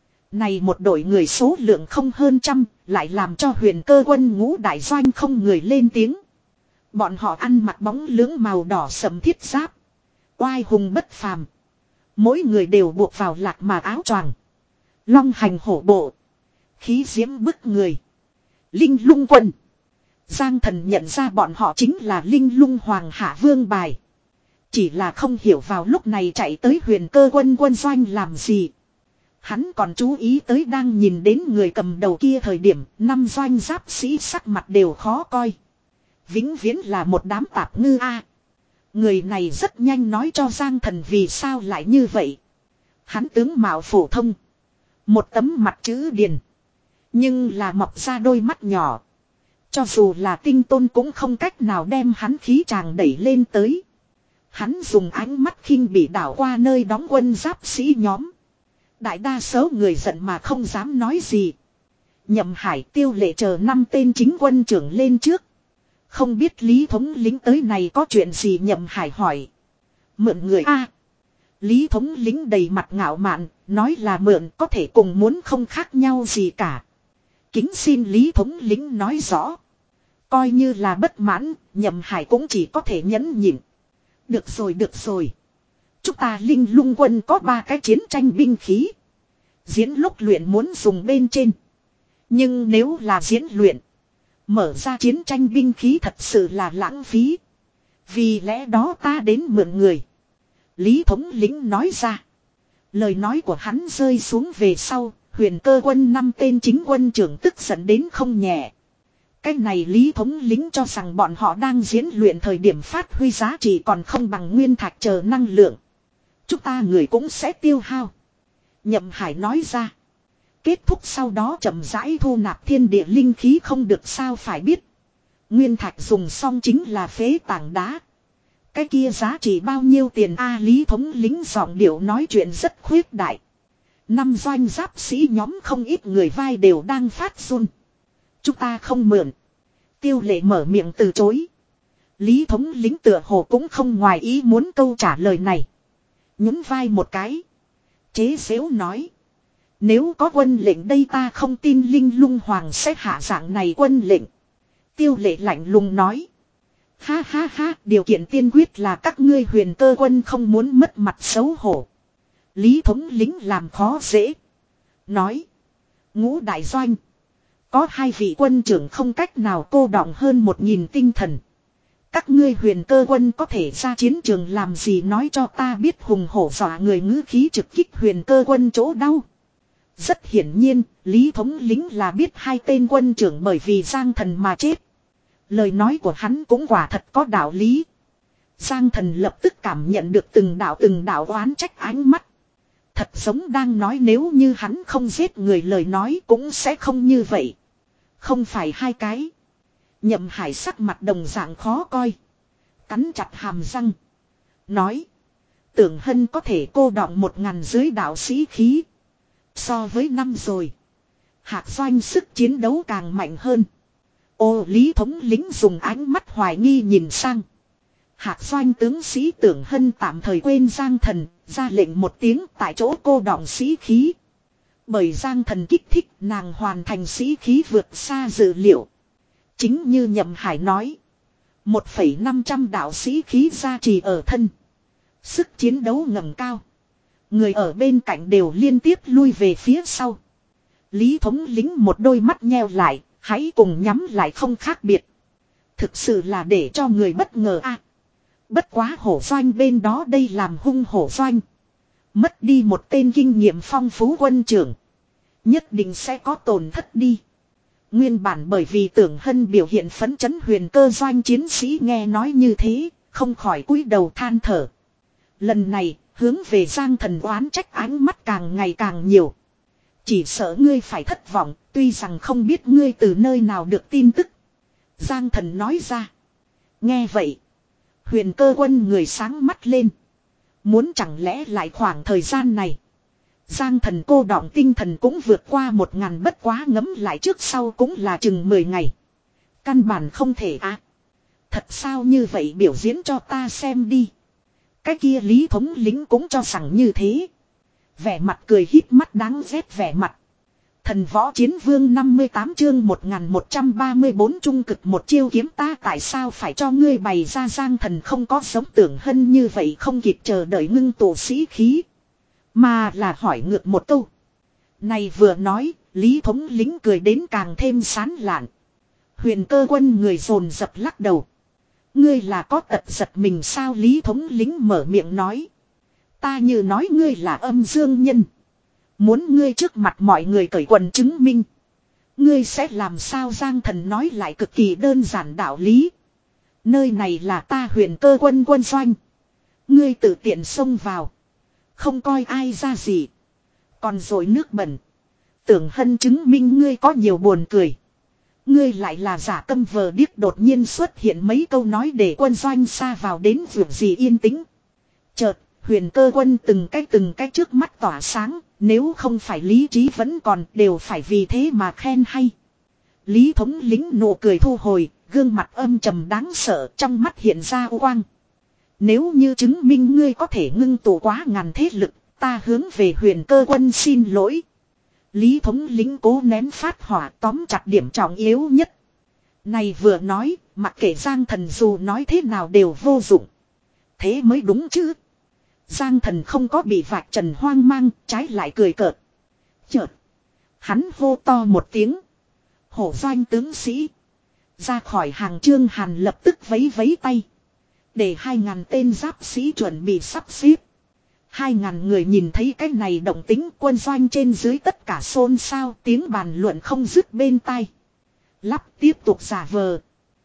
Này một đội người số lượng không hơn trăm, lại làm cho Huyền Cơ quân ngũ đại doanh không người lên tiếng. Bọn họ ăn mặc bóng lưỡng màu đỏ sẫm thiết giáp, oai hùng bất phàm. Mỗi người đều buộc vào lạc mà áo choàng, long hành hổ bộ, khí diễm bức người. Linh Lung quân. Giang Thần nhận ra bọn họ chính là Linh Lung Hoàng Hạ Vương bài. Chỉ là không hiểu vào lúc này chạy tới Huyền Cơ quân quân doanh làm gì. Hắn còn chú ý tới đang nhìn đến người cầm đầu kia thời điểm, năm doanh giáp sĩ sắc mặt đều khó coi. Vĩnh viễn là một đám tạp ngư a. Người này rất nhanh nói cho Giang Thần vì sao lại như vậy. Hắn tướng mạo phổ thông, một tấm mặt chữ điền, nhưng là mọc ra đôi mắt nhỏ. Cho dù là tinh tôn cũng không cách nào đem hắn khí tràng đẩy lên tới. Hắn dùng ánh mắt khinh bỉ đảo qua nơi đóng quân giáp sĩ nhóm. Đại đa số người giận mà không dám nói gì. Nhậm Hải, Tiêu Lệ chờ năm tên chính quân trưởng lên trước. Không biết Lý thống lĩnh tới này có chuyện gì, Nhậm Hải hỏi. Mượn người a. Lý thống lĩnh đầy mặt ngạo mạn, nói là mượn, có thể cùng muốn không khác nhau gì cả. Kính xin Lý thống lĩnh nói rõ. Coi như là bất mãn, Nhậm Hải cũng chỉ có thể nhẫn nhịn. Được rồi được rồi. Chúng ta Linh Lung quân có ba cái chiến tranh binh khí. Diễn lúc luyện muốn dùng bên trên. Nhưng nếu là diễn luyện, mở ra chiến tranh binh khí thật sự là lãng phí. Vì lẽ đó ta đến mượn người. Lý thống lĩnh nói ra. Lời nói của hắn rơi xuống về sau, Huyền Cơ quân năm tên chính quân trưởng tức giận đến không nhẹ. Cái này Lý thống lĩnh cho rằng bọn họ đang diễn luyện thời điểm phát huy giá trị còn không bằng nguyên thạch chờ năng lượng. Chúng ta người cũng sẽ tiêu hao. Nhậm Hải nói ra. Kết thúc sau đó chậm rãi thu nạp thiên địa linh khí không được sao phải biết. Nguyên thạch dùng xong chính là phế tảng đá. Cái kia giá trị bao nhiêu tiền a? Lý thống lĩnh giọng điệu nói chuyện rất khuyết đại. Năm doanh giáp sĩ nhóm không ít người vai đều đang phát run. Chúng ta không mượn. Tiêu Lệ mở miệng từ chối. Lý thống lĩnh tựa hồ cũng không ngoài ý muốn câu trả lời này. Nhún vai một cái. Chế giễu nói. Nếu có quân lệnh đây ta không tin Linh Lung Hoàng sẽ hạ dạng này quân lệnh. Tiêu Lệ lạnh lùng nói. Ha ha ha, điều kiện tiên quyết là các ngươi Huyền Cơ quân không muốn mất mặt xấu hổ. Lý thống lĩnh làm khó dễ. Nói. Ngũ đại doanh. Có hai vị quân trưởng không cách nào cô đọng hơn một nghìn tinh thần. Các ngươi Huyền Cơ quân có thể ra chiến trường làm gì nói cho ta biết, hùng hổ dọa người ngữ khí trực kích Huyền Cơ quân chỗ đau. Rất hiển nhiên, Lý thống lĩnh là biết hai tên quân trưởng bởi vì Giang Thần mà chết. Lời nói của hắn cũng quả thật có đạo lý. Giang Thần lập tức cảm nhận được từng đạo từng đạo oán trách ánh mắt. Thật giống đang nói nếu như hắn không giết người lời nói cũng sẽ không như vậy. Không phải hai cái. Nhậm Hải sắc mặt đồng dạng khó coi. Cắn chặt hàm răng. Nói. Tưởng Hân có thể cô đọng một ngàn dưới đạo sĩ khí. So với năm rồi. Hạc doanh sức chiến đấu càng mạnh hơn. Ô Lý thống lĩnh dùng ánh mắt hoài nghi nhìn sang. Hạc doanh tướng sĩ Tưởng Hân tạm thời quên Giang Thần, ra lệnh một tiếng tại chỗ cô đọng sĩ khí. Bởi Giang Thần kích thích nàng hoàn thành sĩ khí vượt xa dự liệu. Chính như Nhậm Hải nói. Một phẩy năm trăm đạo sĩ khí gia trì ở thân. Sức chiến đấu ngầm cao. Người ở bên cạnh đều liên tiếp lui về phía sau. Lý thống lĩnh một đôi mắt nheo lại, hãy cùng nhắm lại không khác biệt. Thực sự là để cho người bất ngờ a. À, bất quá hổ doanh bên đó đây làm hung hổ doanh. Mất đi một tên kinh nghiệm phong phú quân trưởng. Nhất định sẽ có tổn thất đi. Nguyên bản bởi vì Tưởng Hân biểu hiện phấn chấn Huyền Cơ doanh chiến sĩ nghe nói như thế, không khỏi cúi đầu than thở. Lần này, hướng về Giang Thần oán trách ánh mắt càng ngày càng nhiều. Chỉ sợ ngươi phải thất vọng, tuy rằng không biết ngươi từ nơi nào được tin tức. Giang Thần nói ra. Nghe vậy. Huyền Cơ quân người sáng mắt lên. Muốn chẳng lẽ lại khoảng thời gian này. Giang Thần cô đọng tinh thần cũng vượt qua một ngàn, bất quá ngấm lại trước sau cũng là chừng mười ngày. Căn bản không thể à. Thật sao như vậy biểu diễn cho ta xem đi. Cái kia Lý thống lĩnh cũng cho rằng như thế. Vẻ mặt cười híp mắt đáng ghét vẻ mặt. Thần võ chiến vương năm mươi tám chương một nghìn một trăm ba mươi tư trung cực một chiêu kiếm ta tại sao phải cho ngươi bày ra. Giang Thần không có giống Tưởng Hân như vậy không kịp chờ đợi ngưng tụ sĩ khí. Mà là hỏi ngược một câu. Này vừa nói, Lý thống lĩnh cười đến càng thêm sán lạn. Huyền Cơ quân người dồn dập lắc đầu. Ngươi là có tật giật mình sao? Lý thống lĩnh mở miệng nói. Ta như nói ngươi là âm dương nhân. Muốn ngươi trước mặt mọi người cởi quần chứng minh. Ngươi sẽ làm sao? Giang Thần nói lại cực kỳ đơn giản đạo lý. Nơi này là ta Huyền Cơ quân quân doanh. Ngươi tự tiện xông vào. Không coi ai ra gì. Còn rồi nước bẩn. Tưởng Hân chứng minh ngươi có nhiều buồn cười. Ngươi lại là giả câm vờ điếc. Đột nhiên xuất hiện mấy câu nói để quân doanh xa vào đến việc gì yên tĩnh. Chợt, Huyền Cơ quân từng cái từng cái trước mắt tỏa sáng. Nếu không phải lý trí vẫn còn đều phải vì thế mà khen hay. Lý thống lĩnh nụ cười thu hồi, gương mặt âm trầm đáng sợ, trong mắt hiện ra u quang. Nếu như chứng minh ngươi có thể ngưng tụ quá ngàn thế lực, ta hướng về huyền cơ quân xin lỗi. Lý thống lĩnh cố nén phát hỏa, tóm chặt điểm trọng yếu nhất. Này vừa nói, mặc kệ Giang Thần dù nói thế nào đều vô dụng. Thế mới đúng chứ. Giang Thần không có bị vạch trần hoang mang, trái lại cười cợt. Chợt, hắn hô to một tiếng. Hổ doanh tướng sĩ. Ra khỏi hàng Trương Hàn lập tức vấy vấy tay. Để hai ngàn tên giáp sĩ chuẩn bị sắp xếp. Hai ngàn người nhìn thấy cái này động tính, quân doanh trên dưới tất cả xôn xao, tiếng bàn luận không dứt bên tai. Lắp tiếp tục giả vờ.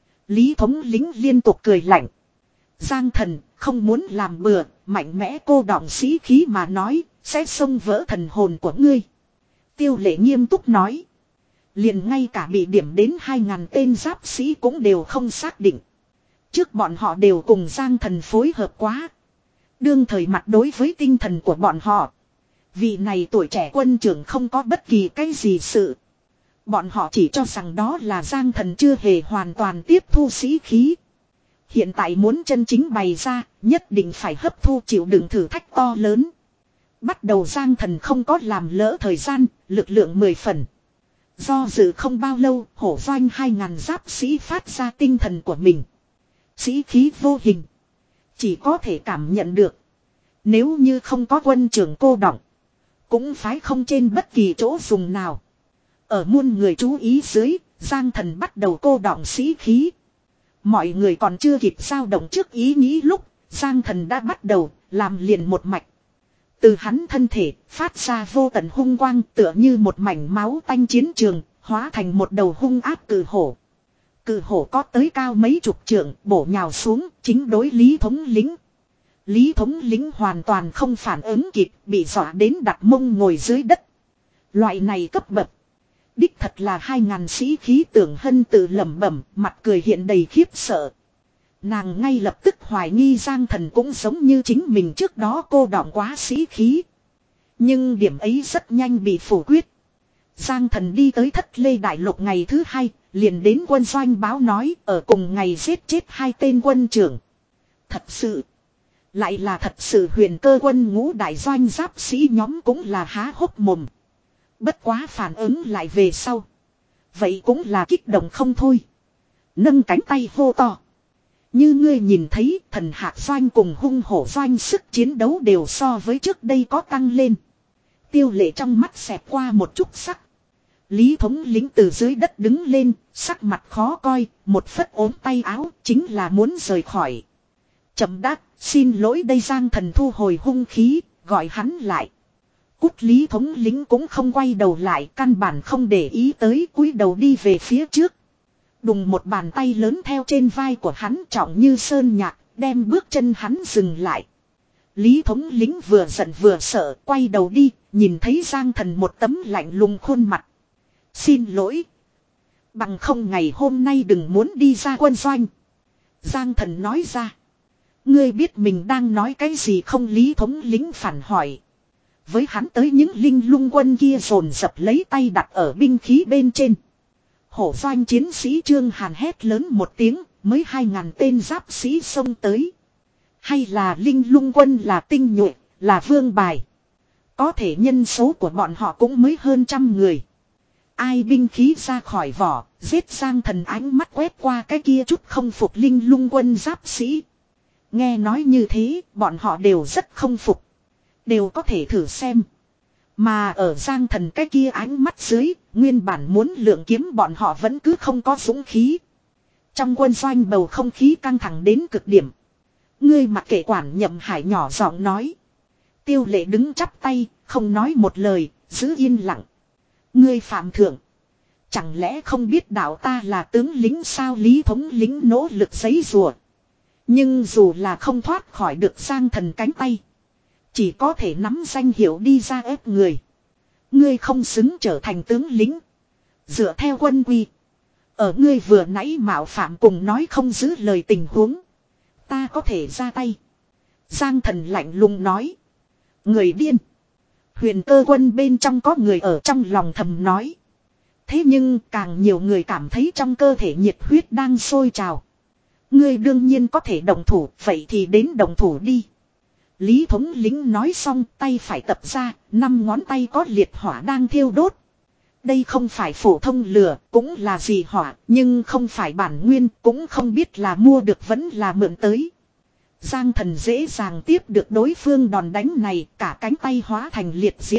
Lý thống lĩnh liên tục cười lạnh. Giang Thần không muốn làm bừa, mạnh mẽ cô đọng sĩ khí mà nói, sẽ xông vỡ thần hồn của ngươi. Tiêu Lệ nghiêm túc nói. Liền ngay cả bị điểm đến hai ngàn tên giáp sĩ cũng đều không xác định. Trước bọn họ đều cùng Giang Thần phối hợp quá. Đương thời mặt đối với tinh thần của bọn họ. Vị này tuổi trẻ quân trưởng không có bất kỳ cái gì sự. Bọn họ chỉ cho rằng đó là Giang Thần chưa hề hoàn toàn tiếp thu sĩ khí. Hiện tại muốn chân chính bày ra, nhất định phải hấp thu chịu đựng thử thách to lớn. Bắt đầu Giang Thần không có làm lỡ thời gian, lực lượng mười phần. Do dự không bao lâu, hổ doanh hai ngàn giáp sĩ phát ra tinh thần của mình. Sĩ khí vô hình. Chỉ có thể cảm nhận được. Nếu như không có quân trưởng cô đọng, cũng phái không trên bất kỳ chỗ dùng nào. Ở muôn người chú ý dưới, Giang Thần bắt đầu cô đọng sĩ khí. Mọi người còn chưa kịp dao động trước ý nghĩ lúc, Giang Thần đã bắt đầu làm liền một mạch. Từ hắn thân thể phát ra vô tận hung quang tựa như một mảnh máu tanh chiến trường, hóa thành một đầu hung áp cử hổ. Cử hổ có tới cao mấy chục trượng, bổ nhào xuống, chính đối Lý thống lĩnh. Lý thống lĩnh hoàn toàn không phản ứng kịp, bị dọa đến đặt mông ngồi dưới đất. Loại này cấp bậc. Đích thật là hai ngàn sĩ khí Tưởng Hân tự lẩm bẩm, mặt cười hiện đầy khiếp sợ. Nàng ngay lập tức hoài nghi Giang Thần cũng giống như chính mình trước đó cô đọng quá sĩ khí. Nhưng điểm ấy rất nhanh bị phủ quyết. Giang Thần đi tới Thất Lê Đại Lục ngày thứ hai, liền đến quân doanh báo nói ở cùng ngày giết chết hai tên quân trưởng. Thật sự, lại là thật sự huyền cơ quân ngũ đại doanh giáp sĩ nhóm cũng là há hốc mồm. Bất quá phản ứng lại về sau. Vậy cũng là kích động không thôi. Nâng cánh tay hô to. Như ngươi nhìn thấy thần hạc doanh cùng hung hổ doanh sức chiến đấu đều so với trước đây có tăng lên. Tiêu Lệ trong mắt xẹt qua một chút sắc. Lý thống lĩnh từ dưới đất đứng lên, sắc mặt khó coi, một phất ốm tay áo chính là muốn rời khỏi. Chậm đáp, xin lỗi đây Giang Thần thu hồi hung khí, gọi hắn lại. Cút Lý thống lĩnh cũng không quay đầu lại, căn bản không để ý tới, cúi đầu đi về phía trước. Đùng một bàn tay lớn theo trên vai của hắn trọng như sơn nhạc, đem bước chân hắn dừng lại. Lý thống lĩnh vừa giận vừa sợ, quay đầu đi, nhìn thấy Giang Thần một tấm lạnh lùng khuôn mặt. Xin lỗi. Bằng không ngày hôm nay đừng muốn đi ra quân doanh. Giang Thần nói ra. Ngươi biết mình đang nói cái gì không? Lý thống lĩnh phản hỏi. Với hắn tới những linh lung quân kia dồn dập lấy tay đặt ở binh khí bên trên. Hổ doanh chiến sĩ Trương Hàn hét lớn một tiếng, mới hai ngàn tên giáp sĩ xông tới. Hay là linh lung quân là tinh nhuệ, là vương bài. Có thể nhân số của bọn họ cũng mới hơn trăm người. Ai binh khí ra khỏi vỏ, giết Giang Thần ánh mắt quét qua cái kia chút không phục linh lung quân giáp sĩ. Nghe nói như thế, bọn họ đều rất không phục. Đều có thể thử xem. Mà ở Giang Thần cái kia ánh mắt dưới, nguyên bản muốn lượng kiếm bọn họ vẫn cứ không có dũng khí. Trong quân doanh bầu không khí căng thẳng đến cực điểm. Ngươi mặc kệ quản Nhậm Hải nhỏ giọng nói. Tiêu Lệ đứng chắp tay, không nói một lời, giữ yên lặng. Ngươi phạm thượng. Chẳng lẽ không biết đạo ta là tướng lính sao? Lý thống lĩnh nỗ lực giấy rùa. Nhưng dù là không thoát khỏi được Giang Thần cánh tay. Chỉ có thể nắm danh hiệu đi ra ép người. Ngươi không xứng trở thành tướng lính. Dựa theo quân quy. Ở ngươi vừa nãy mạo phạm cùng nói không giữ lời tình huống. Ta có thể ra tay. Giang Thần lạnh lùng nói. Người điên. Huyền cơ quân bên trong có người ở trong lòng thầm nói. Thế nhưng càng nhiều người cảm thấy trong cơ thể nhiệt huyết đang sôi trào. Ngươi đương nhiên có thể động thủ, vậy thì đến động thủ đi. Lý thống lĩnh nói xong tay phải tập ra, năm ngón tay có liệt hỏa đang thiêu đốt. Đây không phải phổ thông lửa, cũng là gì hỏa, nhưng không phải bản nguyên, cũng không biết là mua được vẫn là mượn tới. Giang thần dễ dàng tiếp được đối phương đòn đánh này, cả cánh tay hóa thành liệt diễm.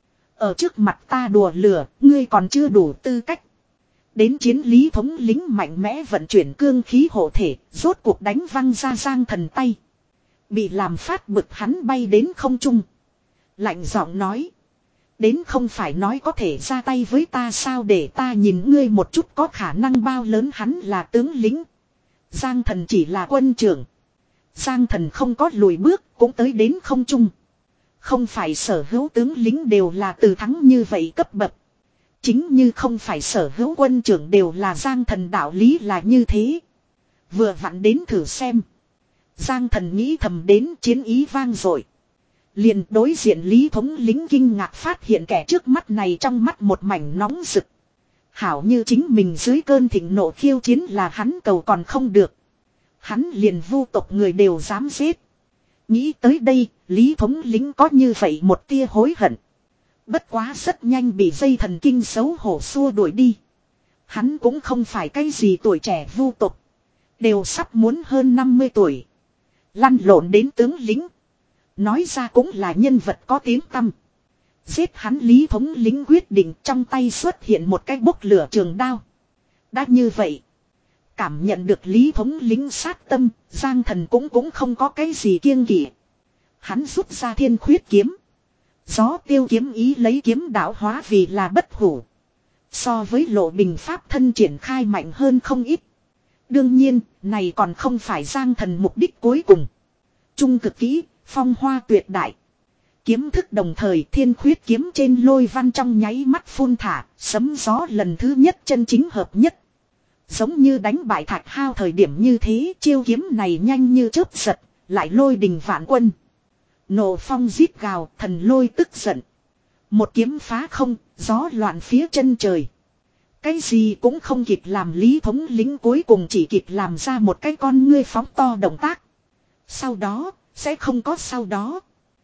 Ở trước mặt ta đùa lửa, ngươi còn chưa đủ tư cách. Đến chiến lý thống lĩnh mạnh mẽ vận chuyển cương khí hộ thể, rốt cuộc đánh văng ra Giang thần tay. Bị làm phát bực hắn bay đến không trung. Lạnh giọng nói. Đến không phải nói có thể ra tay với ta sao, để ta nhìn ngươi một chút có khả năng bao lớn. Hắn là tướng lĩnh. Giang thần chỉ là quân trưởng. Giang thần không có lùi bước, cũng tới đến không trung. Không phải sở hữu tướng lính đều là từ thắng như vậy cấp bậc. Chính như không phải sở hữu quân trưởng đều là Giang thần, đạo lý là như thế. Vừa vặn đến thử xem. Giang thần nghĩ thầm, đến chiến ý vang dội. Liền đối diện Lý thống lĩnh kinh ngạc phát hiện kẻ trước mắt này trong mắt một mảnh nóng rực. Hảo như chính mình dưới cơn thịnh nộ khiêu chiến là hắn cầu còn không được. Hắn liền vu tộc người đều dám giết. Nghĩ tới đây, Lý thống lĩnh có như vậy một tia hối hận. Bất quá rất nhanh bị dây thần kinh xấu hổ xua đuổi đi. Hắn cũng không phải cái gì tuổi trẻ vu tộc. Đều sắp muốn hơn năm mươi tuổi. Lăn lộn đến tướng lĩnh. Nói ra cũng là nhân vật có tiếng tăm. Giết hắn Lý thống lĩnh quyết định, trong tay xuất hiện một cái bốc lửa trường đao. Đã như vậy. Cảm nhận được Lý thống lĩnh sát tâm, Giang thần cũng cũng không có cái gì kiêng kỵ. Hắn rút ra thiên khuyết kiếm. Gió tiêu kiếm ý lấy kiếm đạo hóa vì là bất hủ. So với lộ bình pháp thân triển khai mạnh hơn không ít. Đương nhiên, này còn không phải Giang thần mục đích cuối cùng. Trung cực kỹ, phong hoa tuyệt đại. Kiếm thức đồng thời, thiên khuyết kiếm trên lôi văn trong nháy mắt phun thả, sấm gió lần thứ nhất chân chính hợp nhất. Giống như đánh bại Thạch Hao thời điểm như thế, chiêu kiếm này nhanh như chớp giật, lại lôi đình vạn quân. Nổ phong giết gào, thần lôi tức giận. Một kiếm phá không, gió loạn phía chân trời. Cái gì cũng không kịp làm, Lý thống lĩnh cuối cùng chỉ kịp làm ra một cái con ngươi phóng to động tác. Sau đó, sẽ không có sau đó.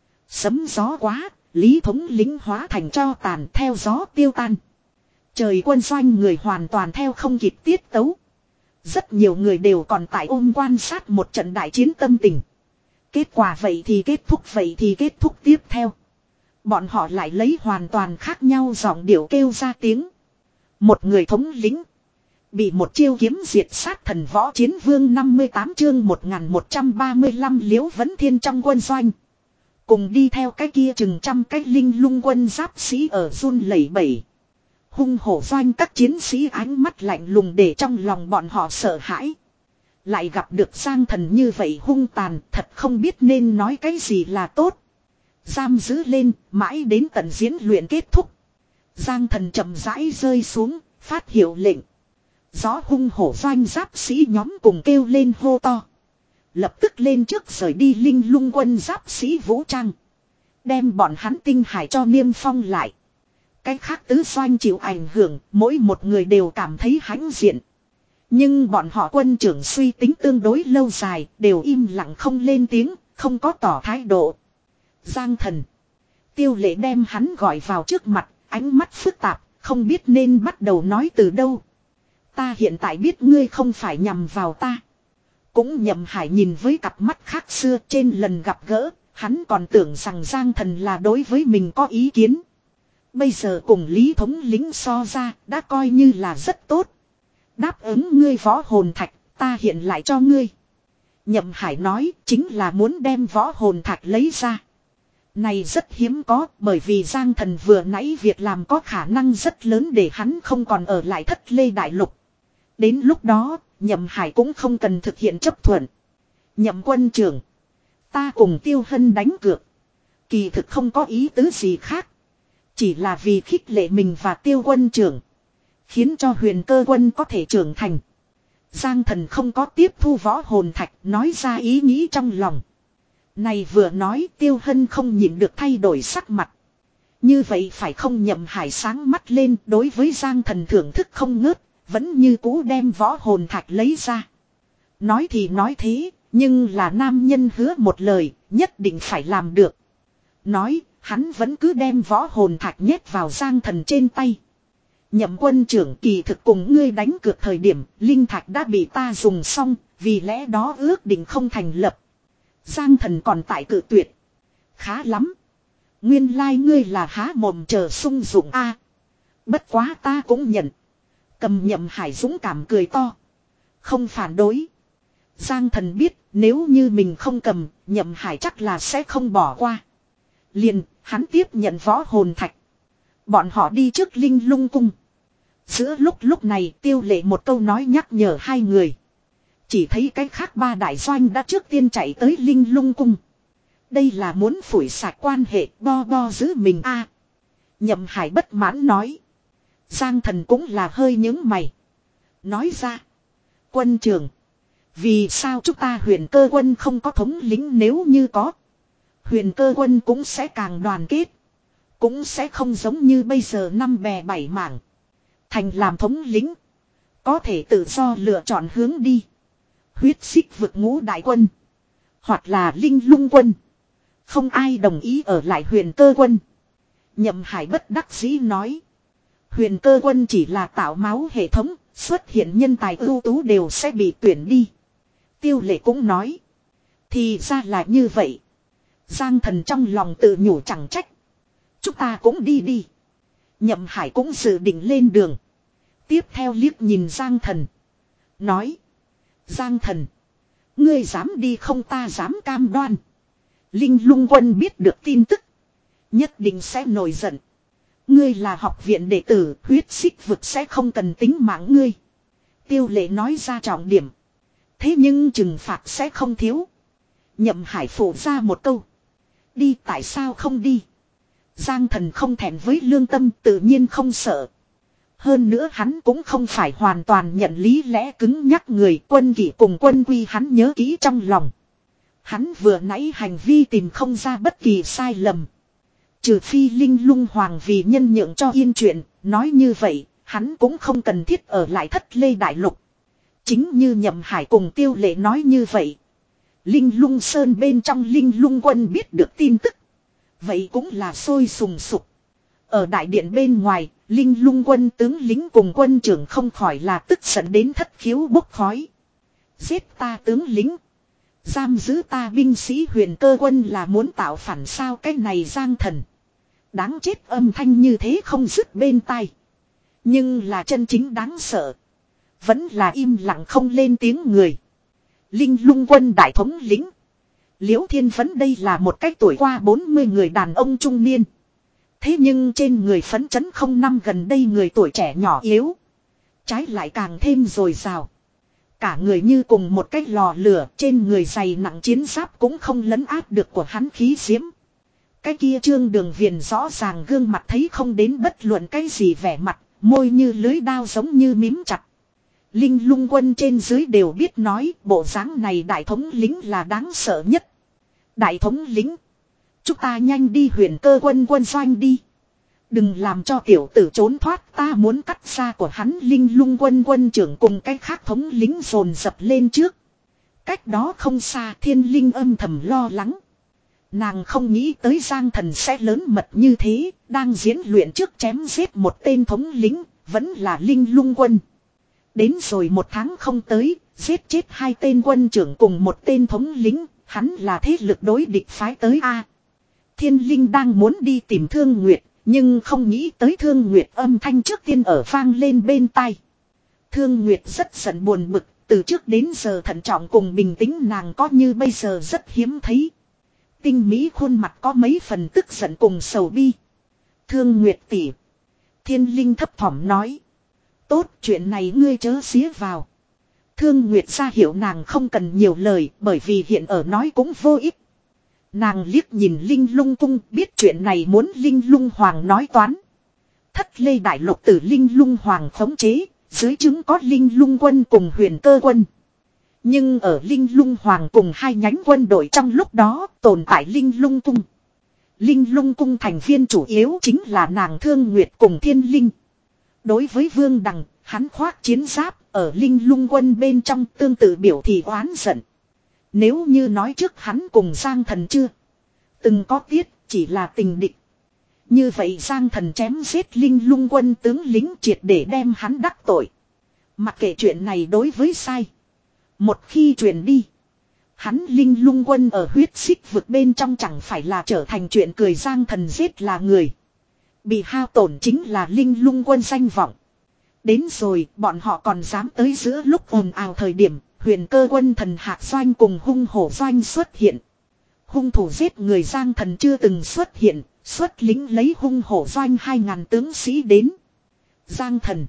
Sấm gió quá, Lý thống lĩnh hóa thành tro tàn theo gió tiêu tan. Trời quân doanh người hoàn toàn theo không kịp tiết tấu. Rất nhiều người đều còn tại ôm quan sát một trận đại chiến tâm tình. Kết quả vậy thì kết thúc, vậy thì kết thúc tiếp theo. Bọn họ lại lấy hoàn toàn khác nhau giọng điệu kêu ra tiếng. Một người thống lĩnh. Bị một chiêu kiếm diệt sát thần võ chiến vương. Năm mươi tám chương một nghìn một trăm ba mươi lăm Liễu Vấn Thiên trong quân doanh. Cùng đi theo cái kia chừng trăm cái linh lung quân giáp sĩ ở run lẩy bẩy. Hung hổ doanh các chiến sĩ ánh mắt lạnh lùng để trong lòng bọn họ sợ hãi. Lại gặp được Giang thần như vậy hung tàn, thật không biết nên nói cái gì là tốt. Giam giữ lên, mãi đến tận diễn luyện kết thúc. Giang thần chậm rãi rơi xuống, phát hiệu lệnh. Gió hung hổ doanh giáp sĩ nhóm cùng kêu lên hô to. Lập tức lên trước rời đi linh lung quân giáp sĩ vũ trang. Đem bọn hắn tinh hải cho niêm phong lại. Cái khác tứ doanh chịu ảnh hưởng, mỗi một người đều cảm thấy hãnh diện. Nhưng bọn họ quân trưởng suy tính tương đối lâu dài, đều im lặng không lên tiếng, không có tỏ thái độ. Giang thần. Tiêu Lệ đem hắn gọi vào trước mặt, ánh mắt phức tạp, không biết nên bắt đầu nói từ đâu. Ta hiện tại biết ngươi không phải nhằm vào ta. Cũng Nhậm Hải nhìn với cặp mắt khác xưa, trên lần gặp gỡ, hắn còn tưởng rằng Giang thần là đối với mình có ý kiến. Bây giờ cùng Lý thống lĩnh so ra, đã coi như là rất tốt. Đáp ứng ngươi võ hồn thạch, ta hiện lại cho ngươi. Nhậm Hải nói, chính là muốn đem võ hồn thạch lấy ra. Này rất hiếm có, bởi vì Giang thần vừa nãy việc làm có khả năng rất lớn để hắn không còn ở lại Thất Lê Đại Lục. Đến lúc đó, Nhậm Hải cũng không cần thực hiện chấp thuận. Nhậm quân trưởng, ta cùng Tiêu Hân đánh cược. Kỳ thực không có ý tứ gì khác. Chỉ là vì khích lệ mình và Tiêu quân trưởng. Khiến cho huyền cơ quân có thể trưởng thành. Giang thần không có tiếp thu võ hồn thạch, nói ra ý nghĩ trong lòng. Này vừa nói, Tiêu Hân không nhịn được thay đổi sắc mặt. Như vậy phải không? Nhậm Hải sáng mắt lên, đối với Giang Thần thưởng thức không ngớt, vẫn như cũ đem võ hồn thạch lấy ra. Nói thì nói thế, nhưng là nam nhân hứa một lời, nhất định phải làm được. Nói, hắn vẫn cứ đem võ hồn thạch nhét vào Giang Thần trên tay. Nhậm quân trưởng, kỳ thực cùng ngươi đánh cược thời điểm, linh thạch đã bị ta dùng xong, vì lẽ đó ước định không thành lập. Giang Thần còn tại cự tuyệt. Khá lắm. Nguyên lai like ngươi là há mồm chờ sung dụng a. Bất quá ta cũng nhận. Cầm Nhậm Hải dũng cảm cười to. Không phản đối. Giang Thần biết nếu như mình không cầm, Nhậm Hải chắc là sẽ không bỏ qua. Liền, hắn tiếp nhận võ hồn thạch. Bọn họ đi trước Linh Lung cung. Giữa lúc lúc này Tiêu Lệ một câu nói nhắc nhở hai người. Chỉ thấy cái khác ba đại doanh đã trước tiên chạy tới Linh Lung cung. Đây là muốn phủi sạch quan hệ, bo bo giữ mình a. À, Nhậm Hải bất mãn nói. Giang Thần cũng là hơi nhướng mày. Nói ra. Quân trưởng. Vì sao chúng ta Huyền Cơ quân không có thống lĩnh? Nếu như có, Huyền Cơ quân cũng sẽ càng đoàn kết. Cũng sẽ không giống như bây giờ năm bè bảy mảng. Thành làm thống lĩnh. Có thể tự do lựa chọn hướng đi. Huyết xích vực ngũ đại quân. Hoặc là Linh Lung quân. Không ai đồng ý ở lại Huyền Cơ quân. Nhậm Hải bất đắc dĩ nói. Huyền Cơ quân chỉ là tạo máu hệ thống. Xuất hiện nhân tài ưu tú đều sẽ bị tuyển đi. Tiêu Lệ cũng nói. Thì ra là như vậy. Giang Thần trong lòng tự nhủ chẳng trách. Chúng ta cũng đi đi. Nhậm Hải cũng dự định lên đường. Tiếp theo liếc nhìn Giang Thần. Nói. Giang Thần. Ngươi dám đi không? Ta dám cam đoan. Linh Lung quân biết được tin tức. Nhất định sẽ nổi giận. Ngươi là học viện đệ tử, huyết xích vực sẽ không cần tính mạng ngươi. Tiêu Lệ nói ra trọng điểm. Thế nhưng trừng phạt sẽ không thiếu. Nhậm Hải phủ ra một câu. Đi, tại sao không đi? Giang Thần không thẹn với lương tâm, tự nhiên không sợ. Hơn nữa hắn cũng không phải hoàn toàn nhận lý lẽ cứng nhắc người. Quân kỷ cùng quân quy hắn nhớ kỹ trong lòng. Hắn vừa nãy hành vi tìm không ra bất kỳ sai lầm. Trừ phi Linh Lung Hoàng vì nhân nhượng cho yên chuyện. Nói như vậy, hắn cũng không cần thiết ở lại Thất Lê Đại Lục. Chính như Nhậm Hải cùng Tiêu Lệ nói như vậy. Linh Lung Sơn bên trong Linh Lung quân biết được tin tức. Vậy cũng là sôi sùng sục. Ở đại điện bên ngoài, Linh Lung quân tướng lính cùng quân trưởng không khỏi là tức giận đến thất khiếu bốc khói. Giết ta tướng lính. Giam giữ ta binh sĩ Huyền Cơ quân là muốn tạo phản sao? Cái này Giang Thần. Đáng chết, âm thanh như thế không dứt bên tai. Nhưng là chân chính đáng sợ. Vẫn là im lặng không lên tiếng người. Linh Lung quân đại thống lĩnh. Liễu Thiên Phấn đây là một cái tuổi qua bốn mươi người đàn ông trung niên. Thế nhưng trên người phấn chấn không năm gần đây người tuổi trẻ nhỏ yếu. Trái lại càng thêm dồi dào. Cả người như cùng một cái lò lửa, trên người dày nặng chiến giáp cũng không lấn át được của hắn khí diễm. Cái kia Trương Đường Viền rõ ràng gương mặt thấy không đến bất luận cái gì vẻ mặt, môi như lưới đao giống như mím chặt. Linh Lung quân trên dưới đều biết nói bộ dáng này đại thống lĩnh là đáng sợ nhất. Đại thống lĩnh, chúng ta nhanh đi Huyền Cơ quân quân doanh đi. Đừng làm cho tiểu tử trốn thoát, ta muốn cắt da của hắn. Linh Lung quân quân trưởng cùng cái khác thống lĩnh dồn dập lên trước. Cách đó không xa Thiên Linh âm thầm lo lắng. Nàng không nghĩ tới Giang Thần sẽ lớn mật như thế, đang diễn luyện trước chém giết một tên thống lĩnh, vẫn là Linh Lung quân. Đến rồi một tháng không tới, giết chết hai tên quân trưởng cùng một tên thống lĩnh, hắn là thế lực đối địch phái tới a. Thiên Linh đang muốn đi tìm Thương Nguyệt, nhưng không nghĩ tới Thương Nguyệt âm thanh trước tiên ở vang lên bên tai. Thương Nguyệt rất giận buồn bực, từ trước đến giờ thận trọng cùng bình tĩnh nàng có như bây giờ rất hiếm thấy. Tinh mỹ khuôn mặt có mấy phần tức giận cùng sầu bi. Thương Nguyệt tỷ. Thiên Linh thấp thỏm nói. Tốt, chuyện này ngươi chớ xía vào. Thương Nguyệt ra hiểu nàng không cần nhiều lời, bởi vì hiện ở nói cũng vô ích. Nàng liếc nhìn Linh Lung cung, biết chuyện này muốn Linh Lung Hoàng nói toán. Thất Lê Đại Lục từ Linh Lung Hoàng khống chế, dưới trướng có Linh Lung quân cùng Huyền Cơ quân. Nhưng ở Linh Lung Hoàng cùng hai nhánh quân đội trong lúc đó tồn tại Linh Lung cung. Linh Lung cung thành viên chủ yếu chính là nàng Thương Nguyệt cùng Thiên Linh. Đối với Vương Đằng, hắn khoác chiến giáp ở Linh Lung quân bên trong tương tự biểu thị oán giận. Nếu như nói trước hắn cùng Giang Thần chưa từng có tiết, chỉ là tình địch. Như vậy Giang Thần chém giết Linh Lung quân tướng lính triệt để đem hắn đắc tội. Mặc kệ chuyện này đối với sai. Một khi truyền đi, hắn Linh Lung quân ở huyết xích vực bên trong chẳng phải là trở thành chuyện cười. Giang Thần giết là người, bị hao tổn chính là Linh Lung quân danh vọng. Đến rồi bọn họ còn dám tới giữa lúc ồn ào thời điểm, Huyền Cơ quân thần Hạc Doanh cùng hung hổ doanh xuất hiện. Hung thủ giết người Giang Thần chưa từng xuất hiện, xuất lính lấy hung hổ doanh hai ngàn tướng sĩ đến. Giang Thần,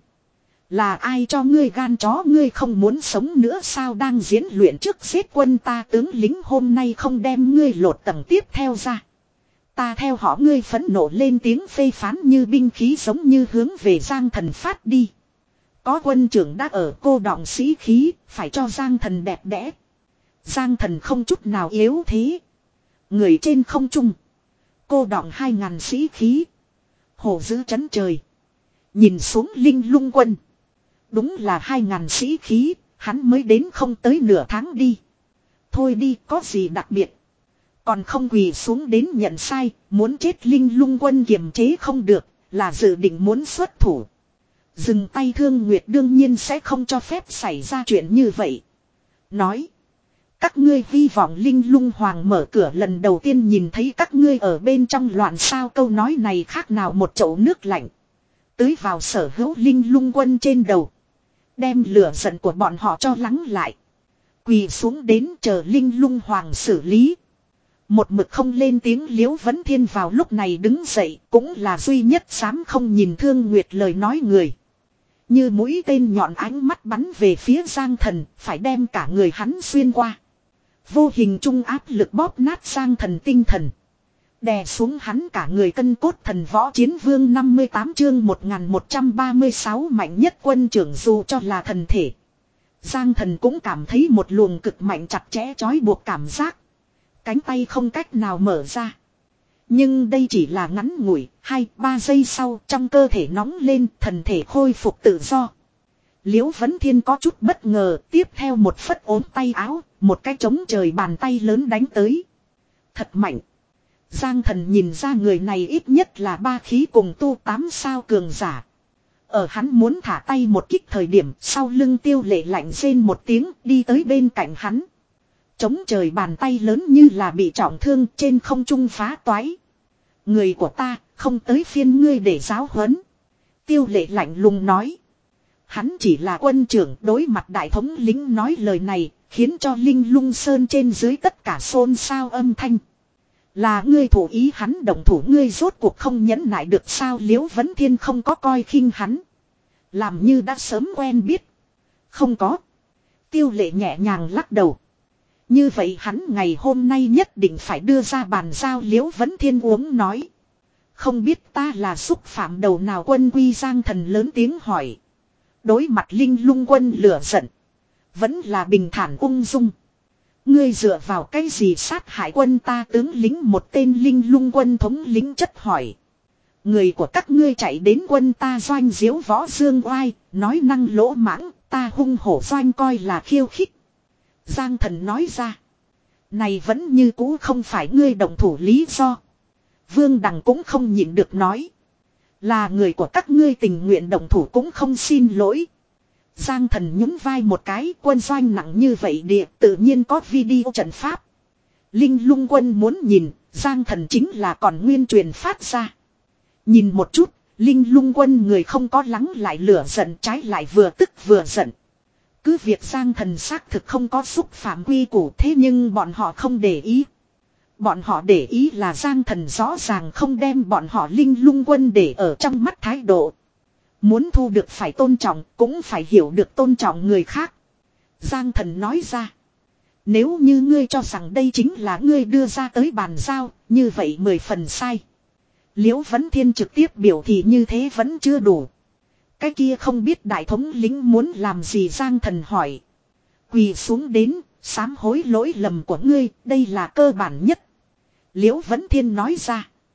là ai cho ngươi gan chó, ngươi không muốn sống nữa sao? Đang diễn luyện trước giết quân ta tướng lính, hôm nay không đem ngươi lột tầng tiếp theo ra, ta theo họ. Ngươi phẫn nộ lên tiếng phê phán như binh khí giống như hướng về Giang Thần phát đi. Có quân trưởng đã ở cô đọng sĩ khí, phải cho Giang Thần đẹp đẽ. Giang Thần không chút nào yếu thế. Người trên không trung, cô đọng hai ngàn sĩ khí, hổ giữ chấn trời. Nhìn xuống Linh Lung quân, đúng là hai ngàn sĩ khí, hắn mới đến không tới nửa tháng đi. Thôi đi, có gì đặc biệt. Còn không quỳ xuống đến nhận sai, muốn chết Linh Lung quân kiềm chế không được, là dự định muốn xuất thủ. Dừng tay Thương Nguyệt đương nhiên sẽ không cho phép xảy ra chuyện như vậy. Nói, các ngươi hy vọng Linh Lung Hoàng mở cửa lần đầu tiên nhìn thấy các ngươi ở bên trong loạn sao? Câu nói này khác nào một chậu nước lạnh tưới vào sở hữu Linh Lung quân trên đầu, đem lửa giận của bọn họ cho lắng lại. Quỳ xuống đến chờ Linh Lung Hoàng xử lý. Một mực không lên tiếng Liễu Vấn Thiên vào lúc này đứng dậy, cũng là duy nhất dám không nhìn Thương Nguyệt lời nói người. Như mũi tên nhọn ánh mắt bắn về phía Giang Thần, phải đem cả người hắn xuyên qua. Vô hình trung áp lực bóp nát Giang Thần tinh thần, đè xuống hắn cả người cân cốt. Thần võ chiến vương năm mươi tám chương một nghìn một trăm ba mươi sáu mạnh nhất quân trưởng. Dù cho là thần thể, Giang Thần cũng cảm thấy một luồng cực mạnh chặt chẽ trói buộc cảm giác. Cánh tay không cách nào mở ra. Nhưng đây chỉ là ngắn ngủi, hai ba giây sau trong cơ thể nóng lên, thần thể khôi phục tự do. Liễu Vấn Thiên có chút bất ngờ, tiếp theo một phất ốm tay áo, một cái trống trời bàn tay lớn đánh tới. Thật mạnh. Giang Thần nhìn ra người này ít nhất là ba khí cùng tu tám sao cường giả. Ở hắn muốn thả tay một kích thời điểm, sau lưng Tiêu Lệ lạnh rên một tiếng đi tới bên cạnh hắn. Trống trời bàn tay lớn như là bị trọng thương, trên không trung phá toái. Người của ta, không tới phiên ngươi để giáo huấn. Tiêu Lệ lạnh lùng nói. Hắn chỉ là quân trưởng, đối mặt đại thống lĩnh nói lời này, khiến cho Linh Lung Sơn trên dưới tất cả xôn xao âm thanh. Là ngươi thủ ý hắn động thủ, ngươi rốt cuộc không nhẫn nại được sao? Liễu Vấn Thiên không có coi khinh hắn, làm như đã sớm quen biết. Không có. Tiêu Lệ nhẹ nhàng lắc đầu. Như vậy hắn ngày hôm nay nhất định phải đưa ra bàn giao. Liễu Vấn Thiên uống nói. Không biết ta là xúc phạm đầu nào quân quy? Giang Thần lớn tiếng hỏi. Đối mặt Linh Lung quân lửa giận, vẫn là bình thản ung dung. Ngươi dựa vào cái gì sát hại quân ta tướng lính? Một tên Linh Lung quân thống lính chất hỏi. Người của các ngươi chạy đến quân ta doanh diếu võ dương oai, nói năng lỗ mãng, ta hung hổ doanh coi là khiêu khích. Giang Thần nói ra. Này vẫn như cũ không phải ngươi động thủ lý do. Vương Đằng cũng không nhịn được nói. Là người của các ngươi tình nguyện động thủ cũng không xin lỗi. Giang Thần nhún vai một cái, quân doanh nặng như vậy địa tự nhiên có video trận pháp. Linh Lung quân muốn nhìn, Giang Thần chính là còn nguyên truyền phát ra. Nhìn một chút, Linh Lung quân người không có lắng lại lửa giận, trái lại vừa tức vừa giận. Cứ việc Giang Thần xác thực không có xúc phạm quy củ, thế nhưng bọn họ không để ý. Bọn họ để ý là Giang Thần rõ ràng không đem bọn họ Linh Lung quân để ở trong mắt thái độ. Muốn thu được phải tôn trọng, cũng phải hiểu được tôn trọng người khác. Giang Thần nói ra. Nếu như ngươi cho rằng đây chính là ngươi đưa ra tới bàn giao, như vậy mười phần sai. Liễu Vấn Thiên trực tiếp biểu thị như thế vẫn chưa đủ. Cái kia không biết đại thống lĩnh muốn làm gì? Giang Thần hỏi. Quỳ xuống đến, sám hối lỗi lầm của ngươi, đây là cơ bản nhất. Liễu Vấn Thiên nói ra.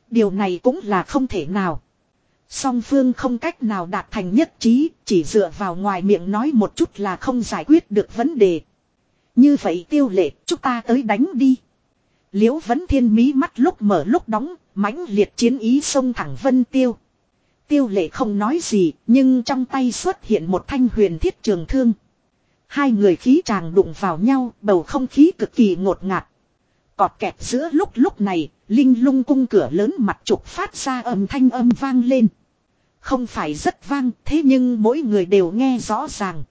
Điều này cũng là không thể nào. Song phương không cách nào đạt thành nhất trí, chỉ dựa vào ngoài miệng nói một chút là không giải quyết được vấn đề. Như vậy Tiêu Lệ, chúng ta tới đánh đi. Liễu Vấn Thiên mí mắt lúc mở lúc đóng, mãnh liệt chiến ý xông thẳng Vân Tiêu. Tiêu Lệ không nói gì, nhưng trong tay xuất hiện một thanh huyền thiết trường thương. Hai người khí tràng đụng vào nhau, bầu không khí cực kỳ ngột ngạt. Cọt kẹt giữa lúc lúc này, Linh Lung cung cửa lớn mặt trục phát ra âm thanh âm vang lên. Không phải rất vang, thế nhưng mỗi người đều nghe rõ ràng.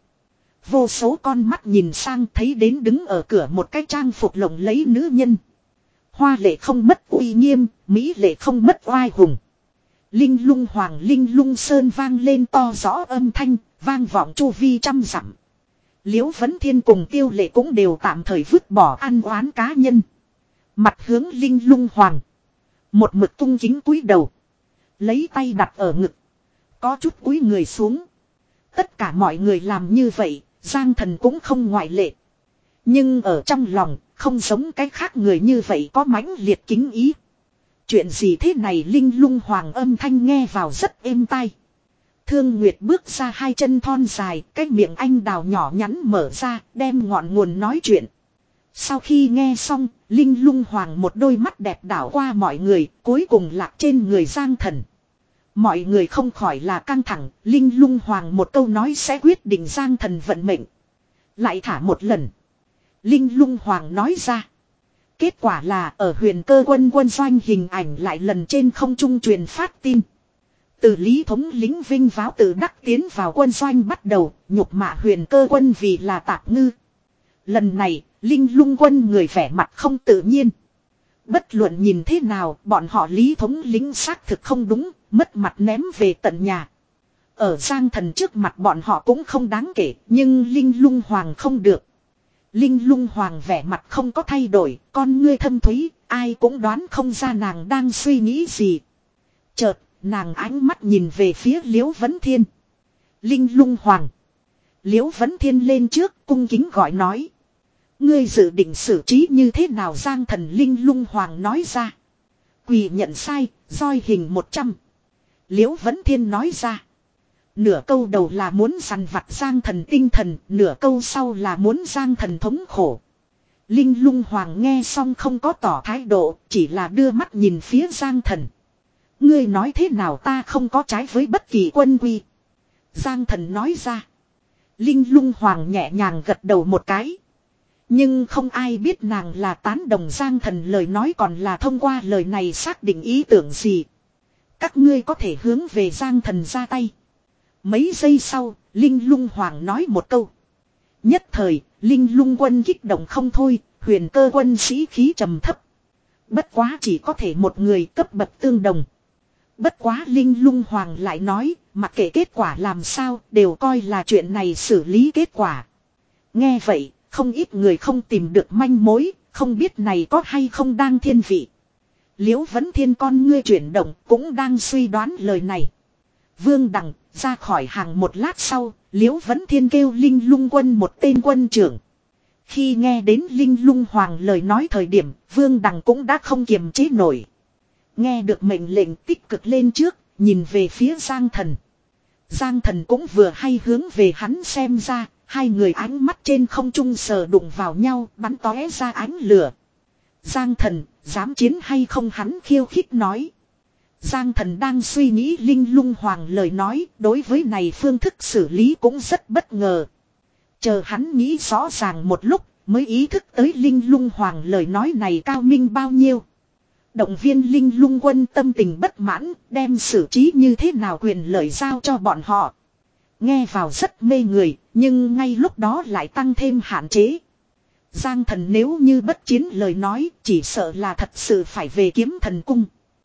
Vô số con mắt nhìn sang thấy đến đứng ở cửa một cái trang phục lộng lẫy nữ nhân. Hoa lệ không mất uy nghiêm, mỹ lệ không mất oai hùng. Linh Lung Hoàng Linh Lung Sơn vang lên to rõ âm thanh, vang vọng chu vi trăm dặm. Liễu Vấn Thiên cùng Tiêu Lệ cũng đều tạm thời vứt bỏ ăn oán cá nhân. Mặt hướng Linh Lung Hoàng. Một mực cung kính cúi đầu. Lấy tay đặt ở ngực. Có chút cúi người xuống. Tất cả mọi người làm như vậy, Giang Thần cũng không ngoại lệ. Nhưng ở trong lòng, không giống cái khác người như vậy có mãnh liệt kính ý. Chuyện gì thế này Linh Lung Hoàng âm thanh nghe vào rất êm tai. Thương Nguyệt bước ra hai chân thon dài, cái miệng anh đào nhỏ nhắn mở ra, đem ngọn nguồn nói chuyện. Sau khi nghe xong, Linh Lung Hoàng một đôi mắt đẹp đảo qua mọi người, cuối cùng lạc trên người Giang Thần. Mọi người không khỏi là căng thẳng, Linh Lung Hoàng một câu nói sẽ quyết định Giang Thần vận mệnh. Lại thả một lần. Linh Lung Hoàng nói ra. Kết quả là ở huyền cơ quân quân doanh hình ảnh lại lần trên không trung truyền phát tin. Từ Lý thống lính vinh váo tự đắc tiến vào quân doanh bắt đầu, nhục mạ huyền cơ quân vì là tạp ngư. Lần này, Linh Lung quân người vẻ mặt không tự nhiên. Bất luận nhìn thế nào, bọn họ Lý thống lính xác thực không đúng, mất mặt ném về tận nhà. Ở Giang Thần trước mặt bọn họ cũng không đáng kể, nhưng Linh Lung Hoàng không được. Linh Lung Hoàng vẻ mặt không có thay đổi, con ngươi thâm thúy, ai cũng đoán không ra nàng đang suy nghĩ gì. Chợt, nàng ánh mắt nhìn về phía Liễu Vấn Thiên. Linh Lung Hoàng. Liễu Vấn Thiên lên trước, cung kính gọi nói. Ngươi dự định xử trí như thế nào Giang Thần Linh Lung Hoàng nói ra. Quỳ nhận sai, roi hình một trăm. Liễu Vấn Thiên nói ra. Nửa câu đầu là muốn dằn vặt Giang Thần tinh thần, nửa câu sau là muốn Giang Thần thống khổ. Linh Lung Hoàng nghe xong không có tỏ thái độ, chỉ là đưa mắt nhìn phía Giang Thần. Ngươi nói thế nào ta không có trái với bất kỳ quân quy. Giang Thần nói ra. Linh Lung Hoàng nhẹ nhàng gật đầu một cái. Nhưng không ai biết nàng là tán đồng Giang Thần lời nói còn là thông qua lời này xác định ý tưởng gì. Các ngươi có thể hướng về Giang Thần ra tay. Mấy giây sau, Linh Lung Hoàng nói một câu. Nhất thời, Linh Lung quân kích động không thôi, huyền cơ quân sĩ khí trầm thấp. Bất quá chỉ có thể một người cấp bậc tương đồng. Bất quá Linh Lung Hoàng lại nói, mặc kệ kết quả làm sao, đều coi là chuyện này xử lý kết quả. Nghe vậy, không ít người không tìm được manh mối, không biết này có hay không đang thiên vị. Liễu Vấn Thiên con ngươi chuyển động, cũng đang suy đoán lời này. Vương Đằng, ra khỏi hàng một lát sau, Liễu Vấn Thiên kêu Linh Lung quân một tên quân trưởng. Khi nghe đến Linh Lung Hoàng lời nói thời điểm, Vương Đằng cũng đã không kiềm chế nổi. Nghe được mệnh lệnh tích cực lên trước, nhìn về phía Giang Thần. Giang Thần cũng vừa hay hướng về hắn xem ra, hai người ánh mắt trên không trung sờ đụng vào nhau, bắn tóe ra ánh lửa. Giang Thần, dám chiến hay không hắn khiêu khích nói. Giang Thần đang suy nghĩ Linh Lung Hoàng lời nói, đối với này phương thức xử lý cũng rất bất ngờ. Chờ hắn nghĩ rõ ràng một lúc, mới ý thức tới Linh Lung Hoàng lời nói này cao minh bao nhiêu. Động viên Linh Lung quân tâm tình bất mãn, đem xử trí như thế nào quyền lợi giao cho bọn họ. Nghe vào rất mê người, nhưng ngay lúc đó lại tăng thêm hạn chế. Giang Thần nếu như bất chiến lời nói, chỉ sợ là thật sự phải về Kiếm Thần cung.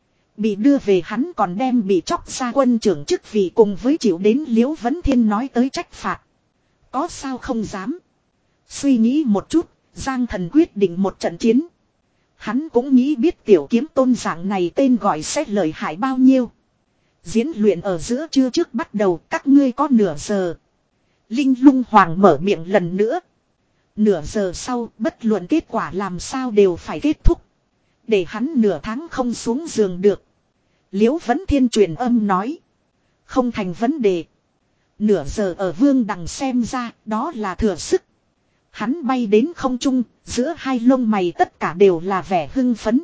Bị đưa về hắn còn đem bị chóc ra quân trưởng chức vị cùng với chịu đến Liễu Vấn Thiên nói tới trách phạt. Có sao không dám. Suy nghĩ một chút, Giang Thần quyết định một trận chiến. Hắn cũng nghĩ biết tiểu kiếm tôn dạng này tên gọi sẽ lợi hại bao nhiêu. Diễn luyện ở giữa trưa trước bắt đầu, các ngươi có nửa giờ. Linh Lung Hoàng mở miệng lần nữa. Nửa giờ sau, bất luận kết quả làm sao đều phải kết thúc. Để hắn nửa tháng không xuống giường được. Liễu Vấn Thiên truyền âm nói. Không thành vấn đề. Nửa giờ ở Vương Đằng xem ra đó là thừa sức. Hắn bay đến không trung, giữa hai lông mày tất cả đều là vẻ hưng phấn.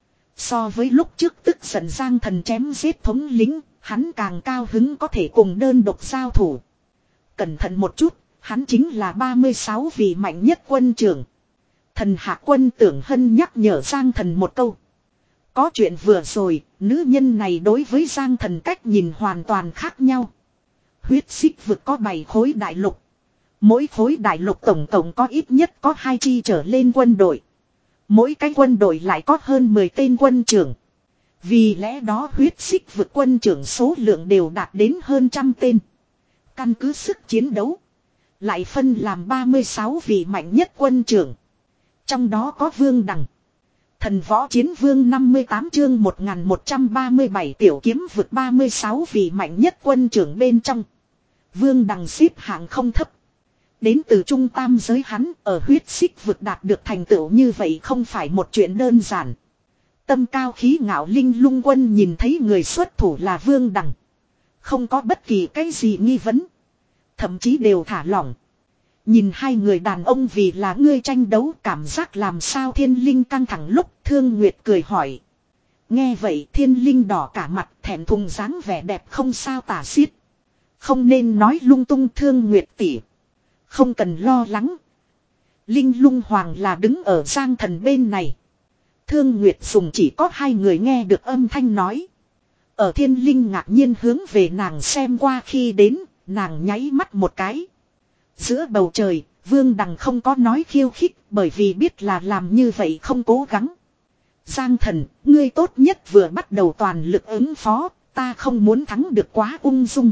So với lúc trước tức giận Giang Thần chém giết thống lính, hắn càng cao hứng có thể cùng đơn độc giao thủ. Cẩn thận một chút, hắn chính là ba mươi sáu vị mạnh nhất quân trưởng. Thần Hạ Quân Tưởng Hân nhắc nhở Giang Thần một câu. Có chuyện vừa rồi, nữ nhân này đối với Giang Thần cách nhìn hoàn toàn khác nhau. Huyết Xích Vực có bảy khối đại lục. Mỗi khối đại lục tổng tổng có ít nhất có hai chi trở lên quân đội. Mỗi cái quân đội lại có hơn mười tên quân trưởng. Vì lẽ đó Huyết Xích Vực quân trưởng số lượng đều đạt đến hơn trăm tên. Căn cứ sức chiến đấu. Lại phân làm ba mươi sáu vị mạnh nhất quân trưởng. Trong đó có Vương Đằng. Thần Võ Chiến Vương năm mươi tám chương một nghìn một trăm ba mươi bảy tiểu kiếm vực ba mươi sáu vị mạnh nhất quân trưởng bên trong. Vương Đằng xếp hạng không thấp. Đến từ trung tam giới hắn ở Huyết Xích Vực đạt được thành tựu như vậy không phải một chuyện đơn giản. Tâm cao khí ngạo Linh Lung Quân nhìn thấy người xuất thủ là Vương Đằng. Không có bất kỳ cái gì nghi vấn. Thậm chí đều thả lỏng. Nhìn hai người đàn ông vì là ngươi tranh đấu cảm giác làm sao Thiên Linh căng thẳng lúc Thương Nguyệt cười hỏi. Nghe vậy Thiên Linh đỏ cả mặt thẹn thùng dáng vẻ đẹp không sao tả xiết. Không nên nói lung tung Thương Nguyệt tỉ. Không cần lo lắng. Linh Lung Hoàng là đứng ở Giang Thần bên này. Thương Nguyệt dùng chỉ có hai người nghe được âm thanh nói. Ở Thiên Linh ngạc nhiên hướng về nàng xem qua khi đến, nàng nháy mắt một cái. Giữa bầu trời, Vương Đằng không có nói khiêu khích bởi vì biết là làm như vậy không cố gắng. Giang Thần, ngươi tốt nhất vừa bắt đầu toàn lực ứng phó, ta không muốn thắng được quá ung dung.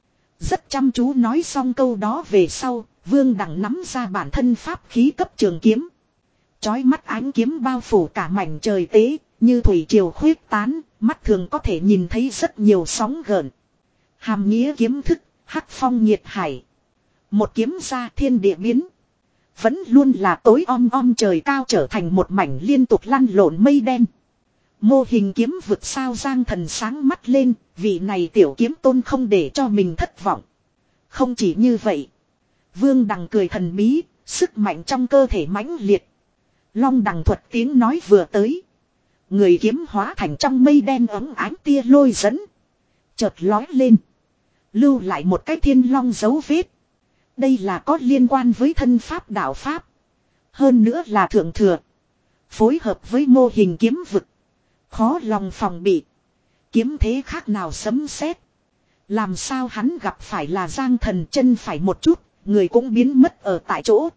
Rất chăm chú nói xong câu đó về sau, Vương Đằng nắm ra bản thân pháp khí cấp trường kiếm. Chói mắt ánh kiếm bao phủ cả mảnh trời tế, như thủy triều khuyết tán, mắt thường có thể nhìn thấy rất nhiều sóng gợn. Hàm nghĩa kiếm thức, hắc phong nhiệt hải. Một kiếm ra thiên địa biến. Vẫn luôn là tối om om trời cao trở thành một mảnh liên tục lăn lộn mây đen. Mô hình kiếm vực sao Giang Thần sáng mắt lên, vị này tiểu kiếm tôn không để cho mình thất vọng. Không chỉ như vậy. Vương Đằng cười thần bí, sức mạnh trong cơ thể mãnh liệt. Long Đằng thuật tiếng nói vừa tới. Người kiếm hóa thành trong mây đen ấm ánh tia lôi dẫn. Chợt lói lên. Lưu lại một cái thiên long dấu vết. Đây là có liên quan với thân pháp đạo pháp. Hơn nữa là thượng thừa. Phối hợp với mô hình kiếm vực. Khó lòng phòng bị. Kiếm thế khác nào sấm sét. Làm sao hắn gặp phải là Giang Thần chân phải một chút. Người cũng biến mất ở tại chỗ.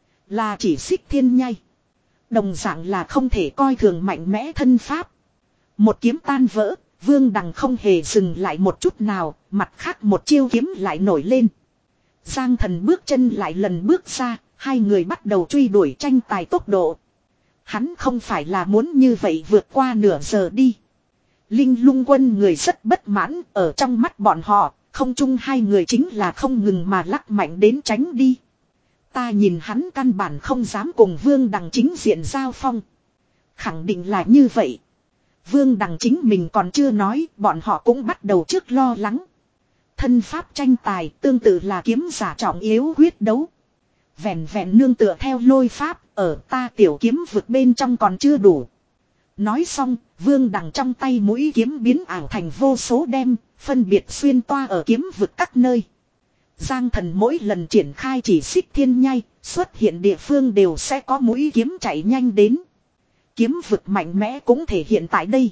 Là chỉ xích thiên nhai. Đồng dạng là không thể coi thường mạnh mẽ thân pháp. Một kiếm tan vỡ. Vương Đằng không hề dừng lại một chút nào. Mặt khác một chiêu kiếm lại nổi lên. Giang Thần bước chân lại lần bước ra. Hai người bắt đầu truy đuổi tranh tài tốc độ. Hắn không phải là muốn như vậy vượt qua nửa giờ đi. Linh Lung Quân người rất bất mãn. Ở trong mắt bọn họ. Không chung hai người chính là không ngừng mà lắc mạnh đến tránh đi. Ta nhìn hắn căn bản không dám cùng Vương Đằng chính diện giao phong. Khẳng định là như vậy. Vương Đằng chính mình còn chưa nói, bọn họ cũng bắt đầu trước lo lắng. Thân pháp tranh tài tương tự là kiếm giả trọng yếu quyết đấu. Vẹn vẹn nương tựa theo lôi pháp, ở ta tiểu kiếm vực bên trong còn chưa đủ. Nói xong, Vương Đằng trong tay mũi kiếm biến ảo thành vô số đem, phân biệt xuyên toa ở kiếm vực các nơi. Giang Thần mỗi lần triển khai chỉ xích thiên nhai, xuất hiện địa phương đều sẽ có mũi kiếm chạy nhanh đến. Kiếm vực mạnh mẽ cũng thể hiện tại đây.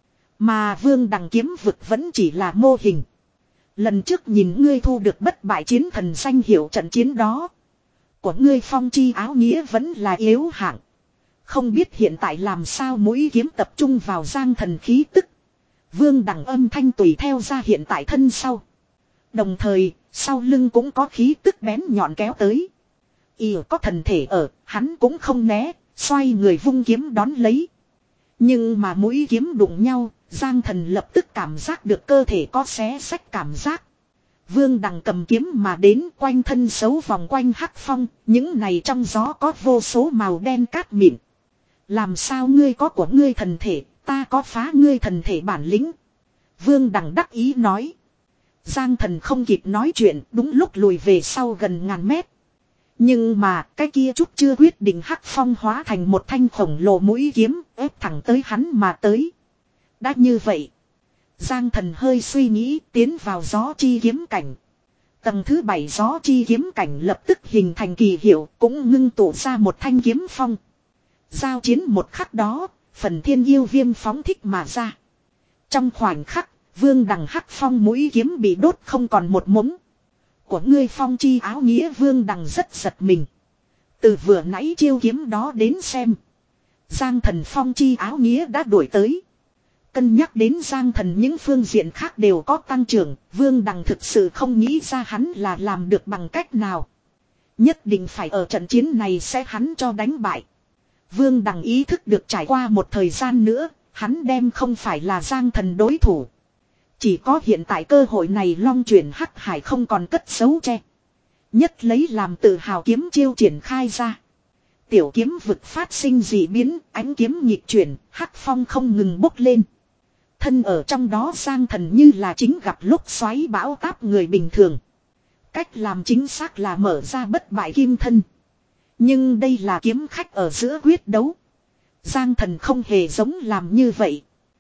Mà Vương Đằng kiếm vực vẫn chỉ là mô hình. Lần trước nhìn ngươi thu được bất bại chiến thần danh hiệu trận chiến đó. Của ngươi phong chi áo nghĩa vẫn là yếu hạng. Không biết hiện tại làm sao mũi kiếm tập trung vào Giang Thần khí tức. Vương Đằng âm thanh tùy theo ra hiện tại thân sau. Đồng thời, sau lưng cũng có khí tức bén nhọn kéo tới. Y có thần thể ở, hắn cũng không né, xoay người vung kiếm đón lấy. Nhưng mà mũi kiếm đụng nhau, Giang Thần lập tức cảm giác được cơ thể có xé xách cảm giác. Vương Đằng cầm kiếm mà đến quanh thân xấu vòng quanh hắc phong, những này trong gió có vô số màu đen cát mịn. Làm sao ngươi có của ngươi thần thể, ta có phá ngươi thần thể bản lĩnh. Vương Đằng đắc ý nói. Giang Thần không kịp nói chuyện, đúng lúc lùi về sau gần ngàn mét. Nhưng mà cái kia chút chưa quyết định hắc phong hóa thành một thanh khổng lồ mũi kiếm ép thẳng tới hắn mà tới. Đã như vậy. Giang Thần hơi suy nghĩ tiến vào gió chi kiếm cảnh. Tầng thứ bảy gió chi kiếm cảnh lập tức hình thành kỳ hiệu cũng ngưng tụ ra một thanh kiếm phong. Giao chiến một khắc đó, phần thiên yêu viêm phóng thích mà ra. Trong khoảnh khắc, Vương Đằng hắc phong mũi kiếm bị đốt không còn một mống. Của ngươi phong chi áo nghĩa Vương Đằng rất giật mình. Từ vừa nãy chiêu kiếm đó đến xem. Giang Thần phong chi áo nghĩa đã đuổi tới. Cân nhắc đến Giang Thần những phương diện khác đều có tăng trưởng, Vương Đằng thực sự không nghĩ ra hắn là làm được bằng cách nào. Nhất định phải ở trận chiến này sẽ hắn cho đánh bại. Vương Đằng ý thức được trải qua một thời gian nữa, hắn đem không phải là Giang Thần đối thủ. Chỉ có hiện tại cơ hội này long chuyển hắc hải không còn cất giấu che. Nhất lấy làm tự hào kiếm chiêu triển khai ra. Tiểu kiếm vực phát sinh dị biến, ánh kiếm nhịp chuyển, hắc phong không ngừng bốc lên. Thân ở trong đó Giang Thần như là chính gặp lúc xoáy bão táp người bình thường. Cách làm chính xác là mở ra bất bại kim thân. Nhưng đây là kiếm khách ở giữa quyết đấu. Giang Thần không hề giống làm như vậy.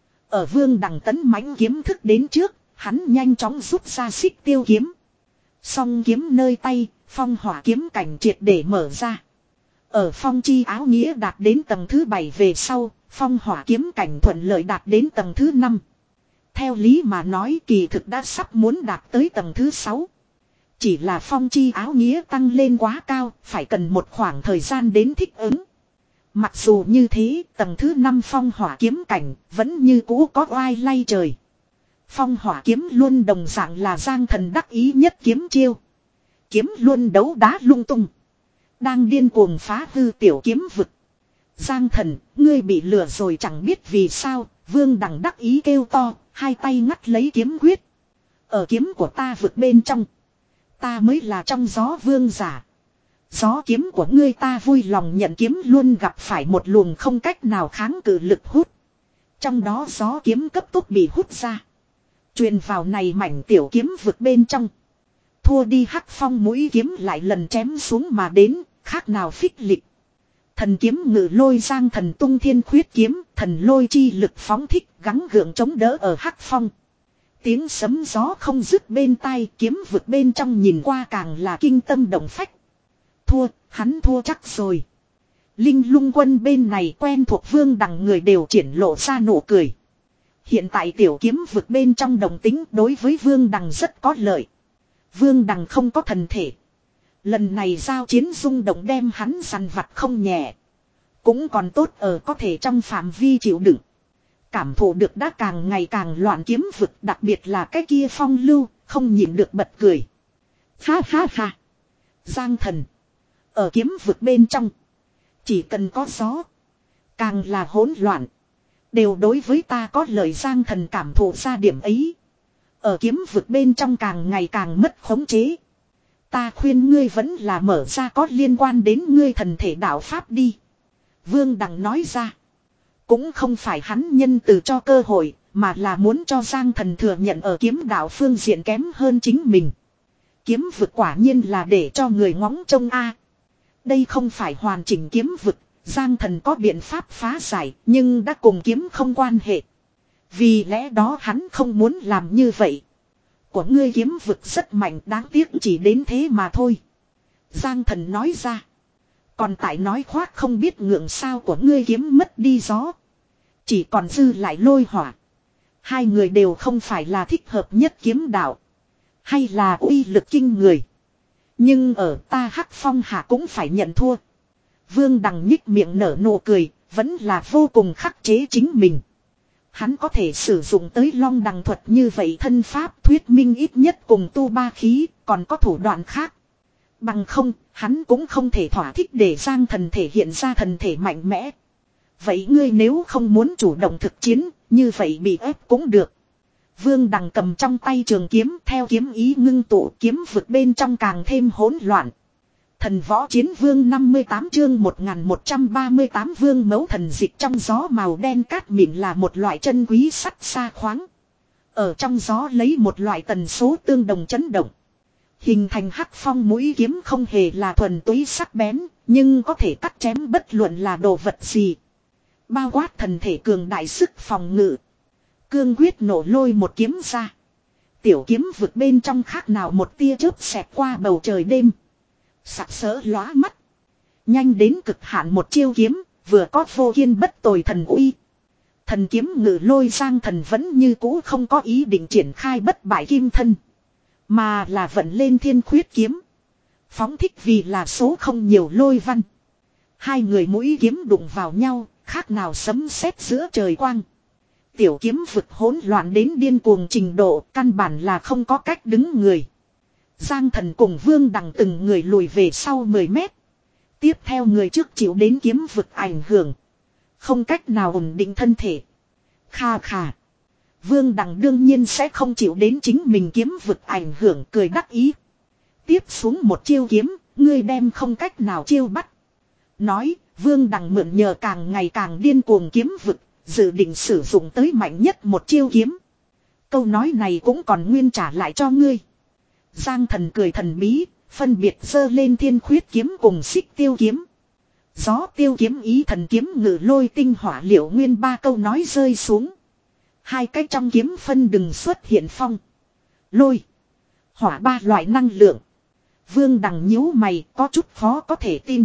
Ở Vương Đằng tấn mãnh kiếm thức đến trước, hắn nhanh chóng rút ra xích tiêu kiếm. Song kiếm nơi tay, phong hỏa kiếm cảnh triệt để mở ra. Ở phong chi áo nghĩa đạt đến tầng thứ bảy về sau, phong hỏa kiếm cảnh thuận lợi đạt đến tầng thứ năm. Theo lý mà nói kỳ thực đã sắp muốn đạt tới tầng thứ sáu. Chỉ là phong chi áo nghĩa tăng lên quá cao, phải cần một khoảng thời gian đến thích ứng. Mặc dù như thế, tầng thứ năm phong hỏa kiếm cảnh vẫn như cũ có oai lay trời. Phong hỏa kiếm luôn đồng dạng là Giang Thần đắc ý nhất kiếm chiêu. Kiếm luôn đấu đá lung tung. Đang điên cuồng phá hư tiểu kiếm vực. Giang Thần, ngươi bị lừa rồi chẳng biết vì sao, Vương Đằng đắc ý kêu to, hai tay ngắt lấy kiếm quyết. Ở kiếm của ta vực bên trong. Ta mới là trong gió vương giả. Gió kiếm của ngươi ta vui lòng nhận kiếm luôn gặp phải một luồng không cách nào kháng cự lực hút. Trong đó gió kiếm cấp tốc bị hút ra. Truyền vào này mảnh tiểu kiếm vực bên trong. Thua đi hắc phong mũi kiếm lại lần chém xuống mà đến, khác nào phích lịch. Thần kiếm ngự lôi Giang Thần tung thiên khuyết kiếm, thần lôi chi lực phóng thích gắng gượng chống đỡ ở hắc phong. Tiếng sấm gió không dứt bên tai, kiếm vực bên trong nhìn qua càng là kinh tâm động phách. Thua, hắn thua chắc rồi. Linh Lung Quân bên này quen thuộc Vương Đằng người đều triển lộ ra nụ cười. Hiện tại tiểu kiếm vực bên trong đồng tính đối với Vương Đằng rất có lợi. Vương Đằng không có thần thể. Lần này giao chiến rung động đem hắn săn vặt không nhẹ. Cũng còn tốt ở có thể trong phạm vi chịu đựng. Cảm thụ được đã càng ngày càng loạn kiếm vực, đặc biệt là cái kia phong lưu, không nhịn được bật cười. Ha ha ha. Giang Thần. Ở kiếm vực bên trong. Chỉ cần có gió. Càng là hỗn loạn. Đều đối với ta có lời Giang Thần cảm thụ ra điểm ấy. Ở kiếm vực bên trong càng ngày càng mất khống chế. Ta khuyên ngươi vẫn là mở ra có liên quan đến ngươi thần thể đạo pháp đi. Vương Đằng nói ra. Cũng không phải hắn nhân từ cho cơ hội, mà là muốn cho Giang Thần thừa nhận ở kiếm đạo phương diện kém hơn chính mình. Kiếm vực quả nhiên là để cho người ngóng trông a. Đây không phải hoàn chỉnh kiếm vực, Giang Thần có biện pháp phá giải, nhưng đã cùng kiếm không quan hệ. Vì lẽ đó hắn không muốn làm như vậy. Của ngươi kiếm vực rất mạnh, đáng tiếc chỉ đến thế mà thôi. Giang Thần nói ra. Còn tại nói khoác không biết ngượng sao của ngươi kiếm mất đi gió. Chỉ còn dư lại lôi hỏa. Hai người đều không phải là thích hợp nhất kiếm đạo. Hay là uy lực kinh người. Nhưng ở ta hắc phong hạ cũng phải nhận thua. Vương Đằng nhích miệng nở nụ cười, vẫn là vô cùng khắc chế chính mình. Hắn có thể sử dụng tới long đằng thuật như vậy thân pháp thuyết minh ít nhất cùng tu ba khí, còn có thủ đoạn khác. Bằng không, hắn cũng không thể thỏa thích để Giang Thần thể hiện ra thần thể mạnh mẽ. Vậy ngươi nếu không muốn chủ động thực chiến, như vậy bị ép cũng được. Vương Đằng cầm trong tay trường kiếm theo kiếm ý ngưng tụ kiếm vực bên trong càng thêm hỗn loạn. Thần võ chiến vương năm mươi tám chương một nghìn một trăm ba mươi tám vương mẫu thần dịch trong gió màu đen cát mịn là một loại chân quý sắt xa khoáng. Ở trong gió lấy một loại tần số tương đồng chấn động. Hình thành hắc phong mũi kiếm không hề là thuần túy sắc bén, nhưng có thể cắt chém bất luận là đồ vật gì. Bao quát thần thể cường đại sức phòng ngự. Cương quyết nổ lôi một kiếm ra. Tiểu kiếm vực bên trong khác nào một tia chớp xẹt qua bầu trời đêm. Sặc sỡ lóa mắt. Nhanh đến cực hạn một chiêu kiếm, vừa có vô kiên bất tồi thần uy. Thần kiếm ngự lôi Giang Thần vẫn như cũ không có ý định triển khai bất bại kim thân. Mà là vận lên thiên khuyết kiếm. Phóng thích vì là số không nhiều lôi văn. Hai người mũi kiếm đụng vào nhau, khác nào sấm sét giữa trời quang. Tiểu kiếm vực hỗn loạn đến điên cuồng trình độ, căn bản là không có cách đứng người. Giang Thần cùng Vương Đằng từng người lùi về sau mười mét. Tiếp theo người trước chịu đến kiếm vực ảnh hưởng. Không cách nào ổn định thân thể. Kha kha. Vương Đằng đương nhiên sẽ không chịu đến chính mình kiếm vực ảnh hưởng, cười đắc ý. Tiếp xuống một chiêu kiếm, ngươi đem không cách nào chiêu bắt. Nói, Vương Đằng mượn nhờ càng ngày càng điên cuồng kiếm vực, dự định sử dụng tới mạnh nhất một chiêu kiếm. Câu nói này cũng còn nguyên trả lại cho ngươi. Giang Thần cười thần bí, phân biệt giơ lên thiên khuyết kiếm cùng xích tiêu kiếm. Gió tiêu kiếm ý thần kiếm ngự lôi tinh hỏa liệu nguyên ba câu nói rơi xuống. Hai cái trong kiếm phân đừng xuất hiện phong. Lôi. Hỏa ba loại năng lượng. Vương Đằng nhíu mày có chút khó có thể tin.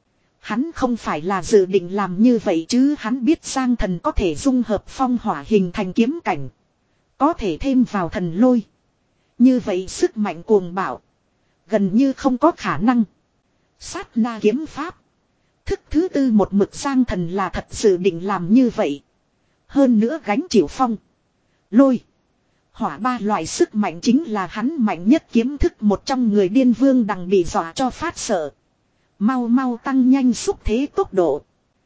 Hắn không phải là dự định làm như vậy chứ, hắn biết Giang Thần có thể dung hợp phong hỏa hình thành kiếm cảnh. Có thể thêm vào thần lôi. Như vậy sức mạnh cuồng bạo. Gần như không có khả năng. Sát na kiếm pháp. Thức thứ tư một mực Giang Thần là thật sự định làm như vậy. Hơn nữa gánh chịu phong. Lôi. Hỏa ba loại sức mạnh chính là hắn mạnh nhất kiếm thức, một trong người điên. Vương Đằng bị dọa cho phát sợ. Mau mau tăng nhanh xúc thế tốc độ.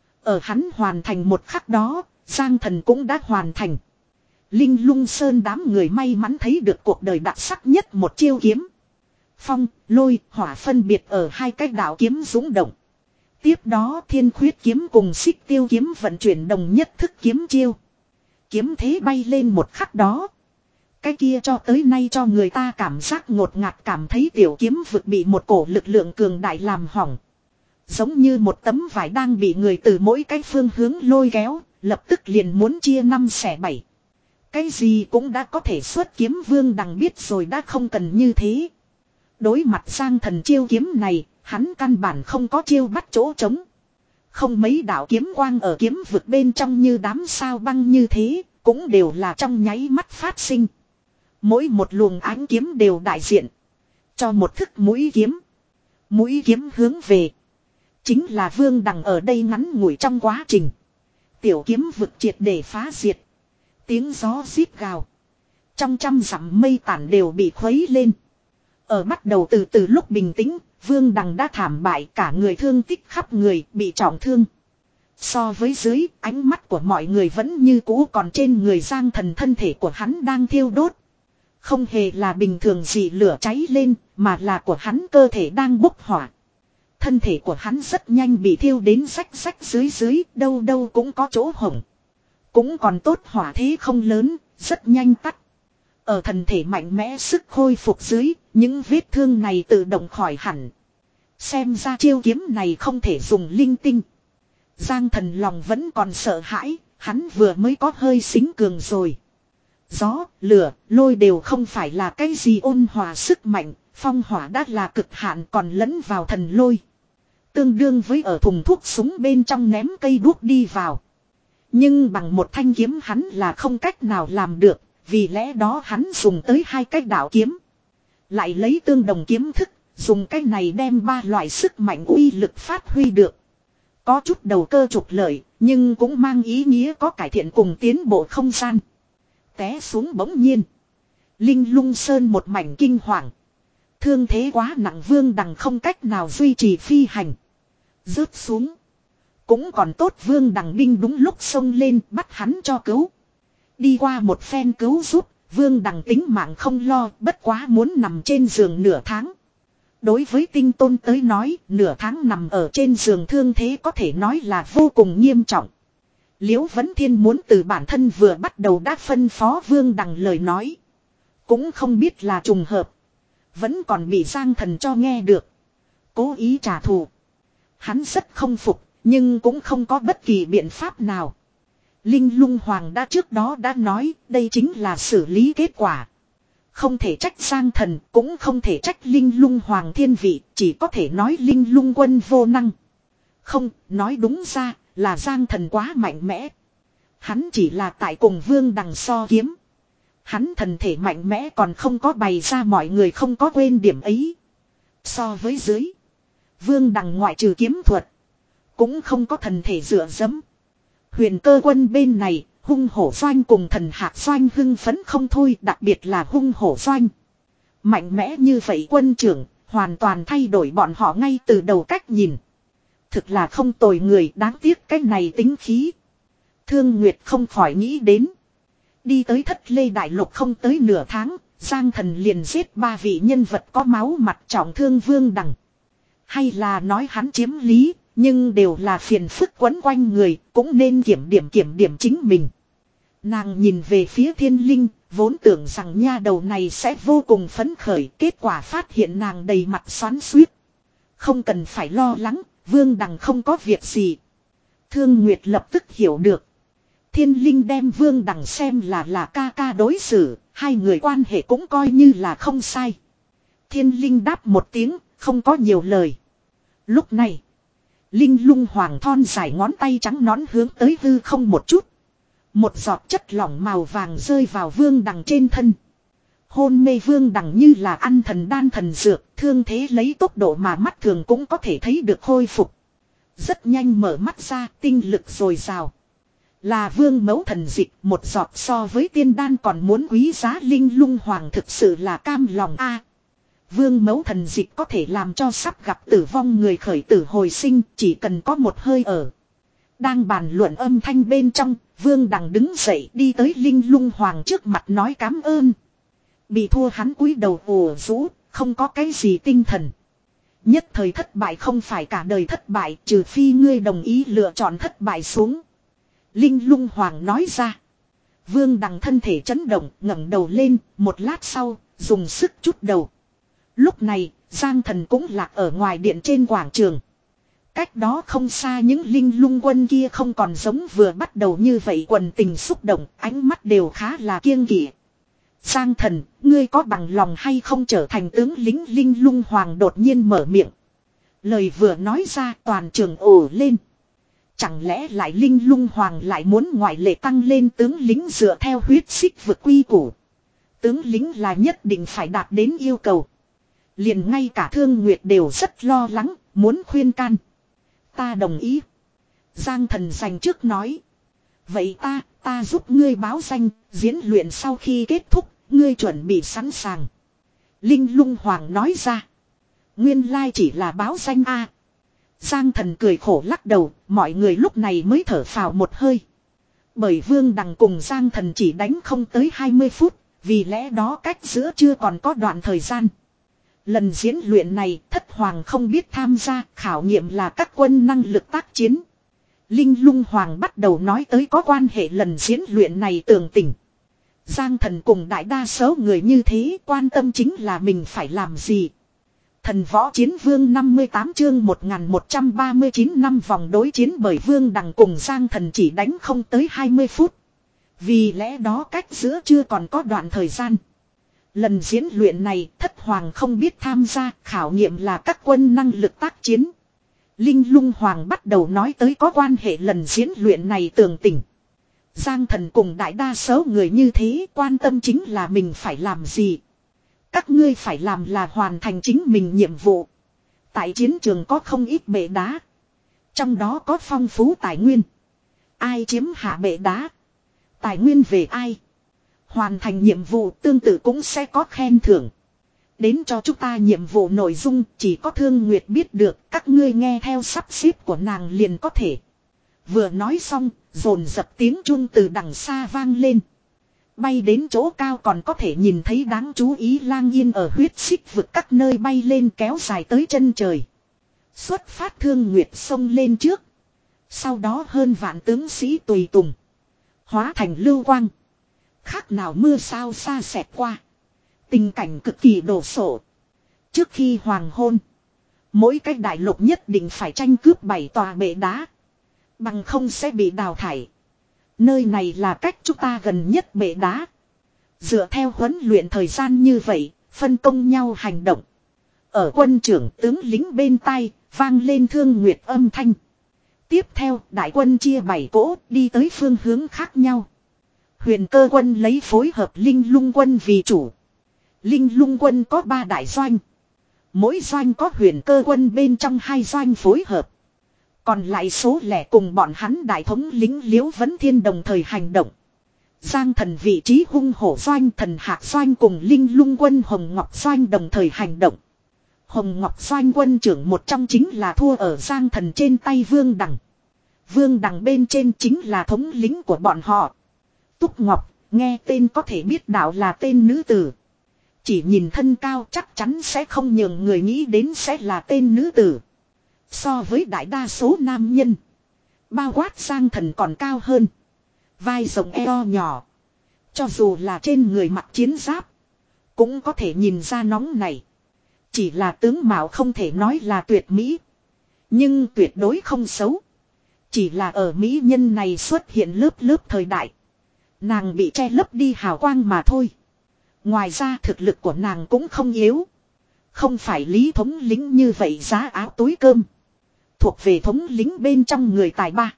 Ở hắn hoàn thành một khắc đó, Giang Thần cũng đã hoàn thành. Linh Lung Sơn đám người may mắn thấy được cuộc đời đặc sắc nhất một chiêu kiếm. Phong, lôi, hỏa phân biệt ở hai cái đạo kiếm dũng động. Tiếp đó thiên khuyết kiếm cùng xích tiêu kiếm vận chuyển đồng nhất thức kiếm chiêu. Kiếm thế bay lên một khắc đó. Cái kia cho tới nay cho người ta cảm giác ngột ngạt, cảm thấy tiểu kiếm vực bị một cổ lực lượng cường đại làm hỏng. Giống như một tấm vải đang bị người từ mỗi cái phương hướng lôi kéo, lập tức liền muốn chia năm xẻ bảy. Cái gì cũng đã có thể xuất kiếm. Vương Đằng biết rồi đã không cần như thế. Đối mặt Giang Thần chiêu kiếm này, hắn căn bản không có chiêu bắt chỗ trống. Không mấy đạo kiếm quang ở kiếm vực bên trong như đám sao băng như thế, cũng đều là trong nháy mắt phát sinh. Mỗi một luồng ánh kiếm đều đại diện cho một thức mũi kiếm. Mũi kiếm hướng về chính là Vương Đằng ở đây ngắn ngủi trong quá trình. Tiểu kiếm vực triệt để phá diệt. Tiếng gió rít gào. Trong trăm dặm mây tản đều bị khuấy lên. Ở bắt đầu từ từ lúc bình tĩnh, Vương Đằng đã thảm bại, cả người thương tích khắp người, bị trọng thương. So với dưới, ánh mắt của mọi người vẫn như cũ còn trên người Giang Thần, thân thể của hắn đang thiêu đốt. Không hề là bình thường gì lửa cháy lên, mà là của hắn cơ thể đang bốc hỏa. Thân thể của hắn rất nhanh bị thiêu đến rách rách dưới dưới, đâu đâu cũng có chỗ hổng. Cũng còn tốt hỏa thế không lớn, rất nhanh tắt. Ở thần thể mạnh mẽ sức khôi phục dưới, những vết thương này tự động khỏi hẳn. Xem ra chiêu kiếm này không thể dùng linh tinh. Giang Thần lòng vẫn còn sợ hãi, hắn vừa mới có hơi xính cường rồi. Gió, lửa, lôi đều không phải là cái gì ôn hòa sức mạnh, phong hỏa đã là cực hạn, còn lẫn vào thần lôi. Tương đương với ở thùng thuốc súng bên trong ném cây đuốc đi vào. Nhưng bằng một thanh kiếm hắn là không cách nào làm được, vì lẽ đó hắn dùng tới hai cách đạo kiếm. Lại lấy tương đồng kiếm thức, dùng cách này đem ba loại sức mạnh uy lực phát huy được. Có chút đầu cơ trục lợi, nhưng cũng mang ý nghĩa có cải thiện cùng tiến bộ không gian. Té xuống bỗng nhiên. Linh Lung Sơn một mảnh kinh hoàng. Thương thế quá nặng, Vương Đằng không cách nào duy trì phi hành. Rớt xuống. Cũng còn tốt Vương Đằng binh đúng lúc xông lên bắt hắn cho cứu. Đi qua một phen cứu giúp, Vương Đằng tính mạng không lo, bất quá muốn nằm trên giường nửa tháng. Đối với Tinh Tôn tới nói, nửa tháng nằm ở trên giường thương thế có thể nói là vô cùng nghiêm trọng. Liễu Vấn Thiên muốn từ bản thân vừa bắt đầu đã phân phó Vương Đằng lời nói. Cũng không biết là trùng hợp. Vẫn còn bị Giang Thần cho nghe được. Cố ý trả thù. Hắn rất không phục, nhưng cũng không có bất kỳ biện pháp nào. Linh Lung Hoàng đã trước đó đã nói, đây chính là xử lý kết quả. Không thể trách Giang Thần, cũng không thể trách Linh Lung Hoàng thiên vị, chỉ có thể nói Linh Lung quân vô năng. Không, nói đúng ra, là Giang Thần quá mạnh mẽ. Hắn chỉ là tại cùng Vương Đằng so kiếm. Hắn thần thể mạnh mẽ còn không có bày ra, mọi người không có quên điểm ấy. So với dưới, Vương Đằng ngoại trừ kiếm thuật, cũng không có thần thể dựa dẫm. Huyền Cơ quân bên này, Hung Hổ Doanh cùng Thần Hạc Doanh hưng phấn không thôi, đặc biệt là Hung Hổ Doanh. Mạnh mẽ như vậy quân trưởng, hoàn toàn thay đổi bọn họ ngay từ đầu cách nhìn. Thực là không tồi người, đáng tiếc cái này tính khí. Thương Nguyệt không khỏi nghĩ đến. Đi tới Thất Lê Đại Lục không tới nửa tháng, Giang Thần liền giết ba vị nhân vật có máu mặt, trọng thương Vương Đằng. Hay là nói hắn chiếm lý, nhưng đều là phiền phức quấn quanh người, cũng nên kiểm điểm kiểm điểm chính mình. Nàng nhìn về phía Thiên Linh, vốn tưởng rằng nha đầu này sẽ vô cùng phấn khởi, kết quả phát hiện nàng đầy mặt xoắn xuýt. Không cần phải lo lắng, Vương Đằng không có việc gì. Thương Nguyệt lập tức hiểu được. Thiên Linh đem Vương Đằng xem là là ca ca đối xử, hai người quan hệ cũng coi như là không sai. Thiên Linh đáp một tiếng, không có nhiều lời. Lúc này, Linh Lung Hoàng thon dài ngón tay trắng nõn hướng tới hư không một chút. Một giọt chất lỏng màu vàng rơi vào Vương Đằng trên thân. Hôn mê Vương Đằng như là ăn thần đan thần dược, thương thế lấy tốc độ mà mắt thường cũng có thể thấy được khôi phục. Rất nhanh mở mắt ra, tinh lực dồi dào. Là Vương Mẫu thần dịch, một giọt so với tiên đan còn muốn quý giá. Linh Lung Hoàng thực sự là cam lòng a. Vương Mẫu thần dịch có thể làm cho sắp gặp tử vong người khởi tử hồi sinh, chỉ cần có một hơi ở. Đang bàn luận âm thanh bên trong, Vương Đằng đứng dậy đi tới Linh Lung Hoàng trước mặt nói cám ơn. Bị thua hắn cúi đầu ồ rũ, không có cái gì tinh thần. Nhất thời thất bại không phải cả đời thất bại, trừ phi ngươi đồng ý lựa chọn thất bại xuống. Linh Lung Hoàng nói ra. Vương Đằng thân thể chấn động, ngẩng đầu lên, một lát sau, dùng sức chút đầu. Lúc này, Giang Thần cũng lạc ở ngoài điện trên quảng trường. Cách đó không xa những Linh Lung quân kia không còn giống vừa bắt đầu như vậy, quần tình xúc động, ánh mắt đều khá là kiêng kỵ. Giang Thần, ngươi có bằng lòng hay không trở thành tướng lính? Linh Lung Hoàng đột nhiên mở miệng. Lời vừa nói ra toàn trường ồ lên. Chẳng lẽ lại Linh Lung Hoàng lại muốn ngoại lệ tăng lên tướng lính dựa theo huyết xích vực quy củ. Tướng lính là nhất định phải đạt đến yêu cầu. Liền ngay cả Thương Nguyệt đều rất lo lắng, muốn khuyên can. Ta đồng ý. Giang Thần dành trước nói. Vậy ta, ta giúp ngươi báo danh, diễn luyện sau khi kết thúc, ngươi chuẩn bị sẵn sàng. Linh Lung Hoàng nói ra. Nguyên lai chỉ là báo danh a. Giang Thần cười khổ lắc đầu, mọi người lúc này mới thở phào một hơi. Bởi Vương Đằng cùng Giang Thần chỉ đánh không tới hai mươi phút, vì lẽ đó cách giữa chưa còn có đoạn thời gian. Lần diễn luyện này, Thất Hoàng không biết tham gia, khảo nghiệm là các quân năng lực tác chiến. Linh Lung Hoàng bắt đầu nói tới có quan hệ lần diễn luyện này tường tình. Giang Thần cùng đại đa số người như thế, quan tâm chính là mình phải làm gì. Thần Võ Chiến Vương năm mươi tám chương một nghìn một trăm ba mươi chín năm vòng đối chiến, bởi Vương Đằng cùng Giang Thần chỉ đánh không tới hai mươi phút. Vì lẽ đó cách giữa chưa còn có đoạn thời gian. Lần diễn luyện này, Thất Hoàng không biết tham gia, khảo nghiệm là các quân năng lực tác chiến. Linh Lung Hoàng bắt đầu nói tới có quan hệ lần diễn luyện này tường tình. Giang Thần cùng đại đa số người như thế, quan tâm chính là mình phải làm gì. Các ngươi phải làm là hoàn thành chính mình nhiệm vụ. Tại chiến trường có không ít bệ đá. Trong đó có phong phú tài nguyên. Ai chiếm hạ bệ đá, tài nguyên về ai. Hoàn thành nhiệm vụ tương tự cũng sẽ có khen thưởng. Đến cho chúng ta nhiệm vụ nội dung chỉ có Thương Nguyệt biết được, các ngươi nghe theo sắp xếp của nàng liền có thể. Vừa nói xong, dồn dập tiếng chuông từ đằng xa vang lên. Bay đến chỗ cao còn có thể nhìn thấy đáng chú ý lang yên ở huyết xích vực các nơi bay lên kéo dài tới chân trời. Xuất phát Thương Nguyệt xông lên trước. Sau đó hơn vạn tướng sĩ tùy tùng. Hóa thành lưu quang. Khác nào mưa sao xa xẹt qua. Tình cảnh cực kỳ đồ sộ. Trước khi hoàng hôn. Mỗi cái đại lục nhất định phải tranh cướp bảy tòa bệ đá. Bằng không sẽ bị đào thải. Nơi này là cách chúng ta gần nhất bệ đá. Dựa theo huấn luyện thời gian như vậy, phân công nhau hành động. Ở quân trưởng tướng lính bên tai, vang lên Thương Nguyệt âm thanh. Tiếp theo, đại quân chia bảy cỗ, đi tới phương hướng khác nhau. Huyền Cơ quân lấy phối hợp Linh Lung quân vì chủ. Linh Lung quân có ba đại doanh. Mỗi doanh có Huyền Cơ quân bên trong hai doanh phối hợp. Còn lại số lẻ cùng bọn hắn đại thống lính Liễu Vấn Thiên đồng thời hành động. Giang Thần vị trí hung hổ doanh, Thần Hạc doanh cùng Linh Lung quân Hồng Ngọc doanh đồng thời hành động. Hồng Ngọc doanh quân trưởng một trong chính là thua ở Giang Thần trên tay Vương Đằng. Vương Đằng bên trên chính là thống lĩnh của bọn họ. Túc Ngọc, nghe tên có thể biết đạo là tên nữ tử. Chỉ nhìn thân cao chắc chắn sẽ không nhường người nghĩ đến sẽ là tên nữ tử. So với đại đa số nam nhân, bao quát Giang Thần còn cao hơn. Vai rộng eo nhỏ. Cho dù là trên người mặc chiến giáp, cũng có thể nhìn ra nóng này. Chỉ là tướng mạo không thể nói là tuyệt mỹ. Nhưng tuyệt đối không xấu. Chỉ là ở mỹ nhân này xuất hiện lớp lớp thời đại. Nàng bị che lấp đi hào quang mà thôi. Ngoài ra thực lực của nàng cũng không yếu. Không phải Lý thống lĩnh như vậy giá áo túi cơm. Thuộc về thống lĩnh bên trong người tài ba.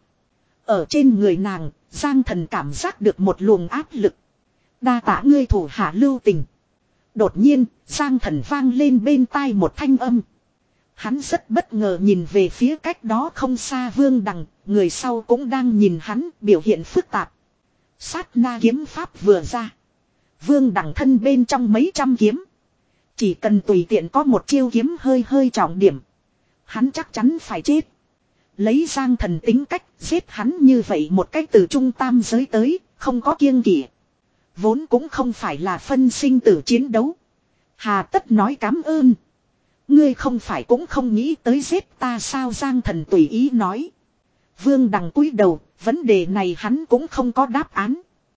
Ở trên người nàng, Giang Thần cảm giác được một luồng áp lực. Đa tả ngươi thủ hạ lưu tình. Đột nhiên, Giang Thần vang lên bên tai một thanh âm. Hắn rất bất ngờ nhìn về phía cách đó không xa Vương Đằng, người sau cũng đang nhìn hắn, biểu hiện phức tạp. Sát na kiếm pháp vừa ra. Vương Đằng thân bên trong mấy trăm kiếm. Chỉ cần tùy tiện có một chiêu kiếm hơi hơi trọng điểm. Hắn chắc chắn phải chết. Lấy Giang Thần tính cách giết hắn như vậy một cách từ trung tam giới tới, không có kiêng kỵ. Vốn cũng không phải là phân sinh tử chiến đấu. Hà tất nói cám ơn. Ngươi không phải cũng không nghĩ tới giết ta sao, Giang Thần tùy ý nói. Vương Đằng cúi đầu, vấn đề này hắn cũng không có đáp án.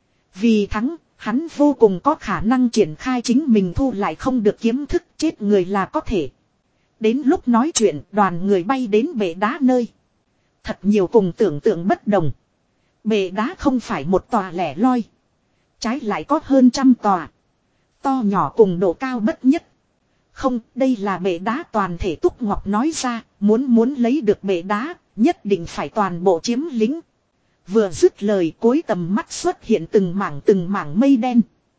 Vì thắng, hắn vô cùng có khả năng triển khai chính mình thu lại không được kiếm thức, chết người là có thể. Đến lúc nói chuyện, đoàn người bay đến bệ đá nơi. Thật nhiều cùng tưởng tượng bất đồng. Bệ đá không phải một tòa lẻ loi. Trái lại có hơn trăm tòa. To nhỏ cùng độ cao bất nhất. Không, đây là bệ đá toàn thể. Túc Ngọc nói ra, muốn muốn lấy được bệ đá, nhất định phải toàn bộ chiếm lĩnh. Vừa dứt lời, cuối tầm mắt xuất hiện từng mảng từng mảng mây đen.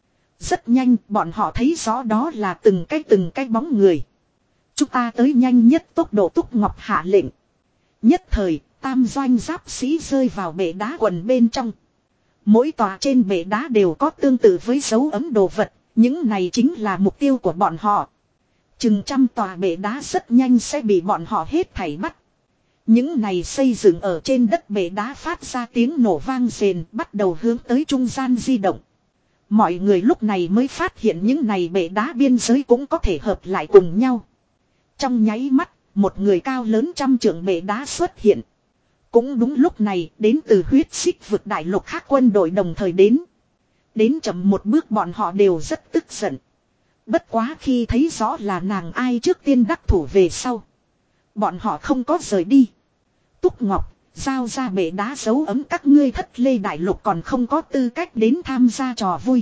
Rất nhanh, bọn họ thấy rõ đó là từng cái từng cái bóng người. Chúng ta tới nhanh nhất tốc độ, Túc Ngọc hạ lệnh. Nhất thời, tam doanh giáp sĩ rơi vào bệ đá quần bên trong. Mỗi tòa trên bệ đá đều có tương tự với dấu ấm đồ vật, những này chính là mục tiêu của bọn họ. Chừng trăm tòa bệ đá rất nhanh sẽ bị bọn họ hết thảy bắt. Những này xây dựng ở trên đất bệ đá phát ra tiếng nổ vang rền, bắt đầu hướng tới trung gian di động. Mọi người lúc này mới phát hiện những này bệ đá biên giới cũng có thể hợp lại cùng nhau. Trong nháy mắt, một người cao lớn trăm trượng bệ đá xuất hiện. Cũng đúng lúc này, đến từ huyết xích vực đại lục khác quân đội đồng thời đến. Đến chậm một bước bọn họ đều rất tức giận. Bất quá khi thấy rõ là nàng ai trước tiên đắc thủ về sau. Bọn họ không có rời đi. Túc Ngọc, giao ra bệ đá dấu ấm, các ngươi thất lê đại lục còn không có tư cách đến tham gia trò vui.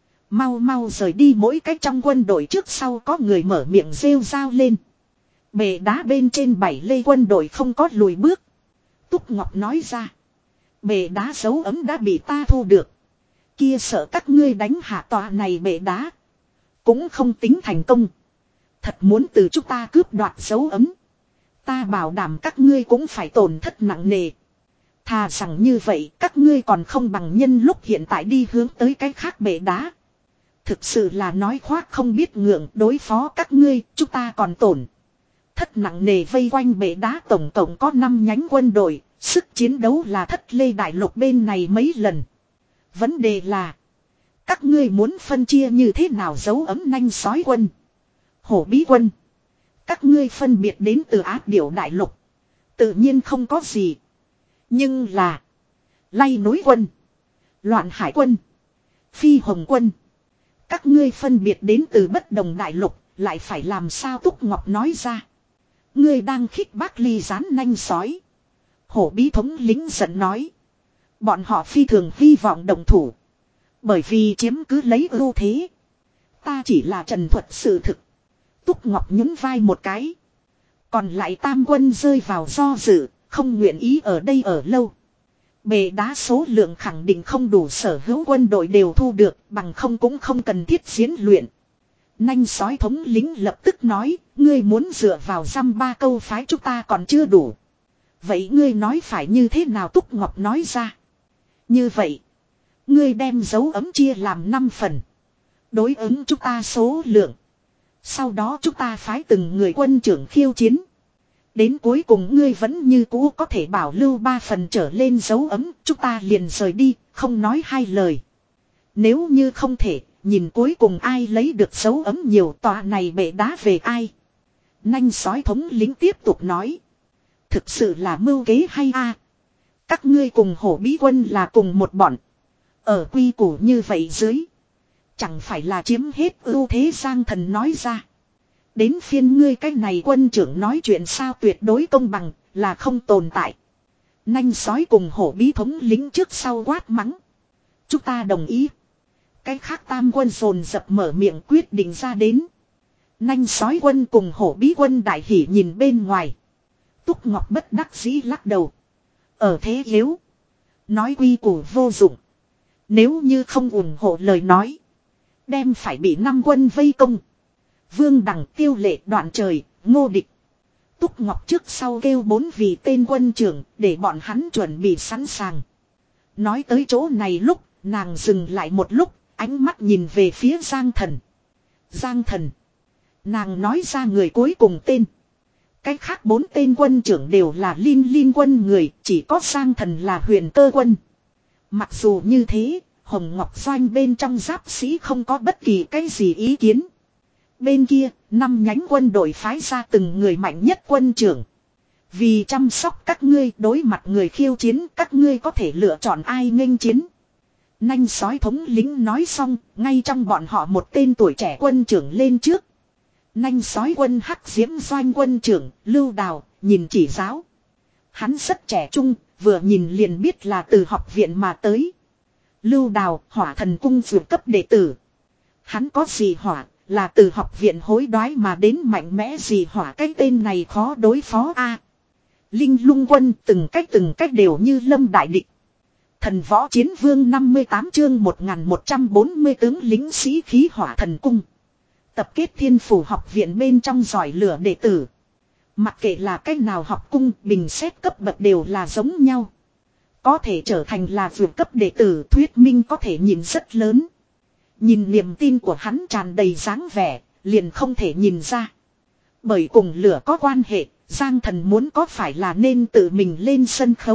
Mau mau rời đi, mỗi cách trong quân đội trước sau có người mở miệng rêu rao lên. Bệ đá bên trên bảy lê quân đội không có lùi bước. Túc Ngọc nói ra. Bệ đá dấu ấm đã bị ta thu được. Kia sợ các ngươi đánh hạ tòa này bệ đá. Cũng không tính thành công. Thật muốn từ chúng ta cướp đoạt dấu ấm. Ta bảo đảm các ngươi cũng phải tổn thất nặng nề. Thà rằng như vậy các ngươi còn không bằng nhân lúc hiện tại đi hướng tới cái khác bệ đá. Thực sự là nói khoác không biết ngượng, đối phó các ngươi chúng ta còn tổn thất nặng nề. Vây quanh bệ đá tổng tổng có năm nhánh quân đội, sức chiến đấu là thất lê đại lục bên này mấy lần. Vấn đề là các ngươi muốn phân chia như thế nào dấu ấm nanh sói quân, hổ bí quân. Các ngươi phân biệt đến từ Ác Điểu đại lục, tự nhiên không có gì. Nhưng là. Lay núi quân. Loạn hải quân. Phi hồng quân. Các ngươi phân biệt đến từ bất đồng đại lục. Lại phải làm sao Túc Ngọc nói ra. Ngươi đang khích bác ly gián nanh sói. Hổ bí thống lính giận nói. Bọn họ phi thường hy vọng đồng thủ. Bởi vì chiếm cứ lấy ưu thế. Ta chỉ là trần thuật sự thực. Túc Ngọc nhún vai một cái. Còn lại tam quân rơi vào do dự. Không nguyện ý ở đây ở lâu. Bệ đá số lượng khẳng định không đủ sở hữu quân đội đều thu được. Bằng không cũng không cần thiết diễn luyện. Nanh sói thống lính lập tức nói. Ngươi muốn dựa vào dăm ba câu phái chúng ta còn chưa đủ. Vậy ngươi nói phải như thế nào Túc Ngọc nói ra. Như vậy. Ngươi đem dấu ấm chia làm năm phần. Đối ứng chúng ta số lượng. Sau đó chúng ta phái từng người quân trưởng khiêu chiến. Đến cuối cùng ngươi vẫn như cũ có thể bảo lưu ba phần trở lên dấu ấm. Chúng ta liền rời đi. Không nói hai lời. Nếu như không thể. Nhìn cuối cùng ai lấy được dấu ấm nhiều tòa này bệ đá về ai. Nanh sói thống lính tiếp tục nói. Thực sự là mưu kế hay a? Các ngươi cùng hổ bí quân là cùng một bọn. Ở quy củ như vậy dưới. Chẳng phải là chiếm hết ưu thế Giang Thần nói ra. Đến phiên ngươi cái này quân trưởng nói chuyện sao tuyệt đối công bằng là không tồn tại. Nanh sói cùng hổ bí thống lính trước sau quát mắng. Chúng ta đồng ý. Cái khác tam quân dồn dập mở miệng quyết định ra đến. Nanh sói quân cùng hổ bí quân đại hỉ nhìn bên ngoài. Túc Ngọc bất đắc dĩ lắc đầu. Ở thế yếu. Nói quy củ vô dụng. Nếu như không ủng hộ lời nói. Đem phải bị năm quân vây công. Vương Đằng Tiêu Lệ Đoạn Trời, Ngô Địch. Túc Ngọc trước sau kêu bốn vị tên quân trưởng để bọn hắn chuẩn bị sẵn sàng. Nói tới chỗ này lúc nàng dừng lại một lúc. Ánh mắt nhìn về phía Giang Thần. Giang Thần. Nàng nói ra người cuối cùng tên. Cái khác bốn tên quân trưởng đều là Linh Linh quân người. Chỉ có Giang Thần là Huyền Cơ quân. Mặc dù như thế. Hồng Ngọc Doanh bên trong giáp sĩ không có bất kỳ cái gì ý kiến. Bên kia, năm nhánh quân đội phái ra từng người mạnh nhất quân trưởng. Vì chăm sóc các ngươi đối mặt người khiêu chiến, các ngươi có thể lựa chọn ai nghênh chiến. Nanh sói thống lính nói xong, ngay trong bọn họ một tên tuổi trẻ quân trưởng lên trước. Nanh sói quân Hắc Diễm Doanh quân trưởng, Lưu Đào, nhìn chỉ giáo. Hắn rất trẻ trung, vừa nhìn liền biết là từ học viện mà tới. Lưu Đào, Hỏa Thần Cung vượt cấp đệ tử. Hắn có gì hỏa, là từ học viện hối đoái mà đến mạnh mẽ gì hỏa cái tên này khó đối phó a. Linh Lung quân từng cách từng cách đều như lâm đại địch. Thần võ chiến vương năm mươi tám chương một nghìn một trăm bốn mươi tướng lính sĩ khí Hỏa Thần Cung. Tập kết Thiên Phủ học viện bên trong giỏi lửa đệ tử. Mặc kệ là cách nào học cung, bình xét cấp bậc đều là giống nhau. Có thể trở thành là vượt cấp đệ tử thuyết minh có thể nhìn rất lớn. Nhìn niềm tin của hắn tràn đầy dáng vẻ, liền không thể nhìn ra. Bởi cùng lửa có quan hệ, Giang Thần muốn có phải là nên tự mình lên sân khấu.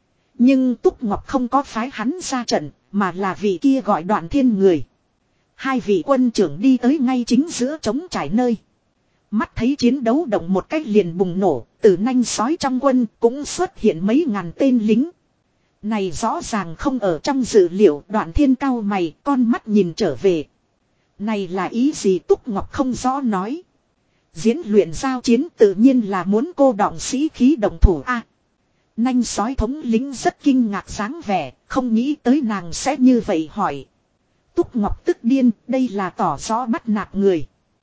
Nhưng Túc Ngọc không có phái hắn ra trận, mà là vị kia gọi Đoạn Thiên người. Hai vị quân trưởng đi tới ngay chính giữa trống trải nơi. Mắt thấy chiến đấu động một cách liền bùng nổ, từ nanh sói trong quân cũng xuất hiện mấy ngàn tên lính. Này rõ ràng không ở trong dự liệu. Đoạn Thiên cao mày, con mắt nhìn trở về. Này là ý gì Túc Ngọc không rõ nói. Diễn luyện giao chiến tự nhiên là muốn cô đọng sĩ khí động thủ a. Nanh sói thống lính rất kinh ngạc dáng vẻ, không nghĩ tới nàng sẽ như vậy hỏi. Túc Ngọc tức điên, đây là tỏ rõ bắt nạt người.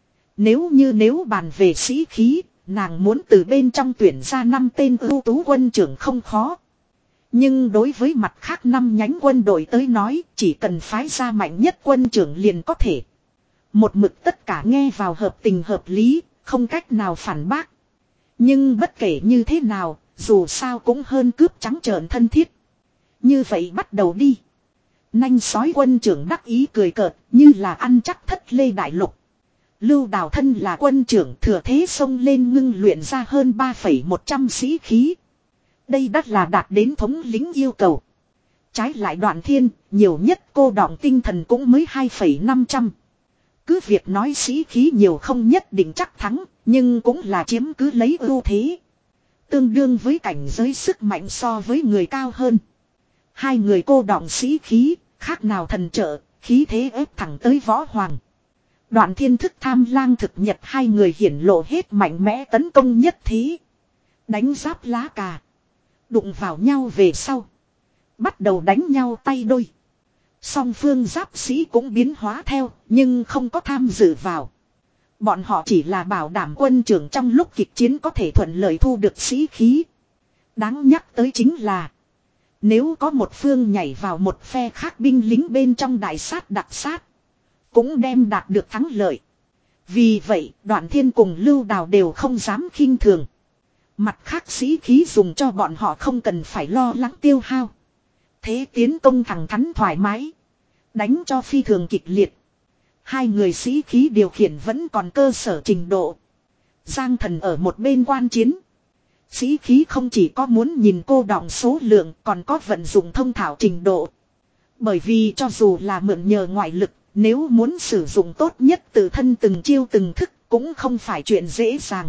Nếu như nếu bàn về sĩ khí, nàng muốn từ bên trong tuyển ra năm tên ưu tú quân trưởng không khó. Nhưng đối với mặt khác năm nhánh quân đội tới nói, chỉ cần phái ra mạnh nhất quân trưởng liền có thể. Một mực tất cả nghe vào hợp tình hợp lý, không cách nào phản bác. Nhưng bất kể như thế nào, dù sao cũng hơn cướp trắng trợn thân thiết. Như vậy bắt đầu đi. Nanh sói quân trưởng đắc ý cười cợt, như là ăn chắc thất lê đại lục. Lưu Đào thân là quân trưởng thừa thế xông lên ngưng luyện ra hơn ba phẩy một trăm sĩ khí. Đây đắt là đạt đến thống lĩnh yêu cầu. Trái lại Đoạn Thiên, nhiều nhất cô đọng tinh thần cũng mới hai phẩy năm trăm. Cứ việc nói sĩ khí nhiều không nhất định chắc thắng, nhưng cũng là chiếm cứ lấy ưu thế. Tương đương với cảnh giới sức mạnh so với người cao hơn. Hai người cô đọng sĩ khí, khác nào thần trợ, khí thế ép thẳng tới võ hoàng. Đoạn thiên thức tham lang thực nhật hai người hiển lộ hết mạnh mẽ tấn công nhất thế. Đánh giáp lá cà. Đụng vào nhau về sau. Bắt đầu đánh nhau tay đôi. Song phương giáp sĩ cũng biến hóa theo, nhưng không có tham dự vào. Bọn họ chỉ là bảo đảm quân trưởng trong lúc kịch chiến có thể thuận lợi thu được sĩ khí. Đáng nhắc tới chính là, nếu có một phương nhảy vào một phe khác binh lính bên trong đại sát đặc sát, cũng đem đạt được thắng lợi. Vì vậy, Đoạn Thiên cùng Lưu Đào đều không dám khinh thường. Mặt khác sĩ khí dùng cho bọn họ không cần phải lo lắng tiêu hao. Thế tiến công thẳng thắn thoải mái. Đánh cho phi thường kịch liệt. Hai người sĩ khí điều khiển vẫn còn cơ sở trình độ. Giang Thần ở một bên quan chiến. Sĩ khí không chỉ có muốn nhìn cô đọng số lượng, còn có vận dụng thông thạo trình độ. Bởi vì cho dù là mượn nhờ ngoại lực, nếu muốn sử dụng tốt nhất tự thân từng chiêu từng thức cũng không phải chuyện dễ dàng.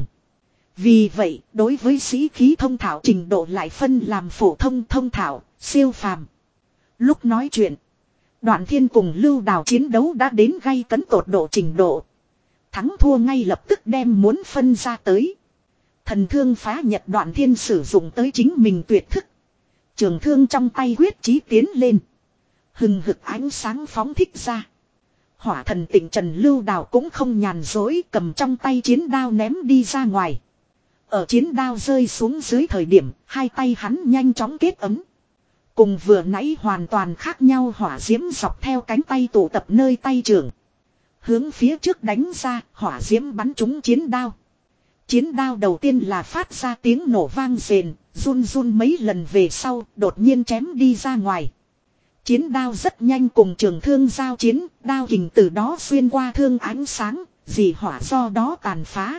Vì vậy, đối với sĩ khí thông thạo trình độ lại phân làm phổ thông thông thạo, siêu phàm. Lúc nói chuyện, Đoạn Thiên cùng Lưu Đào chiến đấu đã đến gay cấn tột độ trình độ. Thắng thua ngay lập tức đem muốn phân ra tới. Thần thương phá nhật Đoạn Thiên sử dụng tới chính mình tuyệt thức. Trường thương trong tay huyết chí tiến lên. Hừng hực ánh sáng phóng thích ra. Hỏa thần tịnh Trần Lưu Đào cũng không nhàn dối, cầm trong tay chiến đao ném đi ra ngoài. Ở chiến đao rơi xuống dưới thời điểm, hai tay hắn nhanh chóng kết ấm. Cùng vừa nãy hoàn toàn khác nhau hỏa diễm dọc theo cánh tay tụ tập nơi tay trưởng. Hướng phía trước đánh ra, hỏa diễm bắn trúng chiến đao. Chiến đao đầu tiên là phát ra tiếng nổ vang rền, run run mấy lần về sau, đột nhiên chém đi ra ngoài. Chiến đao rất nhanh cùng trường thương giao chiến, đao kình từ đó xuyên qua thương ánh sáng, dì hỏa do đó tàn phá.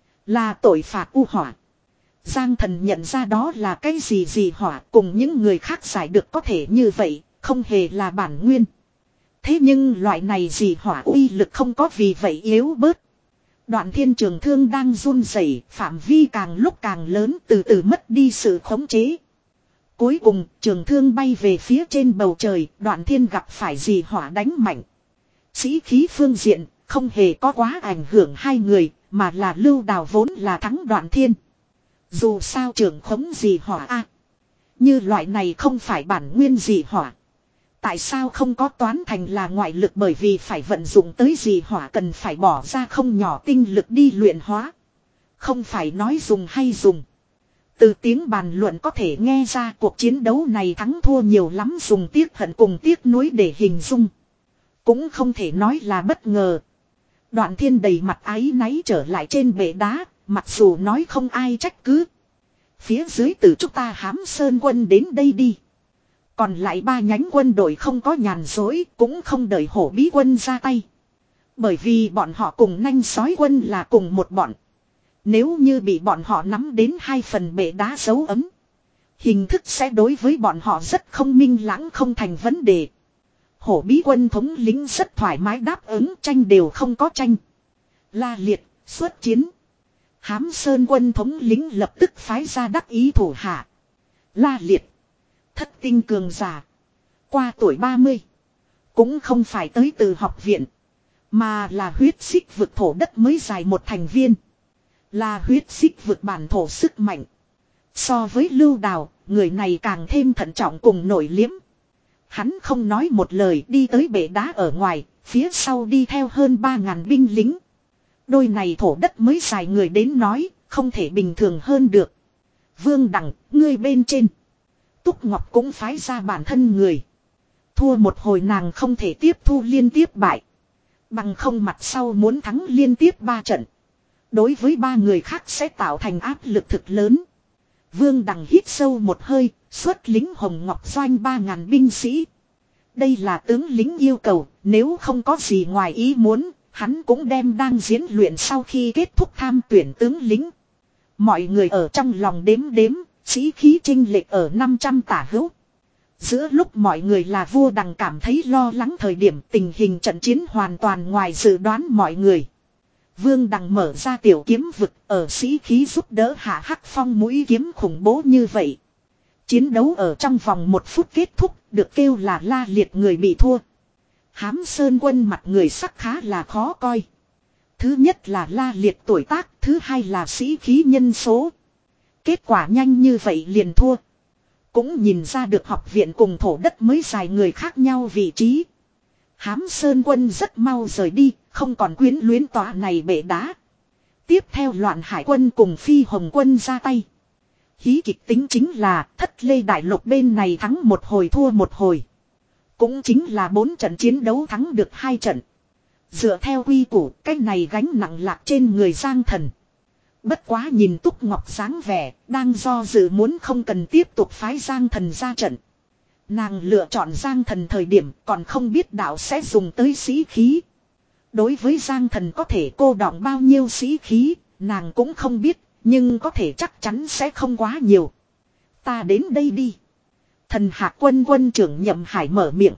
Là tội phạt u hỏa. Giang Thần nhận ra đó là cái gì gì hỏa, cùng những người khác giải được có thể như vậy, không hề là bản nguyên. Thế nhưng loại này gì hỏa uy lực không có vì vậy yếu bớt. Đoạn Thiên trường thương đang run rẩy, phạm vi càng lúc càng lớn, từ từ mất đi sự khống chế. Cuối cùng, trường thương bay về phía trên bầu trời, Đoạn Thiên gặp phải gì hỏa đánh mạnh. Sĩ khí phương diện, không hề có quá ảnh hưởng hai người, mà là Lưu Đào vốn là thắng Đoạn Thiên. Dù sao trường khống gì hỏa a, như loại này không phải bản nguyên gì hỏa. Tại sao không có toán thành là ngoại lực, bởi vì phải vận dụng tới gì hỏa cần phải bỏ ra không nhỏ tinh lực đi luyện hóa. Không phải nói dùng hay dùng. Từ tiếng bàn luận có thể nghe ra cuộc chiến đấu này thắng thua nhiều lắm, dùng tiếc hận cùng tiếc nuối để hình dung. Cũng không thể nói là bất ngờ. Đoạn Thiên đầy mặt áy náy trở lại trên bệ đá, mặc dù nói không ai trách cứ. Phía dưới từ chúng ta Hám Sơn quân đến đây đi. Còn lại ba nhánh quân đội không có nhàn dối, cũng không đợi Hổ Bí quân ra tay. Bởi vì bọn họ cùng Nanh Sói quân là cùng một bọn. Nếu như bị bọn họ nắm đến hai phần bệ đá dấu ấm, hình thức sẽ đối với bọn họ rất không minh lãng, không thành vấn đề. Hổ Bí quân thống lĩnh rất thoải mái đáp ứng, tranh đều không có tranh. La Liệt, xuất chiến. Hám Sơn quân thống lĩnh lập tức phái ra đắc ý thủ hạ. La Liệt, thất tinh cường giả, qua tuổi ba mươi, cũng không phải tới từ học viện, mà là huyết xích vực thổ đất mới dài một thành viên. Là huyết xích vực bản thổ sức mạnh. So với Lưu Đào, người này càng thêm thận trọng cùng nội liếm. Hắn không nói một lời đi tới bệ đá ở ngoài, phía sau đi theo hơn ba ngàn binh lính. Đôi này thổ đất mới dài người đến nói, không thể bình thường hơn được. Vương Đằng, ngươi bên trên. Túc Ngọc cũng phái ra bản thân người. Thua một hồi nàng không thể tiếp thu liên tiếp bại. Bằng không mặt sau muốn thắng liên tiếp ba trận. Đối với ba người khác sẽ tạo thành áp lực thực lớn. Vương Đằng hít sâu một hơi, xuất lính Hồng Ngọc Doanh ba ngàn binh sĩ. Đây là tướng lính yêu cầu, nếu không có gì ngoài ý muốn, hắn cũng đem đang diễn luyện sau khi kết thúc tham tuyển tướng lính. Mọi người ở trong lòng đếm đếm, sĩ khí chênh lệch ở năm trăm tả hữu. Giữa lúc mọi người là vua Đằng cảm thấy lo lắng thời điểm, tình hình trận chiến hoàn toàn ngoài dự đoán mọi người. Vương Đằng mở ra tiểu kiếm vực ở sĩ khí giúp đỡ hạ Hắc Phong mũi kiếm khủng bố như vậy. Chiến đấu ở trong vòng một phút kết thúc được kêu là la liệt người bị thua. Hám Sơn quân mặt người sắc khá là khó coi. Thứ nhất là la liệt tuổi tác, thứ hai là sĩ khí nhân số. Kết quả nhanh như vậy liền thua. Cũng nhìn ra được học viện cùng thổ đất mới dài người khác nhau vị trí. Hám Sơn quân rất mau rời đi, không còn quyến luyến tòa này bể đá. Tiếp theo Loạn Hải quân cùng Phi Hồng quân ra tay. Hí kịch tính chính là Thất Lê Đại Lục bên này thắng một hồi thua một hồi. Cũng chính là bốn trận chiến đấu thắng được hai trận. Dựa theo quy củ, cái này gánh nặng lạc trên người Giang Thần. Bất quá nhìn Túc Ngọc dáng vẻ, đang do dự muốn không cần tiếp tục phái Giang Thần ra trận. Nàng lựa chọn Giang Thần thời điểm còn không biết đạo sẽ dùng tới sĩ khí. Đối với Giang Thần có thể cô đọng bao nhiêu sĩ khí, nàng cũng không biết, nhưng có thể chắc chắn sẽ không quá nhiều. Ta đến đây đi. Thần Hạc quân quân trưởng Nhậm Hải mở miệng.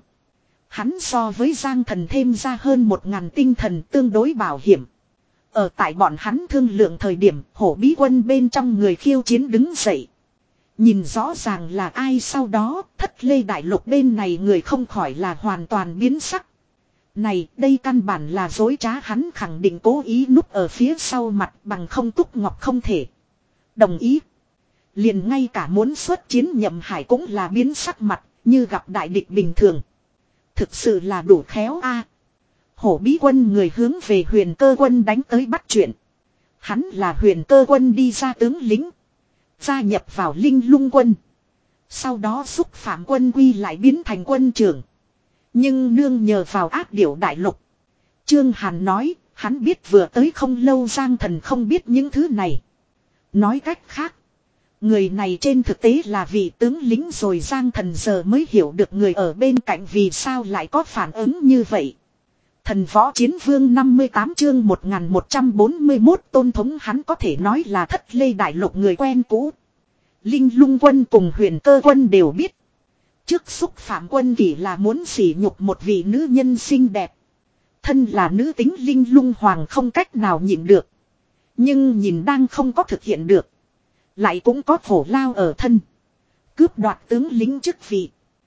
Hắn so với Giang Thần thêm ra hơn một ngàn tinh thần tương đối bảo hiểm. Ở tại bọn hắn thương lượng thời điểm, hổ bí quân bên trong người khiêu chiến đứng dậy. Nhìn rõ ràng là ai, sau đó Thất Lê Đại Lục bên này người không khỏi là hoàn toàn biến sắc. Này, đây căn bản là dối trá, hắn khẳng định cố ý núp ở phía sau mặt, bằng không Túc Ngọc không thể đồng ý. Liền ngay cả muốn xuất chiến Nhậm Hải cũng là biến sắc mặt, như gặp đại địch bình thường. Thực sự là đủ khéo a. Hổ bí quân người hướng về Huyền Cơ quân đánh tới bắt chuyện. Hắn là Huyền Cơ quân đi ra tướng lính, gia nhập vào Linh Lung quân. Sau đó xúc phạm quân quy lại biến thành quân trưởng. Nhưng nương nhờ vào Ác Điểu Đại Lục. Trương Hàn nói, hắn biết vừa tới không lâu Giang Thần không biết những thứ này. Nói cách khác, người này trên thực tế là vị tướng lính rồi. Giang Thần giờ mới hiểu được người ở bên cạnh vì sao lại có phản ứng như vậy. Thần Võ Chiến Vương năm mươi tám chương một nghìn một trăm bốn mươi mốt Tôn Thống, hắn có thể nói là Thất Lê Đại Lục người quen cũ. Linh Lung quân cùng Huyền Cơ quân đều biết. Trước xúc phạm quân kỷ là muốn sỉ nhục một vị nữ nhân xinh đẹp. Thân là nữ tính Linh Lung Hoàng không cách nào nhịn được. Nhưng nhìn đang không có thực hiện được. Lại cũng có khổ lao ở thân. Cướp đoạt tướng lính chức vị.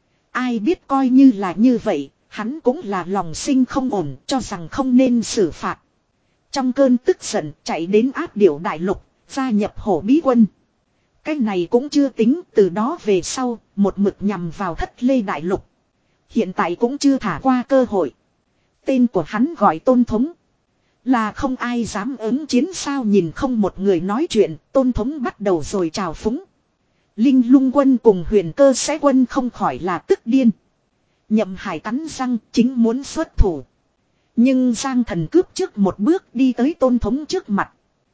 Ai biết coi như là như vậy, hắn cũng là lòng sinh không ổn, cho rằng không nên xử phạt. Trong cơn tức giận chạy đến Ác Điểu Đại Lục, gia nhập hổ bí quân. Cái này cũng chưa tính, từ đó về sau, một mực nhằm vào Thất Lê Đại Lục. Hiện tại cũng chưa thả qua cơ hội. Tên của hắn gọi Tôn Thống. Là không ai dám ứng chiến sao, nhìn không một người nói chuyện, Tôn Thống bắt đầu rồi chào phúng. Linh Lung quân cùng Huyền Cơ sẽ quân không khỏi là tức điên. Nhậm Hải cắn răng chính muốn xuất thủ. Nhưng Giang Thần cướp trước một bước đi tới Tôn Thống trước mặt.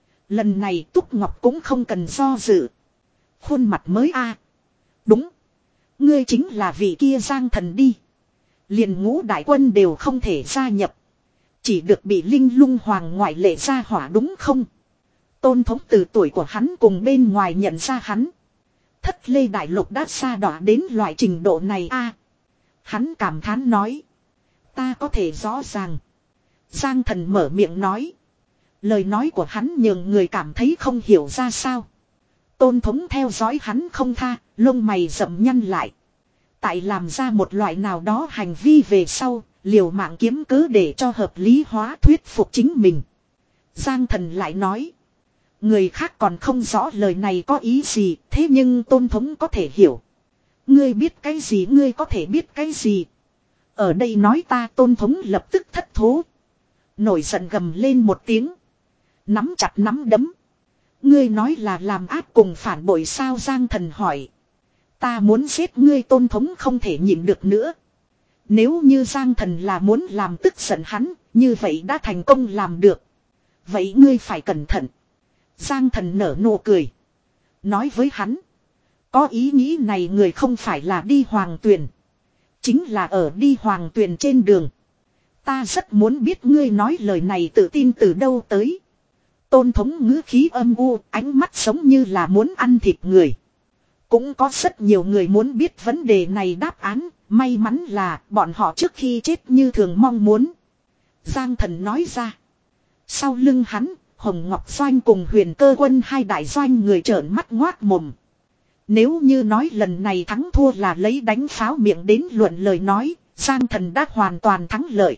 Lần này Túc Ngọc cũng không cần do dự. Khuôn mặt mới a. Đúng. Ngươi chính là vị kia Giang Thần đi. Liền ngũ đại quân đều không thể gia nhập. Chỉ được bị Linh Lung Hoàng ngoại lệ ra hỏa đúng không? Tôn Thống từ tuổi của hắn cùng bên ngoài nhận ra hắn. Thất Lê Đại Lục đã xa đọa đến loại trình độ này a. Hắn cảm thán nói. Ta có thể rõ ràng. Giang Thần mở miệng nói. Lời nói của hắn nhường người cảm thấy không hiểu ra sao. Tôn Thống theo dõi hắn không tha, lông mày rậm nhăn lại. Tại làm ra một loại nào đó hành vi về sau, liều mạng kiếm cớ để cho hợp lý hóa thuyết phục chính mình. Giang Thần lại nói. Người khác còn không rõ lời này có ý gì, thế nhưng Tôn Thống có thể hiểu. Ngươi biết cái gì, ngươi có thể biết cái gì. Ở đây nói ta, Tôn Thống lập tức thất thố. Nổi giận gầm lên một tiếng. Nắm chặt nắm đấm. Ngươi nói là làm ác cùng phản bội sao, Giang Thần hỏi. Ta muốn giết ngươi, Tôn Thống không thể nhịn được nữa. Nếu như Giang Thần là muốn làm tức giận hắn, như vậy đã thành công làm được. Vậy ngươi phải cẩn thận. Giang Thần nở nụ cười. Nói với hắn. Có ý nghĩ này người không phải là đi Hoàng Tuyền. Chính là ở đi Hoàng Tuyền trên đường. Ta rất muốn biết ngươi nói lời này tự tin từ đâu tới. Tôn Thống ngữ khí âm u, ánh mắt giống như là muốn ăn thịt người. Cũng có rất nhiều người muốn biết vấn đề này đáp án, may mắn là bọn họ trước khi chết như thường mong muốn. Giang Thần nói ra. Sau lưng hắn, Hồng Ngọc Doanh cùng Huyền Cơ Quân hai đại doanh người trợn mắt ngoác mồm. Nếu như nói lần này thắng thua là lấy đánh pháo miệng đến luận lời nói, Giang Thần đã hoàn toàn thắng lợi.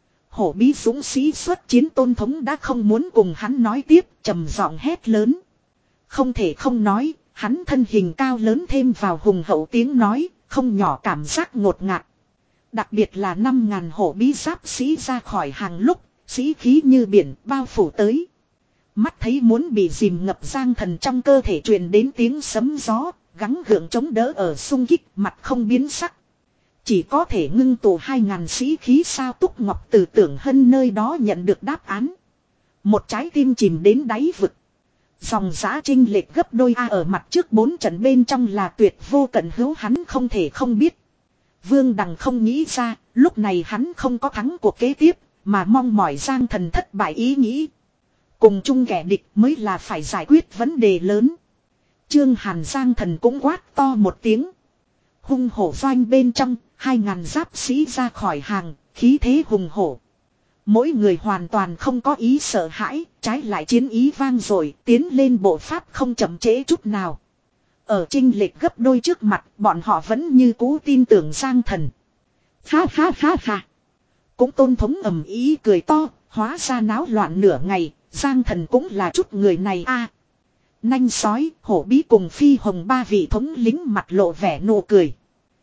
Hổ Bí dũng sĩ xuất chiến Tôn Thống đã không muốn cùng hắn nói tiếp, trầm giọng hét lớn. Không thể không nói, hắn thân hình cao lớn thêm vào hùng hậu tiếng nói, không nhỏ cảm giác ngột ngạt. Đặc biệt là năm ngàn hổ bí giáp sĩ ra khỏi hàng lúc, sĩ khí như biển bao phủ tới. Mắt thấy muốn bị dìm ngập Giang Thần trong cơ thể truyền đến tiếng sấm gió, gắng gượng chống đỡ ở xung kích, mặt không biến sắc. Chỉ có thể ngưng tụ hai ngàn sĩ khí sao Túc Ngọc từ Tưởng Hân nơi đó nhận được đáp án. Một trái tim chìm đến đáy vực. Dòng giã trinh lệch gấp đôi A ở mặt trước bốn trận bên trong là tuyệt vô cận hữu, hắn không thể không biết. Vương Đằng không nghĩ ra, lúc này hắn không có thắng cuộc kế tiếp, mà mong mỏi Giang Thần thất bại ý nghĩ. Cùng chung kẻ địch mới là phải giải quyết vấn đề lớn. Trương Hàn Giang Thần cũng quát to một tiếng. Hung hổ doanh bên trong, hai ngàn giáp sĩ ra khỏi hàng, khí thế hùng hổ. Mỗi người hoàn toàn không có ý sợ hãi, trái lại chiến ý vang rồi, tiến lên bộ pháp không chậm trễ chút nào. Ở chênh lệch gấp đôi trước mặt, bọn họ vẫn như cũ tin tưởng Giang Thần. Ha ha ha ha. Cũng Tôn Thống ầm ý cười to, hóa ra náo loạn nửa ngày, Giang Thần cũng là chút người này a. Nanh sói, Hổ Bí cùng Phi Hồng ba vị thống lính mặt lộ vẻ nụ cười.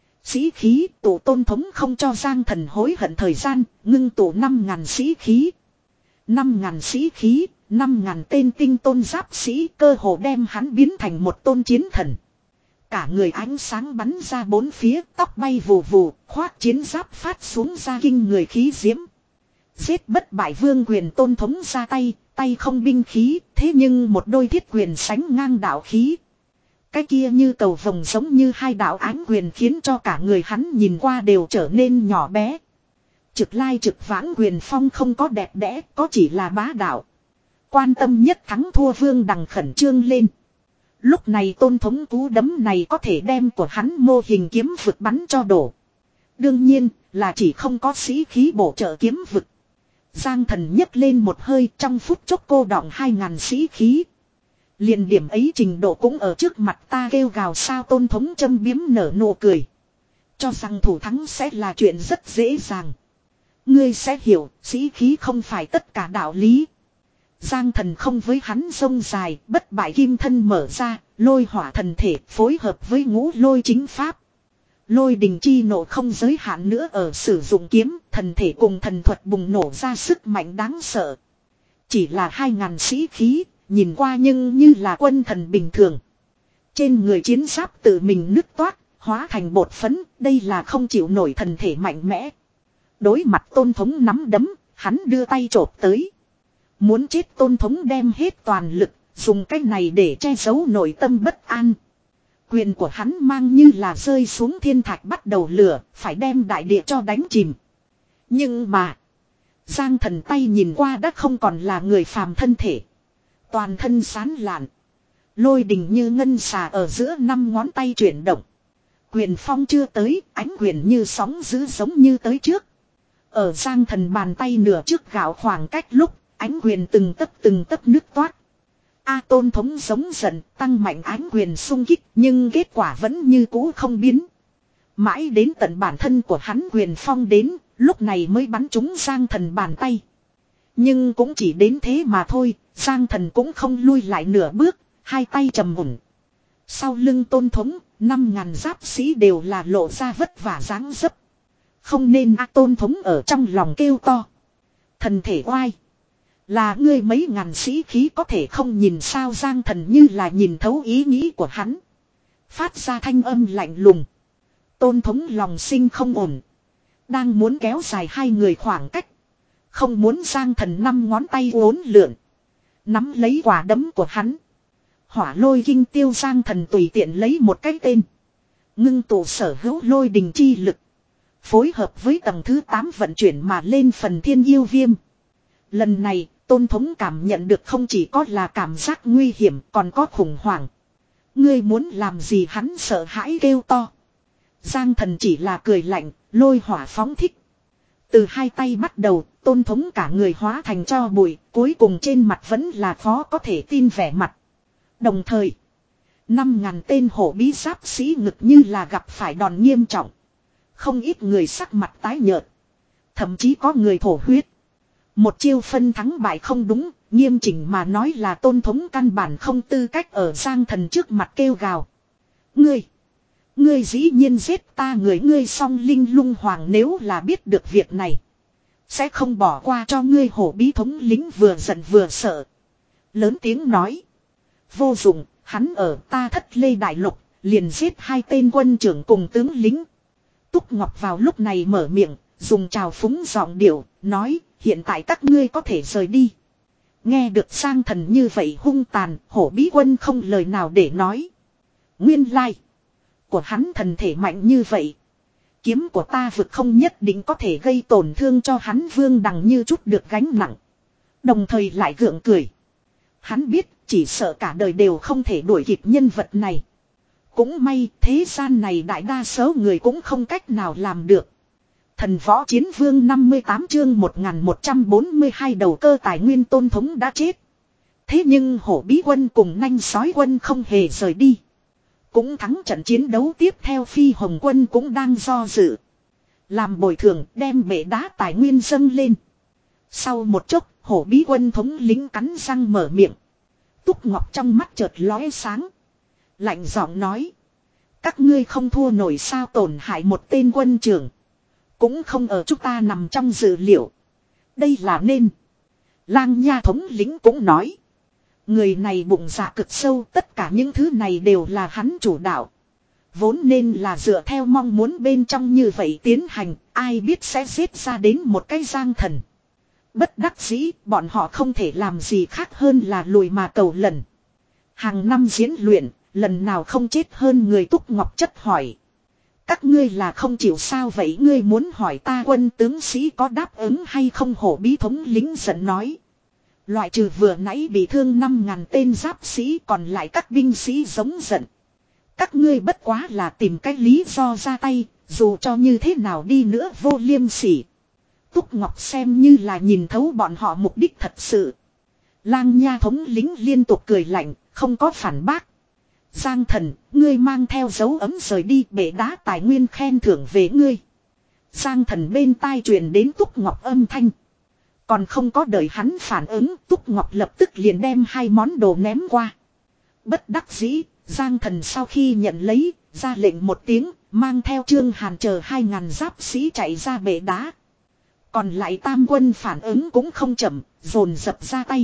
Sĩ khí, tụ Tôn Thống không cho Giang Thần hối hận thời gian, ngưng tụ năm ngàn sĩ khí. Năm ngàn sĩ khí, năm ngàn tên tinh tôn giáp sĩ cơ hồ đem hắn biến thành một tôn chiến thần. Cả người ánh sáng bắn ra bốn phía, tóc bay vù vù, khoác chiến giáp phát xuống ra kinh người khí diễm. Giết bất bại vương quyền Tôn Thống ra tay, tay không binh khí, thế nhưng một đôi thiết quyền sánh ngang đạo khí. Cái kia như cầu vồng giống như hai đạo ánh quyền khiến cho cả người hắn nhìn qua đều trở nên nhỏ bé. Trực lai trực vãng quyền phong không có đẹp đẽ, có chỉ là bá đạo. Quan tâm nhất thắng thua Vương Đằng khẩn trương lên. Lúc này Tôn Thống cú đấm này có thể đem của hắn mô hình kiếm vực bắn cho đổ. Đương nhiên là chỉ không có sĩ khí bổ trợ kiếm vực. Giang Thần nhấc lên một hơi, trong phút chốc cô đọng hai ngàn sĩ khí. Liền điểm ấy trình độ cũng ở trước mặt ta kêu gào sao. Tôn Thống châm biếm nở nụ cười. Cho rằng thủ thắng sẽ là chuyện rất dễ dàng. Ngươi sẽ hiểu, sĩ khí không phải tất cả đạo lý. Giang Thần không với hắn sông dài, bất bại kim thân mở ra, lôi hỏa thần thể phối hợp với ngũ lôi chính pháp. Lôi đình chi nộ không giới hạn nữa ở sử dụng kiếm, thần thể cùng thần thuật bùng nổ ra sức mạnh đáng sợ. Chỉ là hai ngàn sĩ khí, nhìn qua nhưng như là quân thần bình thường. Trên người chiến giáp tự mình nứt toát, hóa thành bột phấn, đây là không chịu nổi thần thể mạnh mẽ. Đối mặt Tôn Thống nắm đấm, hắn đưa tay chộp tới. Muốn chết Tôn Thống đem hết toàn lực, dùng cách này để che giấu nội tâm bất an. Quyền của hắn mang như là rơi xuống thiên thạch bắt đầu lửa, phải đem đại địa cho đánh chìm. Nhưng mà, Giang Thần tay nhìn qua đã không còn là người phàm thân thể. Toàn thân sán lạn. Lôi đình như ngân xà ở giữa năm ngón tay chuyển động. Quyền phong chưa tới, ánh quyền như sóng dữ giống như tới trước. Ở Giang Thần bàn tay nửa trước gạo khoảng cách lúc, ánh quyền từng tấc từng tấc nứt toát. A Tôn Thống giống giận, tăng mạnh ánh quyền xung kích, nhưng kết quả vẫn như cũ không biến. Mãi đến tận bản thân của hắn quyền phong đến, lúc này mới bắn trúng Giang Thần bàn tay. Nhưng cũng chỉ đến thế mà thôi, Giang Thần cũng không lui lại nửa bước, hai tay trầm ổn. Sau lưng Tôn Thống, năm ngàn giáp sĩ đều là lộ ra vất vả dáng dấp. Không nên A Tôn Thống ở trong lòng kêu to. Thần thể oai. Là ngươi mấy ngàn sĩ khí có thể không nhìn sao. Giang Thần như là nhìn thấu ý nghĩ của hắn. Phát ra thanh âm lạnh lùng. Tôn Thống lòng sinh không ổn. Đang muốn kéo dài hai người khoảng cách. Không muốn Giang Thần năm ngón tay uốn lượn. Nắm lấy quả đấm của hắn. Hỏa lôi kinh tiêu. Giang Thần tùy tiện lấy một cái tên. Ngưng tụ sở hữu lôi đình chi lực. Phối hợp với tầng thứ tám vận chuyển mà lên phần thiên yêu viêm. Lần này, Tôn Thống cảm nhận được không chỉ có là cảm giác nguy hiểm còn có khủng hoảng. Ngươi muốn làm gì hắn sợ hãi kêu to. Giang Thần chỉ là cười lạnh, lôi hỏa phóng thích. Từ hai tay bắt đầu, Tôn Thống cả người hóa thành tro bụi, cuối cùng trên mặt vẫn là khó có thể tin vẻ mặt. Đồng thời, năm ngàn tên hổ bí giáp sĩ ngực như là gặp phải đòn nghiêm trọng. Không ít người sắc mặt tái nhợt. Thậm chí có người thổ huyết. Một chiêu phân thắng bại không đúng, nghiêm chỉnh mà nói là Tôn Thống căn bản không tư cách ở Giang Thần trước mặt kêu gào. Ngươi! Ngươi dĩ nhiên giết ta người ngươi song linh lung hoàng nếu là biết được việc này. Sẽ không bỏ qua cho ngươi hổ bí thống lính vừa giận vừa sợ. Lớn tiếng nói. Vô dụng, hắn ở ta Thất Lê Đại Lục, liền giết hai tên quân trưởng cùng tướng lính. Túc Ngọc vào lúc này mở miệng, dùng trào phúng giọng điệu, nói, hiện tại các ngươi có thể rời đi. Nghe được Giang Thần như vậy hung tàn, hổ bí quân không lời nào để nói. Nguyên lai. Của hắn thần thể mạnh như vậy. Kiếm của ta vực không nhất định có thể gây tổn thương cho hắn Vương Đằng như chút được gánh nặng. Đồng thời lại gượng cười. Hắn biết chỉ sợ cả đời đều không thể đuổi kịp nhân vật này. Cũng may thế gian này đại đa số người cũng không cách nào làm được. Thần Võ Chiến Vương năm mươi tám chương một nghìn một trăm bốn mươi hai đầu cơ tài nguyên Tôn Thống đã chết. Thế nhưng hổ bí quân cùng nanh sói quân không hề rời đi. Cũng thắng trận chiến đấu tiếp theo Phi Hồng quân cũng đang do dự. Làm bồi thường đem bể đá tài nguyên dâng lên. Sau một chốc hổ bí quân thống lính cắn răng mở miệng. Túc Ngọc trong mắt chợt lóe sáng. Lạnh giọng nói. Các ngươi không thua nổi sao tổn hại một tên quân trưởng. Cũng không ở chúng ta nằm trong dự liệu. Đây là nên. Lang Nha thống lĩnh cũng nói. Người này bụng dạ cực sâu, tất cả những thứ này đều là hắn chủ đạo. Vốn nên là dựa theo mong muốn bên trong như vậy tiến hành, ai biết sẽ giết ra đến một cái Giang Thần. Bất đắc dĩ, bọn họ không thể làm gì khác hơn là lùi mà cầu lần. Hàng năm diễn luyện, lần nào không chết hơn người. Túc Ngọc chất hỏi. Các ngươi là không chịu sao vậy, ngươi muốn hỏi ta quân tướng sĩ có đáp ứng hay không? Hổ bí thống lính giận nói. Loại trừ vừa nãy bị thương năm ngàn tên giáp sĩ, còn lại các binh sĩ giống giận. Các ngươi bất quá là tìm cách lý do ra tay, dù cho như thế nào đi nữa vô liêm sỉ. Túc Ngọc xem như là nhìn thấu bọn họ mục đích thật sự. Lang Nha thống lính liên tục cười lạnh, không có phản bác. Giang Thần, ngươi mang theo dấu ấm rời đi, bể đá tài nguyên khen thưởng về ngươi. Giang Thần bên tai truyền đến Túc Ngọc âm thanh. Còn không có đợi hắn phản ứng, Túc Ngọc lập tức liền đem hai món đồ ném qua. Bất đắc dĩ, Giang Thần sau khi nhận lấy, ra lệnh một tiếng, mang theo Trương Hàn chờ hai ngàn giáp sĩ chạy ra bể đá. Còn lại tam quân phản ứng cũng không chậm, dồn dập ra tay.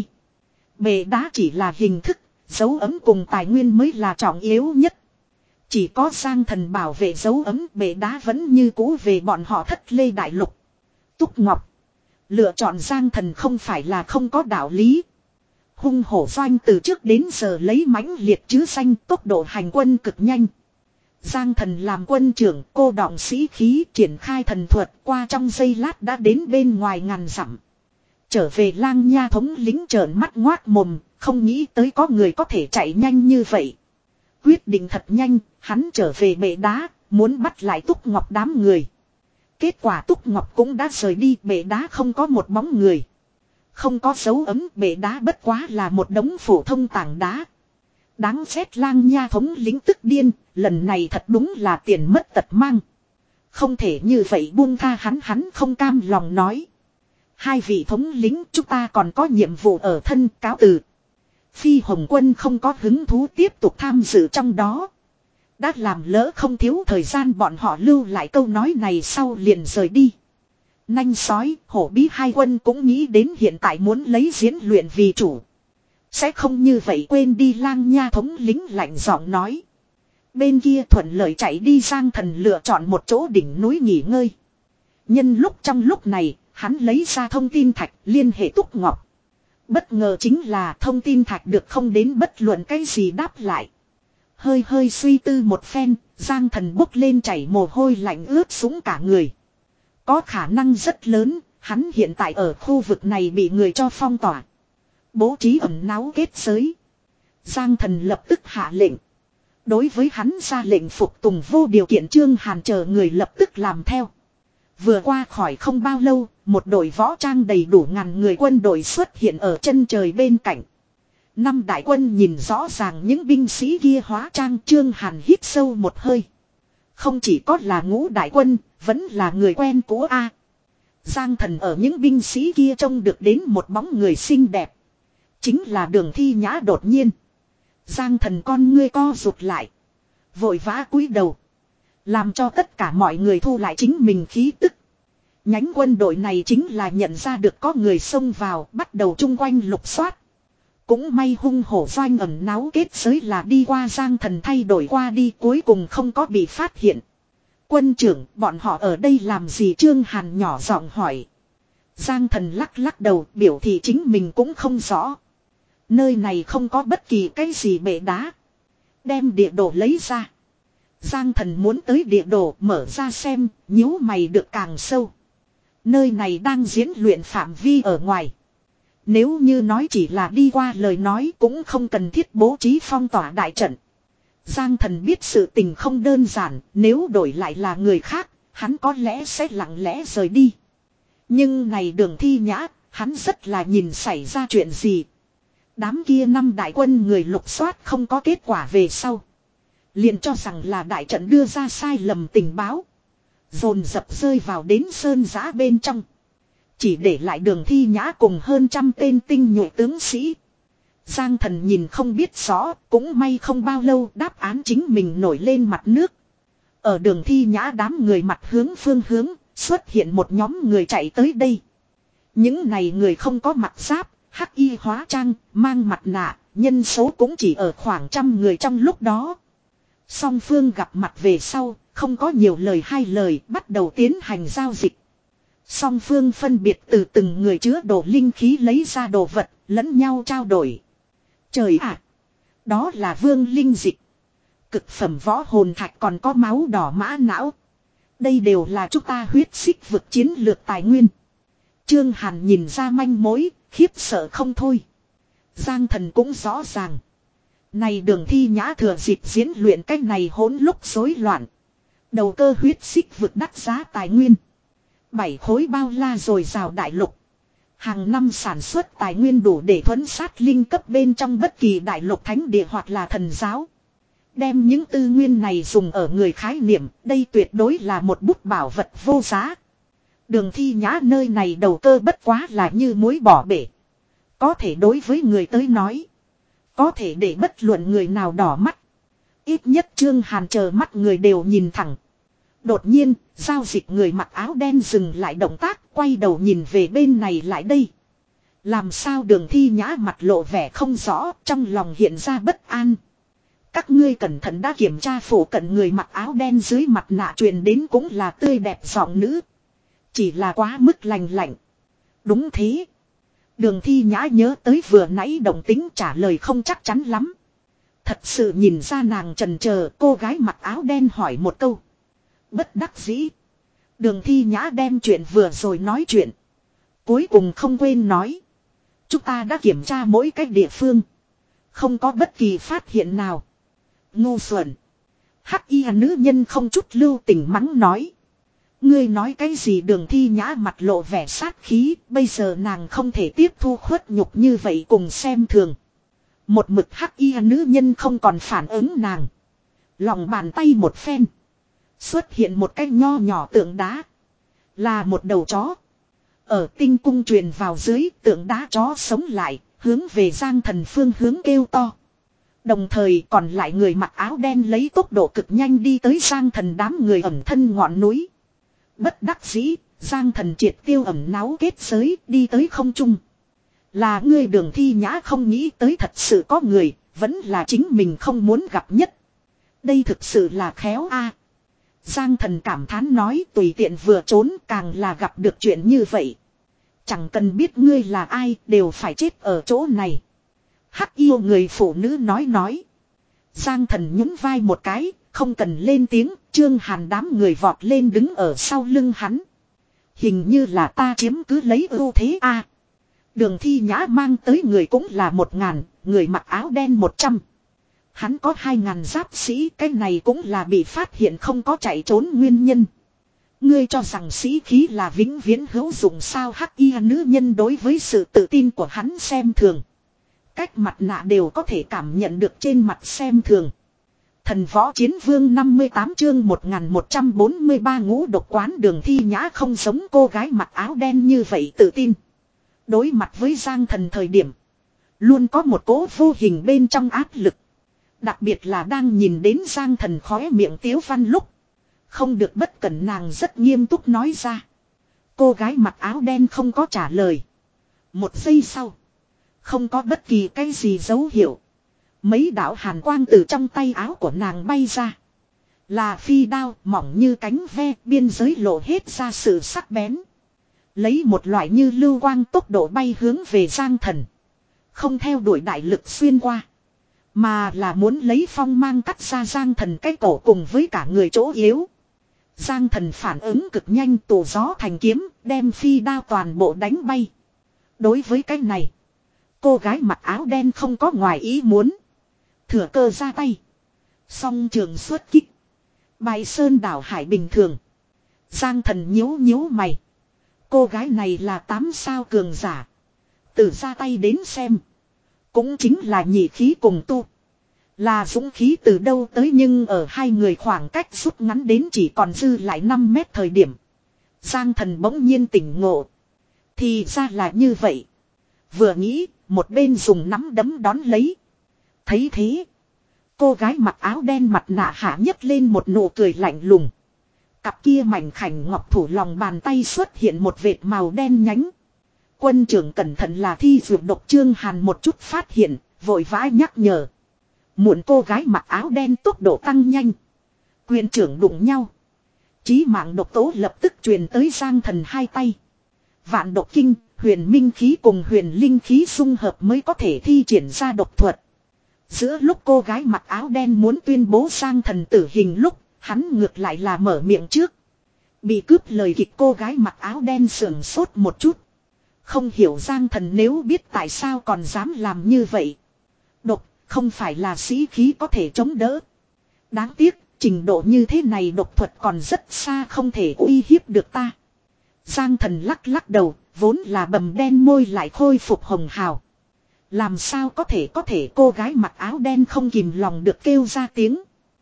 Bể đá chỉ là hình thức, dấu ấm cùng tài nguyên mới là trọng yếu nhất. Chỉ có Giang Thần bảo vệ dấu ấm, bể đá vẫn như cũ về bọn họ Thất Lê Đại Lục. Túc Ngọc lựa chọn Giang Thần không phải là không có đạo lý. Hung hổ doanh từ trước đến giờ lấy mãnh liệt chứ danh, tốc độ hành quân cực nhanh. Giang Thần làm quân trưởng, cô đọng sĩ khí, triển khai thần thuật, qua trong giây lát đã đến bên ngoài ngàn dặm. Trở về Lang Nha thống lính trợn mắt ngoác mồm, không nghĩ tới có người có thể chạy nhanh như vậy. Quyết định thật nhanh, hắn trở về bể đá, muốn bắt lại Túc Ngọc đám người. Kết quả Túc Ngọc cũng đã rời đi, bể đá không có một bóng người. Không có dấu ấm, bể đá bất quá là một đống phổ thông tảng đá. Đáng ghét. Lang Nha thống lĩnh tức điên, lần này thật đúng là tiền mất tật mang. Không thể như vậy buông tha hắn, hắn không cam lòng nói. Hai vị thống lĩnh, chúng ta còn có nhiệm vụ ở thân, cáo từ. Phi Hồng quân không có hứng thú tiếp tục tham dự trong đó. Đã làm lỡ không thiếu thời gian, bọn họ lưu lại câu nói này sau liền rời đi. Nanh sói, hổ bí hai quân cũng nghĩ đến hiện tại muốn lấy diễn luyện vì chủ. Sẽ không như vậy quên đi. Lang Nha thống lính lạnh giọng nói. Bên kia thuận lợi chạy đi. Giang Thần lựa chọn một chỗ đỉnh núi nghỉ ngơi. Nhân lúc trong lúc này, hắn lấy ra thông tin thạch liên hệ Túc Ngọc. Bất ngờ chính là thông tin thạch được không đến bất luận cái gì đáp lại. Hơi hơi suy tư một phen, Giang Thần bốc lên chảy mồ hôi lạnh ướt sũng cả người. Có khả năng rất lớn, hắn hiện tại ở khu vực này bị người cho phong tỏa. Bố trí ẩn náu kết giới. Giang Thần lập tức hạ lệnh. Đối với hắn ra lệnh phục tùng vô điều kiện, Trương Hàn chờ người lập tức làm theo. Vừa qua khỏi không bao lâu, một đội võ trang đầy đủ ngàn người quân đội xuất hiện ở chân trời bên cạnh. Năm đại quân nhìn rõ ràng những binh sĩ kia hóa trang. Trương Hàn hít sâu một hơi. Không chỉ có là ngũ đại quân, vẫn là người quen cũ A. Giang Thần ở những binh sĩ kia trông được đến một bóng người xinh đẹp. Chính là Đường Thi Nhã. Đột nhiên Giang Thần con ngươi co rụt lại, vội vã cúi đầu, làm cho tất cả mọi người thu lại chính mình khí tức. Nhánh quân đội này chính là nhận ra được có người xông vào, bắt đầu chung quanh lục soát. Cũng may hung hổ doanh ẩn náu kết giới là đi qua Giang Thần thay đổi qua đi, cuối cùng không có bị phát hiện. Quân trưởng, bọn họ ở đây làm gì? Trương Hàn nhỏ giọng hỏi. Giang Thần lắc lắc đầu, biểu thị chính mình cũng không rõ. Nơi này không có bất kỳ cái gì bệ đá. Đem địa đồ lấy ra. Giang Thần muốn tới địa đồ mở ra xem, nhíu mày được càng sâu. Nơi này đang diễn luyện phạm vi ở ngoài. Nếu như nói chỉ là đi qua lời nói cũng không cần thiết bố trí phong tỏa đại trận. Giang Thần biết sự tình không đơn giản, nếu đổi lại là người khác, hắn có lẽ sẽ lặng lẽ rời đi. Nhưng này Đường Thi Nhã, hắn rất là nhìn xảy ra chuyện gì. Đám kia năm đại quân người lục soát không có kết quả về sau, liền cho rằng là đại trận đưa ra sai lầm tình báo, dồn dập rơi vào đến sơn giã bên trong. Chỉ để lại Đường Thi Nhã cùng hơn trăm tên tinh nhuệ tướng sĩ. Giang Thần nhìn không biết rõ, cũng may không bao lâu đáp án chính mình nổi lên mặt nước. Ở Đường Thi Nhã đám người mặt hướng phương hướng, xuất hiện một nhóm người chạy tới đây. Những này người không có mặt giáp, hắc y hóa trang, mang mặt nạ, nhân số cũng chỉ ở khoảng trăm người trong lúc đó. Song phương gặp mặt về sau, không có nhiều lời hai lời, bắt đầu tiến hành giao dịch. Song phương phân biệt từ từng người chứa đồ linh khí lấy ra đồ vật, lẫn nhau trao đổi. Trời ạ! Đó là vương linh dịch. Cực phẩm võ hồn thạch còn có máu đỏ mã não. Đây đều là chúng ta huyết xích vực chiến lược tài nguyên. Trương Hàn nhìn ra manh mối, khiếp sợ không thôi. Giang Thần cũng rõ ràng. Này Đường Thi Nhã thừa dịp diễn luyện cách này hỗn lúc rối loạn. Đầu cơ huyết xích vực đắt giá tài nguyên. Bảy khối bao la rồi rào đại lục. Hàng năm sản xuất tài nguyên đủ để thuẫn sát linh cấp bên trong bất kỳ đại lục thánh địa hoặc là thần giáo. Đem những tư nguyên này dùng ở người khái niệm, đây tuyệt đối là một bút bảo vật vô giá. Đường Thi Nhã nơi này đầu cơ bất quá là như muối bỏ bể. Có thể đối với người tới nói, có thể để bất luận người nào đỏ mắt. Ít nhất Trương Hàn chờ mắt người đều nhìn thẳng. Đột nhiên, giao dịch người mặc áo đen dừng lại động tác, quay đầu nhìn về bên này lại đây. Làm sao Đường Thi Nhã mặt lộ vẻ không rõ, trong lòng hiện ra bất an. Các ngươi cẩn thận đã kiểm tra phổ cận người mặc áo đen dưới mặt nạ truyền đến cũng là tươi đẹp giọng nữ. Chỉ là quá mức lành lạnh. Đúng thế. Đường Thi Nhã nhớ tới vừa nãy động tính trả lời không chắc chắn lắm. Thật sự nhìn ra nàng chần chờ, cô gái mặc áo đen hỏi một câu. Bất đắc dĩ. Đường Thi Nhã đem chuyện vừa rồi nói chuyện. Cuối cùng không quên nói. Chúng ta đã kiểm tra mỗi cái địa phương. Không có bất kỳ phát hiện nào. Ngu xuẩn. Hắc y nữ nhân không chút lưu tình mắng nói. Ngươi nói cái gì? Đường Thi Nhã mặt lộ vẻ sát khí. Bây giờ nàng không thể tiếp thu khuất nhục như vậy cùng xem thường. Một mực hắc y nữ nhân không còn phản ứng nàng. Lòng bàn tay một phen. Xuất hiện một cái nho nhỏ tượng đá. Là một đầu chó. Ở tinh cung truyền vào dưới, tượng đá chó sống lại, hướng về Giang Thần phương hướng kêu to. Đồng thời còn lại người mặc áo đen lấy tốc độ cực nhanh đi tới Giang Thần đám người ẩn thân ngọn núi. Bất đắc dĩ, Giang Thần triệt tiêu ẩn náu kết giới đi tới không trung. Là ngươi? Đường Thi Nhã không nghĩ tới thật sự có người, vẫn là chính mình không muốn gặp nhất. Đây thực sự là khéo a. Giang Thần cảm thán nói, tùy tiện vừa trốn càng là gặp được chuyện như vậy. Chẳng cần biết ngươi là ai, đều phải chết ở chỗ này. Hắc yêu người phụ nữ nói nói. Giang Thần nhún vai một cái, không cần lên tiếng. Trương Hàn đám người vọt lên đứng ở sau lưng hắn. Hình như là ta chiếm cứ lấy ưu thế a. Đường Thi Nhã mang tới người cũng là một ngàn, người mặc áo đen một trăm. Hắn có hai ngàn giáp sĩ, cái này cũng là bị phát hiện không có chạy trốn nguyên nhân. Ngươi cho rằng sĩ khí là vĩnh viễn hữu dụng sao? Hắc y nữ nhân đối với sự tự tin của hắn xem thường. Cách mặt nạ đều có thể cảm nhận được trên mặt xem thường. Thần võ chiến vương năm mươi tám chương một nghìn một trăm bốn mươi ba ngũ độc quán Đường Thi Nhã không giống cô gái mặc áo đen như vậy tự tin. Đối mặt với Giang Thần thời điểm. Luôn có một cỗ vô hình bên trong áp lực. Đặc biệt là đang nhìn đến Giang Thần khóe miệng tiếu văn lúc. Không được bất cẩn nàng rất nghiêm túc nói ra. Cô gái mặc áo đen không có trả lời. Một giây sau. Không có bất kỳ cái gì dấu hiệu. Mấy đạo hàn quang từ trong tay áo của nàng bay ra. Là phi đao mỏng như cánh ve, biên giới lộ hết ra sự sắc bén. Lấy một loại như lưu quang tốc độ bay hướng về Giang Thần. Không theo đuổi đại lực xuyên qua. Mà là muốn lấy phong mang cắt ra Giang Thần cái cổ cùng với cả người chỗ yếu. Giang Thần phản ứng cực nhanh, tụ gió thành kiếm, đem phi đao toàn bộ đánh bay. Đối với cái này, cô gái mặc áo đen không có ngoài ý muốn. Thừa cơ ra tay. Song trường xuất kích. Bài sơn đảo hải bình thường. Giang Thần nhíu nhíu mày. Cô gái này là tám sao cường giả. Từ ra tay đến xem. Cũng chính là nhị khí cùng tu. Là dũng khí từ đâu tới, nhưng ở hai người khoảng cách rút ngắn đến chỉ còn dư lại năm mét thời điểm. Giang Thần bỗng nhiên tỉnh ngộ. Thì ra là như vậy. Vừa nghĩ, một bên dùng nắm đấm đón lấy. Thấy thế. Cô gái mặc áo đen mặt nạ hạ nhấc lên một nụ cười lạnh lùng. Cặp kia mảnh khảnh ngọc thủ lòng bàn tay xuất hiện một vệt màu đen nhánh. Quân trưởng cẩn thận là thi dược độc Trương Hàn một chút phát hiện, vội vã nhắc nhở. Muộn cô gái mặc áo đen tốc độ tăng nhanh. Quyền trưởng đụng nhau. Chí mạng độc tố lập tức truyền tới Giang Thần hai tay. Vạn độc kinh, huyền minh khí cùng huyền linh khí xung hợp mới có thể thi triển ra độc thuật. Giữa lúc cô gái mặc áo đen muốn tuyên bố Giang Thần tử hình lúc, hắn ngược lại là mở miệng trước. Bị cướp lời kịch cô gái mặc áo đen sưởng sốt một chút. Không hiểu Giang Thần nếu biết tại sao còn dám làm như vậy. Độc, không phải là sĩ khí có thể chống đỡ. Đáng tiếc, trình độ như thế này độc thuật còn rất xa không thể uy hiếp được ta. Giang Thần lắc lắc đầu, vốn là bầm đen môi lại khôi phục hồng hào. Làm sao có thể có thể cô gái mặc áo đen không kìm lòng được kêu ra tiếng.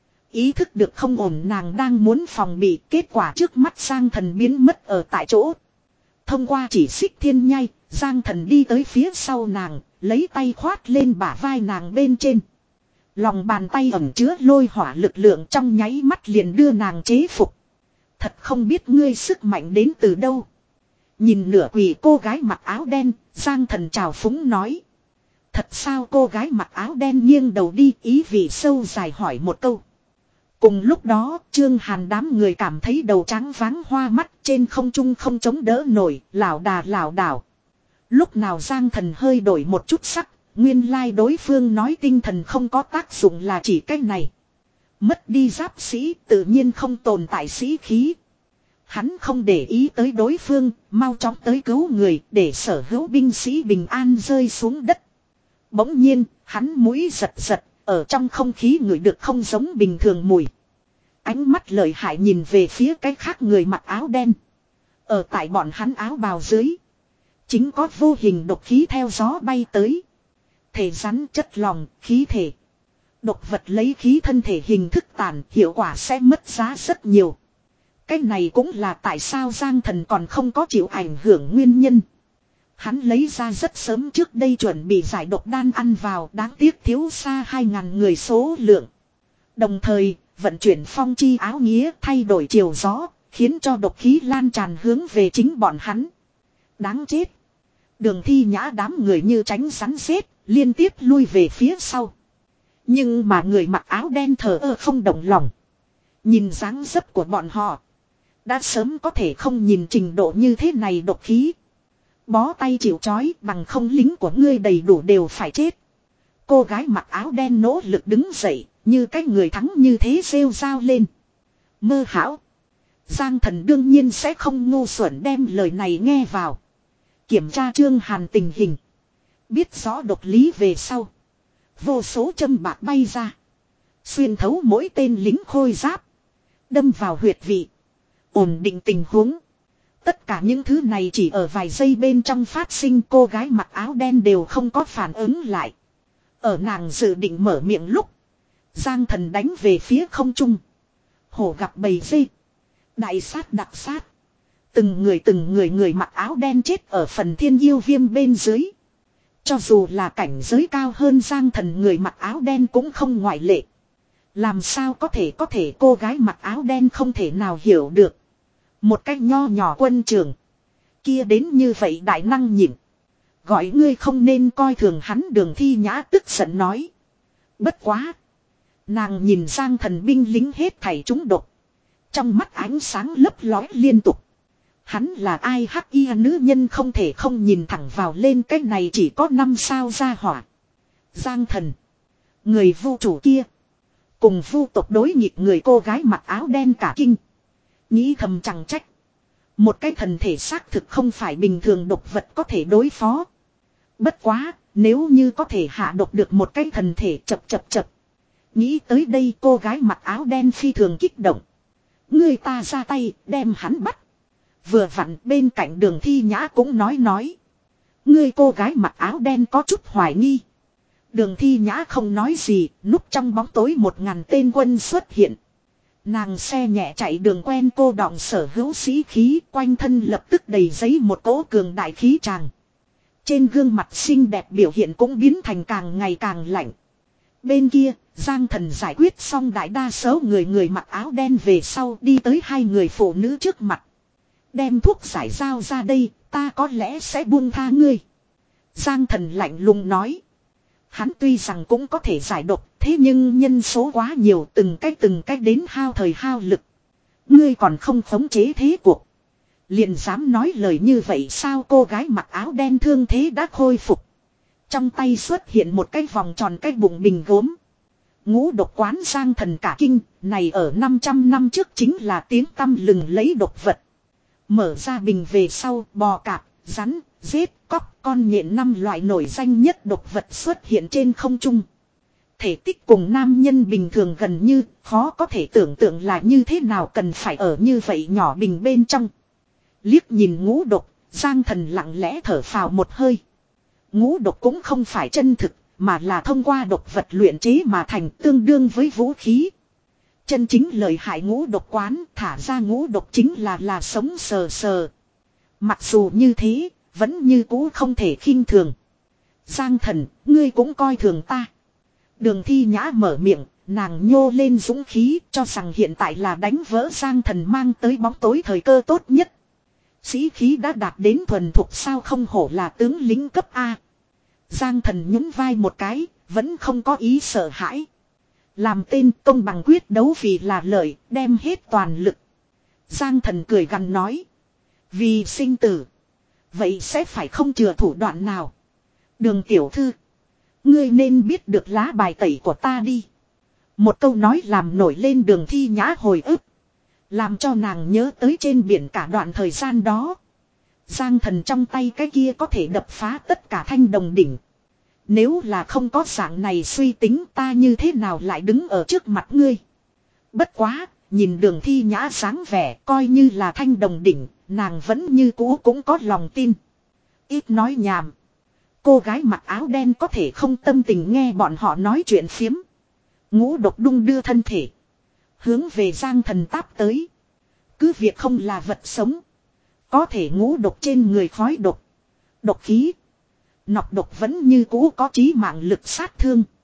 Ý thức được không ổn, nàng đang muốn phòng bị, kết quả trước mắt Giang Thần biến mất ở tại chỗ. Thông qua chỉ xích thiên nhai, Giang Thần đi tới phía sau nàng, lấy tay khoát lên bả vai nàng bên trên. Lòng bàn tay ẩn chứa lôi hỏa lực lượng trong nháy mắt liền đưa nàng chế phục. Thật không biết ngươi sức mạnh đến từ đâu. Nhìn nửa quỳ cô gái mặc áo đen, Giang Thần trào phúng nói. Thật sao? Cô gái mặc áo đen nghiêng đầu đi, ý vị sâu dài hỏi một câu. Cùng lúc đó, Trương Hàn đám người cảm thấy đầu trắng váng hoa mắt, trên không trung không chống đỡ nổi, lảo đà lảo đảo. Lúc nào Giang Thần hơi đổi một chút sắc, nguyên lai đối phương nói tinh thần không có tác dụng là chỉ cách này. Mất đi giáp sĩ, tự nhiên không tồn tại sĩ khí. Hắn không để ý tới đối phương, mau chóng tới cứu người, để sở hữu binh sĩ bình an rơi xuống đất. Bỗng nhiên, hắn mũi giật giật, ở trong không khí ngửi được không giống bình thường mùi. Ánh mắt lợi hại nhìn về phía cái khác người mặc áo đen. Ở tại bọn hắn áo bào dưới, chính có vô hình độc khí theo gió bay tới. Thể rắn chất lòng, khí thể. Độc vật lấy khí thân thể hình thức tàn, hiệu quả sẽ mất giá rất nhiều. Cái này cũng là tại sao Giang Thần còn không có chịu ảnh hưởng nguyên nhân. Hắn lấy ra rất sớm trước đây chuẩn bị giải độc đan ăn vào, đáng tiếc thiếu xa hai ngàn người số lượng. Đồng thời, vận chuyển phong chi áo nghĩa thay đổi chiều gió, khiến cho độc khí lan tràn hướng về chính bọn hắn. Đáng chết. Đường Thi Nhã đám người như tránh rắn rết, liên tiếp lui về phía sau. Nhưng mà người mặc áo đen thờ ơ không động lòng. Nhìn dáng dấp của bọn họ, đã sớm có thể không nhìn trình độ như thế này độc khí. Bó tay chịu trói, bằng không lính của ngươi đầy đủ đều phải chết. Cô gái mặc áo đen nỗ lực đứng dậy, như cái người thắng như thế rêu rao lên. Mơ hão. Giang Thần đương nhiên sẽ không ngu xuẩn đem lời này nghe vào. Kiểm tra Trương Hàn tình hình. Biết rõ độc lý về sau. Vô số châm bạc bay ra. Xuyên thấu mỗi tên lính khôi giáp. Đâm vào huyệt vị. ổn định tình huống. Tất cả những thứ này chỉ ở vài giây bên trong phát sinh, cô gái mặc áo đen đều không có phản ứng lại. Ở nàng dự định mở miệng lúc, Giang Thần đánh về phía không trung. Hổ gặp bầy dê. Đại sát đặc sát. Từng người từng người người mặc áo đen chết ở phần thiên yêu viêm bên dưới. Cho dù là cảnh giới cao hơn Giang Thần, người mặc áo đen cũng không ngoại lệ. Làm sao có thể có thể cô gái mặc áo đen không thể nào hiểu được. Một cách nho nhỏ quân trường. Kia đến như vậy đại năng nhịn. Gọi ngươi không nên coi thường hắn, Đường Thi Nhã tức giận nói. Bất quá. Nàng nhìn Giang Thần binh lính hết thảy trúng độc. Trong mắt ánh sáng lấp lóe liên tục. Hắn là ai, hắc y nữ nhân không thể không nhìn thẳng vào lên, cái này chỉ có năm sao ra hỏa. Giang Thần. Người vu chủ kia. Cùng vu tộc đối nghịch người cô gái mặc áo đen cả kinh. Nghĩ thầm chẳng trách. Một cái thần thể xác thực không phải bình thường độc vật có thể đối phó. Bất quá, nếu như có thể hạ độc được một cái thần thể, chập chập chập. Nghĩ tới đây cô gái mặc áo đen phi thường kích động. Người ta ra tay, đem hắn bắt. Vừa vặn bên cạnh Đường Thi Nhã cũng nói nói. Người cô gái mặc áo đen có chút hoài nghi. Đường Thi Nhã không nói gì, núp trong bóng tối một ngàn tên quân xuất hiện. Nàng xe nhẹ chạy đường quen, cô đọng sở hữu sĩ khí, quanh thân lập tức đầy giấy một cỗ cường đại khí tràng. Trên gương mặt xinh đẹp biểu hiện cũng biến thành càng ngày càng lạnh. Bên kia, Giang Thần giải quyết xong đại đa số người người mặc áo đen về sau, đi tới hai người phụ nữ trước mặt. Đem thuốc giải dao ra đây, ta có lẽ sẽ buông tha ngươi. Giang Thần lạnh lùng nói. Hắn tuy rằng cũng có thể giải độc, thế nhưng nhân số quá nhiều, từng cách từng cách đến hao thời hao lực. Ngươi còn không khống chế thế cuộc. Liền dám nói lời như vậy sao? Cô gái mặc áo đen thương thế đã khôi phục. Trong tay xuất hiện một cái vòng tròn cái bụng bình gốm. Ngũ độc quán Giang Thần cả kinh, này ở năm trăm năm trước chính là tiếng tăm lừng lấy độc vật. Mở ra bình về sau, bò cạp, rắn, rết, cóc, con nhện năm loại nổi danh nhất độc vật xuất hiện trên không trung. Thể tích cùng nam nhân bình thường gần như, khó có thể tưởng tượng là như thế nào, cần phải ở như vậy nhỏ bình bên trong. Liếc nhìn ngũ độc, Giang Thần lặng lẽ thở phào một hơi. Ngũ độc cũng không phải chân thực, mà là thông qua độc vật luyện chế mà thành, tương đương với vũ khí. Chân chính lợi hại ngũ độc quán, thả ra ngũ độc chính là là sống sờ sờ. Mặc dù như thế, vẫn như cũ không thể khinh thường. Giang Thần, ngươi cũng coi thường ta. Đường Thi Nhã mở miệng, nàng nhô lên dũng khí, cho rằng hiện tại là đánh vỡ Giang Thần mang tới bóng tối thời cơ tốt nhất. Sĩ khí đã đạt đến thuần thục sao, không hổ là tướng lính cấp A. Giang Thần nhún vai một cái, vẫn không có ý sợ hãi. Làm tên công bằng quyết đấu vì là lợi, đem hết toàn lực. Giang Thần cười gằn nói. Vì sinh tử. Vậy sẽ phải không chừa thủ đoạn nào. Đường tiểu thư. Ngươi nên biết được lá bài tẩy của ta đi. Một câu nói làm nổi lên Đường Thi Nhã hồi ức. Làm cho nàng nhớ tới trên biển cả đoạn thời gian đó. Giang Thần trong tay cái kia có thể đập phá tất cả thanh đồng đỉnh. Nếu là không có dạng này suy tính, ta như thế nào lại đứng ở trước mặt ngươi. Bất quá, nhìn Đường Thi Nhã sáng vẻ, coi như là thanh đồng đỉnh, nàng vẫn như cũ cũng có lòng tin. Ít nói nhảm. Cô gái mặc áo đen có thể không tâm tình nghe bọn họ nói chuyện phiếm. Ngũ độc đung đưa thân thể. Hướng về Giang Thần táp tới. Cứ việc không là vật sống. Có thể ngũ độc trên người khói độc. Độc khí. Nọc độc vẫn như cũ có chí mạng lực sát thương.